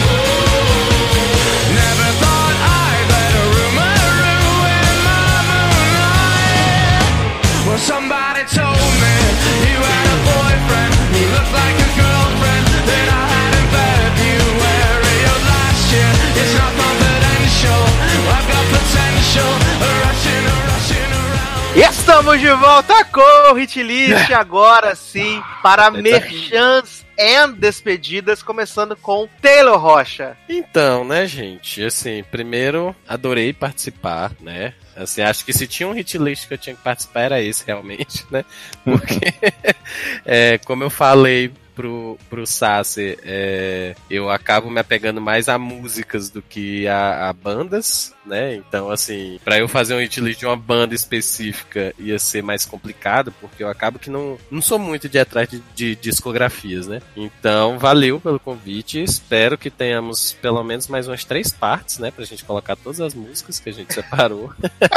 Never thought I'd let a rumor ruin my moonlight. Well, somebody told me you had a boyfriend who looked like a girlfriend that I had in February of last year. It's not confidential, I've got potential. Rushing around. Estamos de volta com o Hit List, agora sim, para merchans and despedidas, começando com Taylor Rocha. Então, né, gente, assim, primeiro, adorei participar, né, assim, acho que se tinha um hit list que eu tinha que participar era esse, realmente, né, porque, como eu falei pro Sassi, eu acabo me apegando mais a músicas do que a bandas, né? Então, assim, pra eu fazer um hit list de uma banda específica ia ser mais complicado, porque eu acabo que não sou muito de ir atrás de discografias, né? Então, valeu pelo convite, espero que tenhamos pelo menos mais umas 3 partes, né? Pra gente colocar todas as músicas que a gente separou.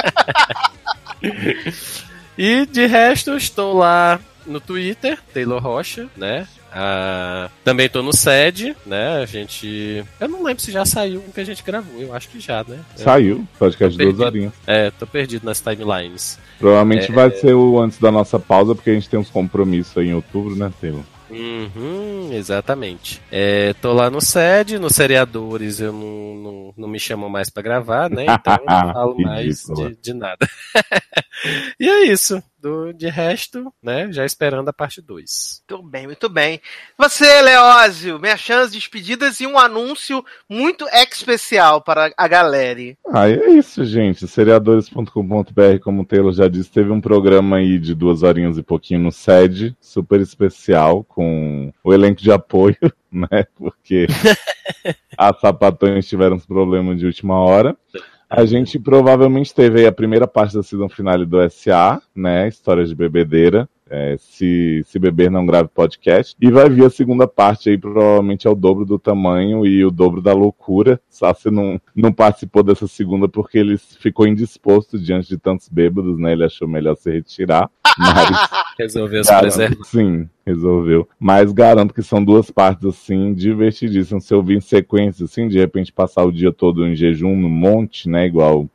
E, de resto, eu estou lá no Twitter, Taylor Rocha, né? Também tô no SED, né? A gente... Eu não lembro se já saiu um que a gente gravou, eu acho que já, né? Saiu, podcast de 2 horinhas. Tô perdido nas timelines. Provavelmente vai ser o antes da nossa pausa, porque a gente tem uns compromissos aí em outubro, né, Taylor? Exatamente. Tô lá no SED, nos seriadores eu não me chamam mais pra gravar, né? Então eu não falo mais de nada. E é isso. De resto, né? Já esperando a parte 2. Muito bem, muito bem. Você, Leózio, merchans, despedidas e um anúncio muito especial para a galera. É isso, gente. Seriadores.com.br, como o Taylor já disse, teve um programa aí de 2 horinhas e pouquinho no SED, super especial, com o elenco de apoio, né? Porque as sapatões tiveram uns problemas de última hora. A gente provavelmente teve aí a primeira parte da season finale do SA, né? Histórias de bebedeira. Se beber não grave podcast. E vai vir a segunda parte aí, provavelmente é o dobro do tamanho e o dobro da loucura. Sassi não participou dessa segunda porque ele ficou indisposto diante de tantos bêbados, né? Ele achou melhor se retirar. Mas resolveu se preservar. Sim, resolveu. Mas garanto que são 2 partes, assim, divertidíssimas. Se eu ouvir em sequência, assim, de repente passar o dia todo em jejum no monte, né? Igual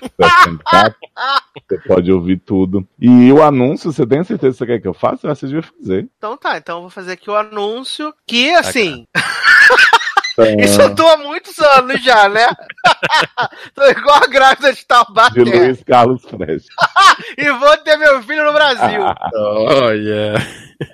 você pode ouvir tudo. E o anúncio, você tem certeza que você quer que eu faça? Você devia fazer. Então tá, então eu vou fazer aqui o anúncio que, assim... Isso eu tô há muitos anos já, né? Tô igual a grávida de Taubaté. De Luiz Carlos Freixo. E vou ter meu filho no Brasil. Oh, yeah.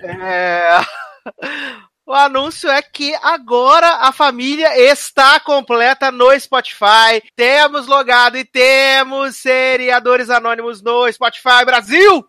O anúncio é que agora a família está completa no Spotify. Temos logado e temos seriadores anônimos no Spotify Brasil.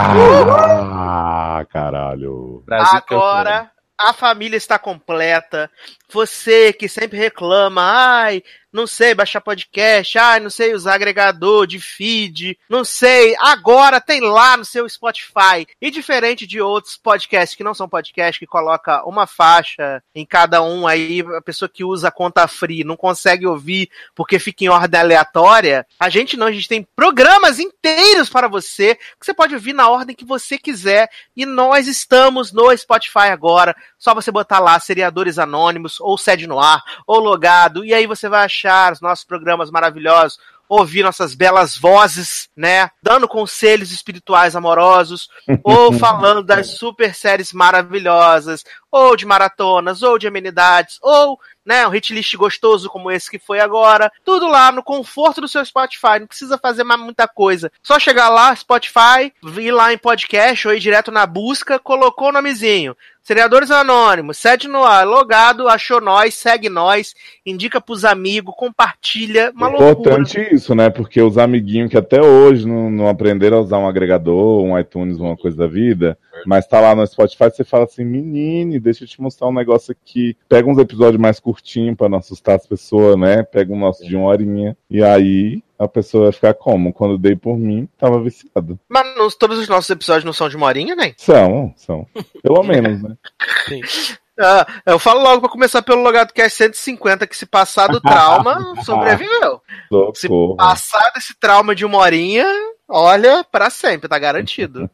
Caralho. Brasil agora a família está completa. Você que sempre reclama, não sei baixar podcast, não sei usar agregador de feed, não sei, agora tem lá no seu Spotify. E diferente de outros podcasts que não são podcasts, que coloca uma faixa em cada um, aí a pessoa que usa a conta free não consegue ouvir porque fica em ordem aleatória, a gente tem programas inteiros para você, que você pode ouvir na ordem que você quiser, e nós estamos no Spotify agora, só você botar lá Seriadores Anônimos, ou Sede no Ar, ou Logado, e aí você vai achar os nossos programas maravilhosos, ouvir nossas belas vozes, né, dando conselhos espirituais amorosos, ou falando das super séries maravilhosas, ou de maratonas, ou de amenidades, ou, né, um hitlist gostoso como esse que foi agora, tudo lá no conforto do seu Spotify, não precisa fazer mais muita coisa, só chegar lá, Spotify, ir lá em podcast, ou ir direto na busca, colocou o nomezinho, Seriadores Anônimos, Sede no Ar, Logado, achou nós, segue nós, indica pros amigos, compartilha, uma loucura. Importante isso, né? Porque os amiguinhos que até hoje não aprenderam a usar um agregador, um iTunes, uma coisa da vida, mas tá lá no Spotify, você fala assim, menine, deixa eu te mostrar um negócio aqui. Pega uns episódios mais curtinhos pra não assustar as pessoas, né? Pega um nosso de 1 horinha, e aí a pessoa vai ficar como? Quando dei por mim, tava viciado. Mas todos os nossos episódios não são de 1 horinha, né? São. Pelo menos, né? Sim. Eu falo logo pra começar pelo Logado Cast 150, que se passar do trauma, sobreviveu. Se passar desse trauma de 1 horinha, olha, pra sempre, tá garantido.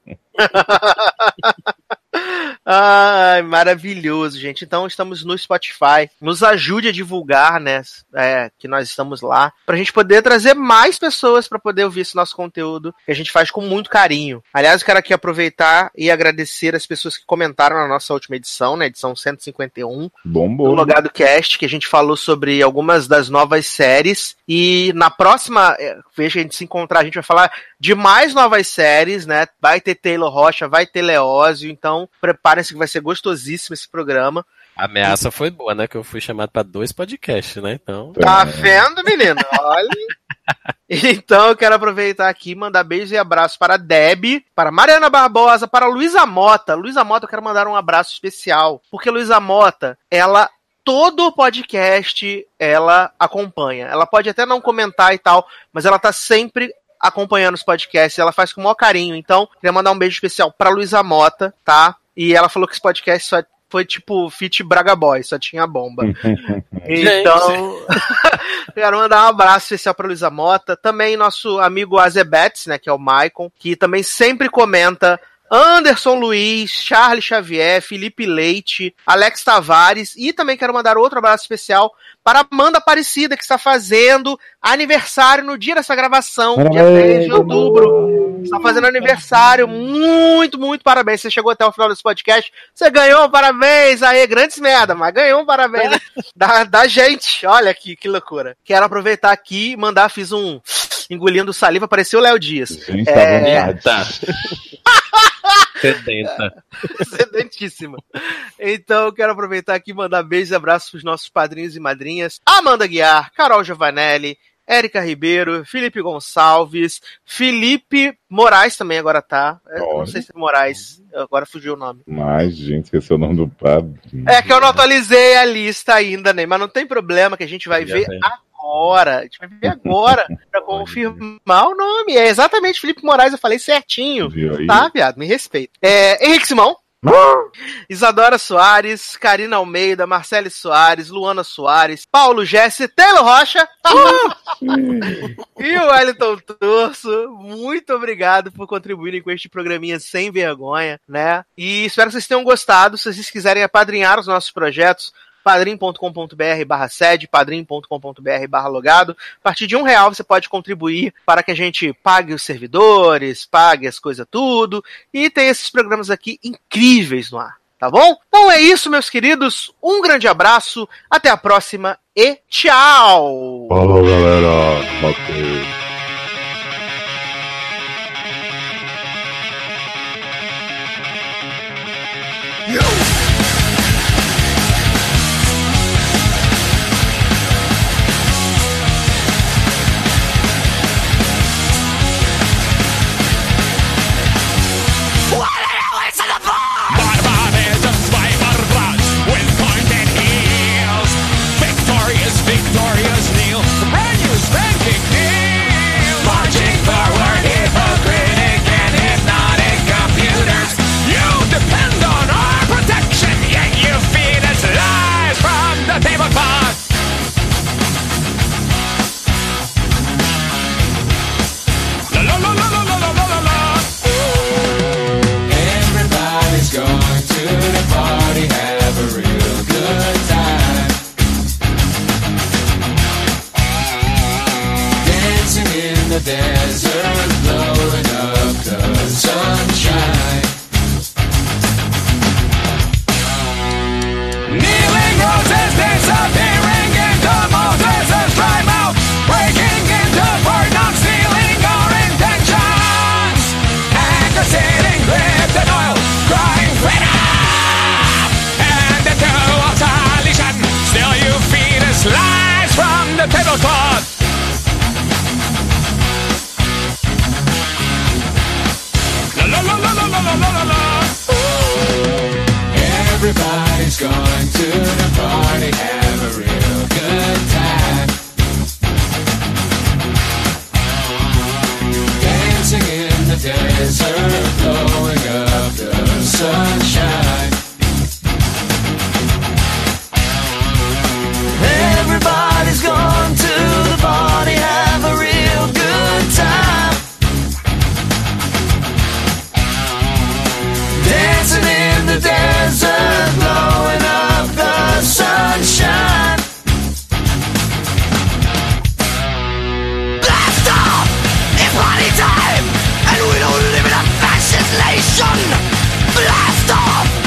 Ai, maravilhoso, gente. Então estamos no Spotify. Nos ajude a divulgar, né? Que nós estamos lá, pra gente poder trazer mais pessoas pra poder ouvir esse nosso conteúdo, que a gente faz com muito carinho. Aliás, eu quero aqui aproveitar e agradecer as pessoas que comentaram na nossa última edição, né? Edição 151 Bombou. do Logado Cast, que a gente falou sobre algumas das novas séries. E na próxima vez que a gente se encontrar, a gente vai falar de mais novas séries, né? Vai ter Taylor Rocha, vai ter Leózio, então preparem-se que vai ser gostosíssimo esse programa. A ameaça foi boa, né? Que eu fui chamado pra 2 podcasts, né? Então. Tá vendo, menino? Olha. Então eu quero aproveitar aqui e mandar beijos e abraços para a Deb, para a Mariana Barbosa, para a Luísa Mota. Luísa Mota, eu quero mandar um abraço especial, porque Luísa Mota, ela, todo podcast, ela acompanha. Ela pode até não comentar e tal, mas ela tá sempre acompanhando os podcasts, ela faz com o maior carinho. Então, queria mandar um beijo especial pra Luísa Mota, tá? E ela falou que esse podcast só foi tipo feat Braga Boy, só tinha bomba. Então, quero mandar um abraço especial pra Luísa Mota. Também nosso amigo Azebets, né, que é o Maicon, que também sempre comenta. Anderson Luiz, Charles Xavier, Felipe Leite, Alex Tavares, e também quero mandar outro abraço especial para Amanda Aparecida, que está fazendo aniversário no dia dessa gravação, dia 3 de outubro. Está fazendo aniversário, muito, muito parabéns. Você chegou até o final desse podcast, você ganhou um parabéns aí, grandes merda, mas ganhou um parabéns da gente. Olha que loucura. Quero aproveitar aqui e mandar, fiz um engolindo saliva, apareceu o Léo Dias. Gente, tá Sedenta. Sedentíssima. Então eu quero aproveitar aqui e mandar beijos e abraços pros nossos padrinhos e madrinhas. Amanda Guiar, Carol Giovanelli, Érica Ribeiro, Felipe Gonçalves, Felipe Moraes também agora tá. Não sei se é Moraes, agora fugiu o nome. Mas, gente, esqueci o nome do padre. É que eu não atualizei a lista ainda, né? Mas não tem problema que a gente vai ver agora. A gente vai ver agora pra confirmar o nome. É exatamente Felipe Moraes, eu falei certinho. Tá, viado? Me respeita. Henrique Simão. Isadora Soares, Karina Almeida, Marcele Soares, Luana Soares, Paulo Jesse, Taylor Rocha e o Wellington Torso. Muito obrigado por contribuírem com este programinha sem vergonha, né? E espero que vocês tenham gostado. Se vocês quiserem apadrinhar os nossos projetos, padrim.com.br/sede, padrim.com.br/logado. A partir de R$1 você pode contribuir para que a gente pague os servidores, pague as coisas tudo, e tem esses programas aqui incríveis no ar, tá bom? Então é isso, meus queridos, um grande abraço, até a próxima e tchau! Falou, galera! Ok. Victorious kneel. Annihilation! Blast off!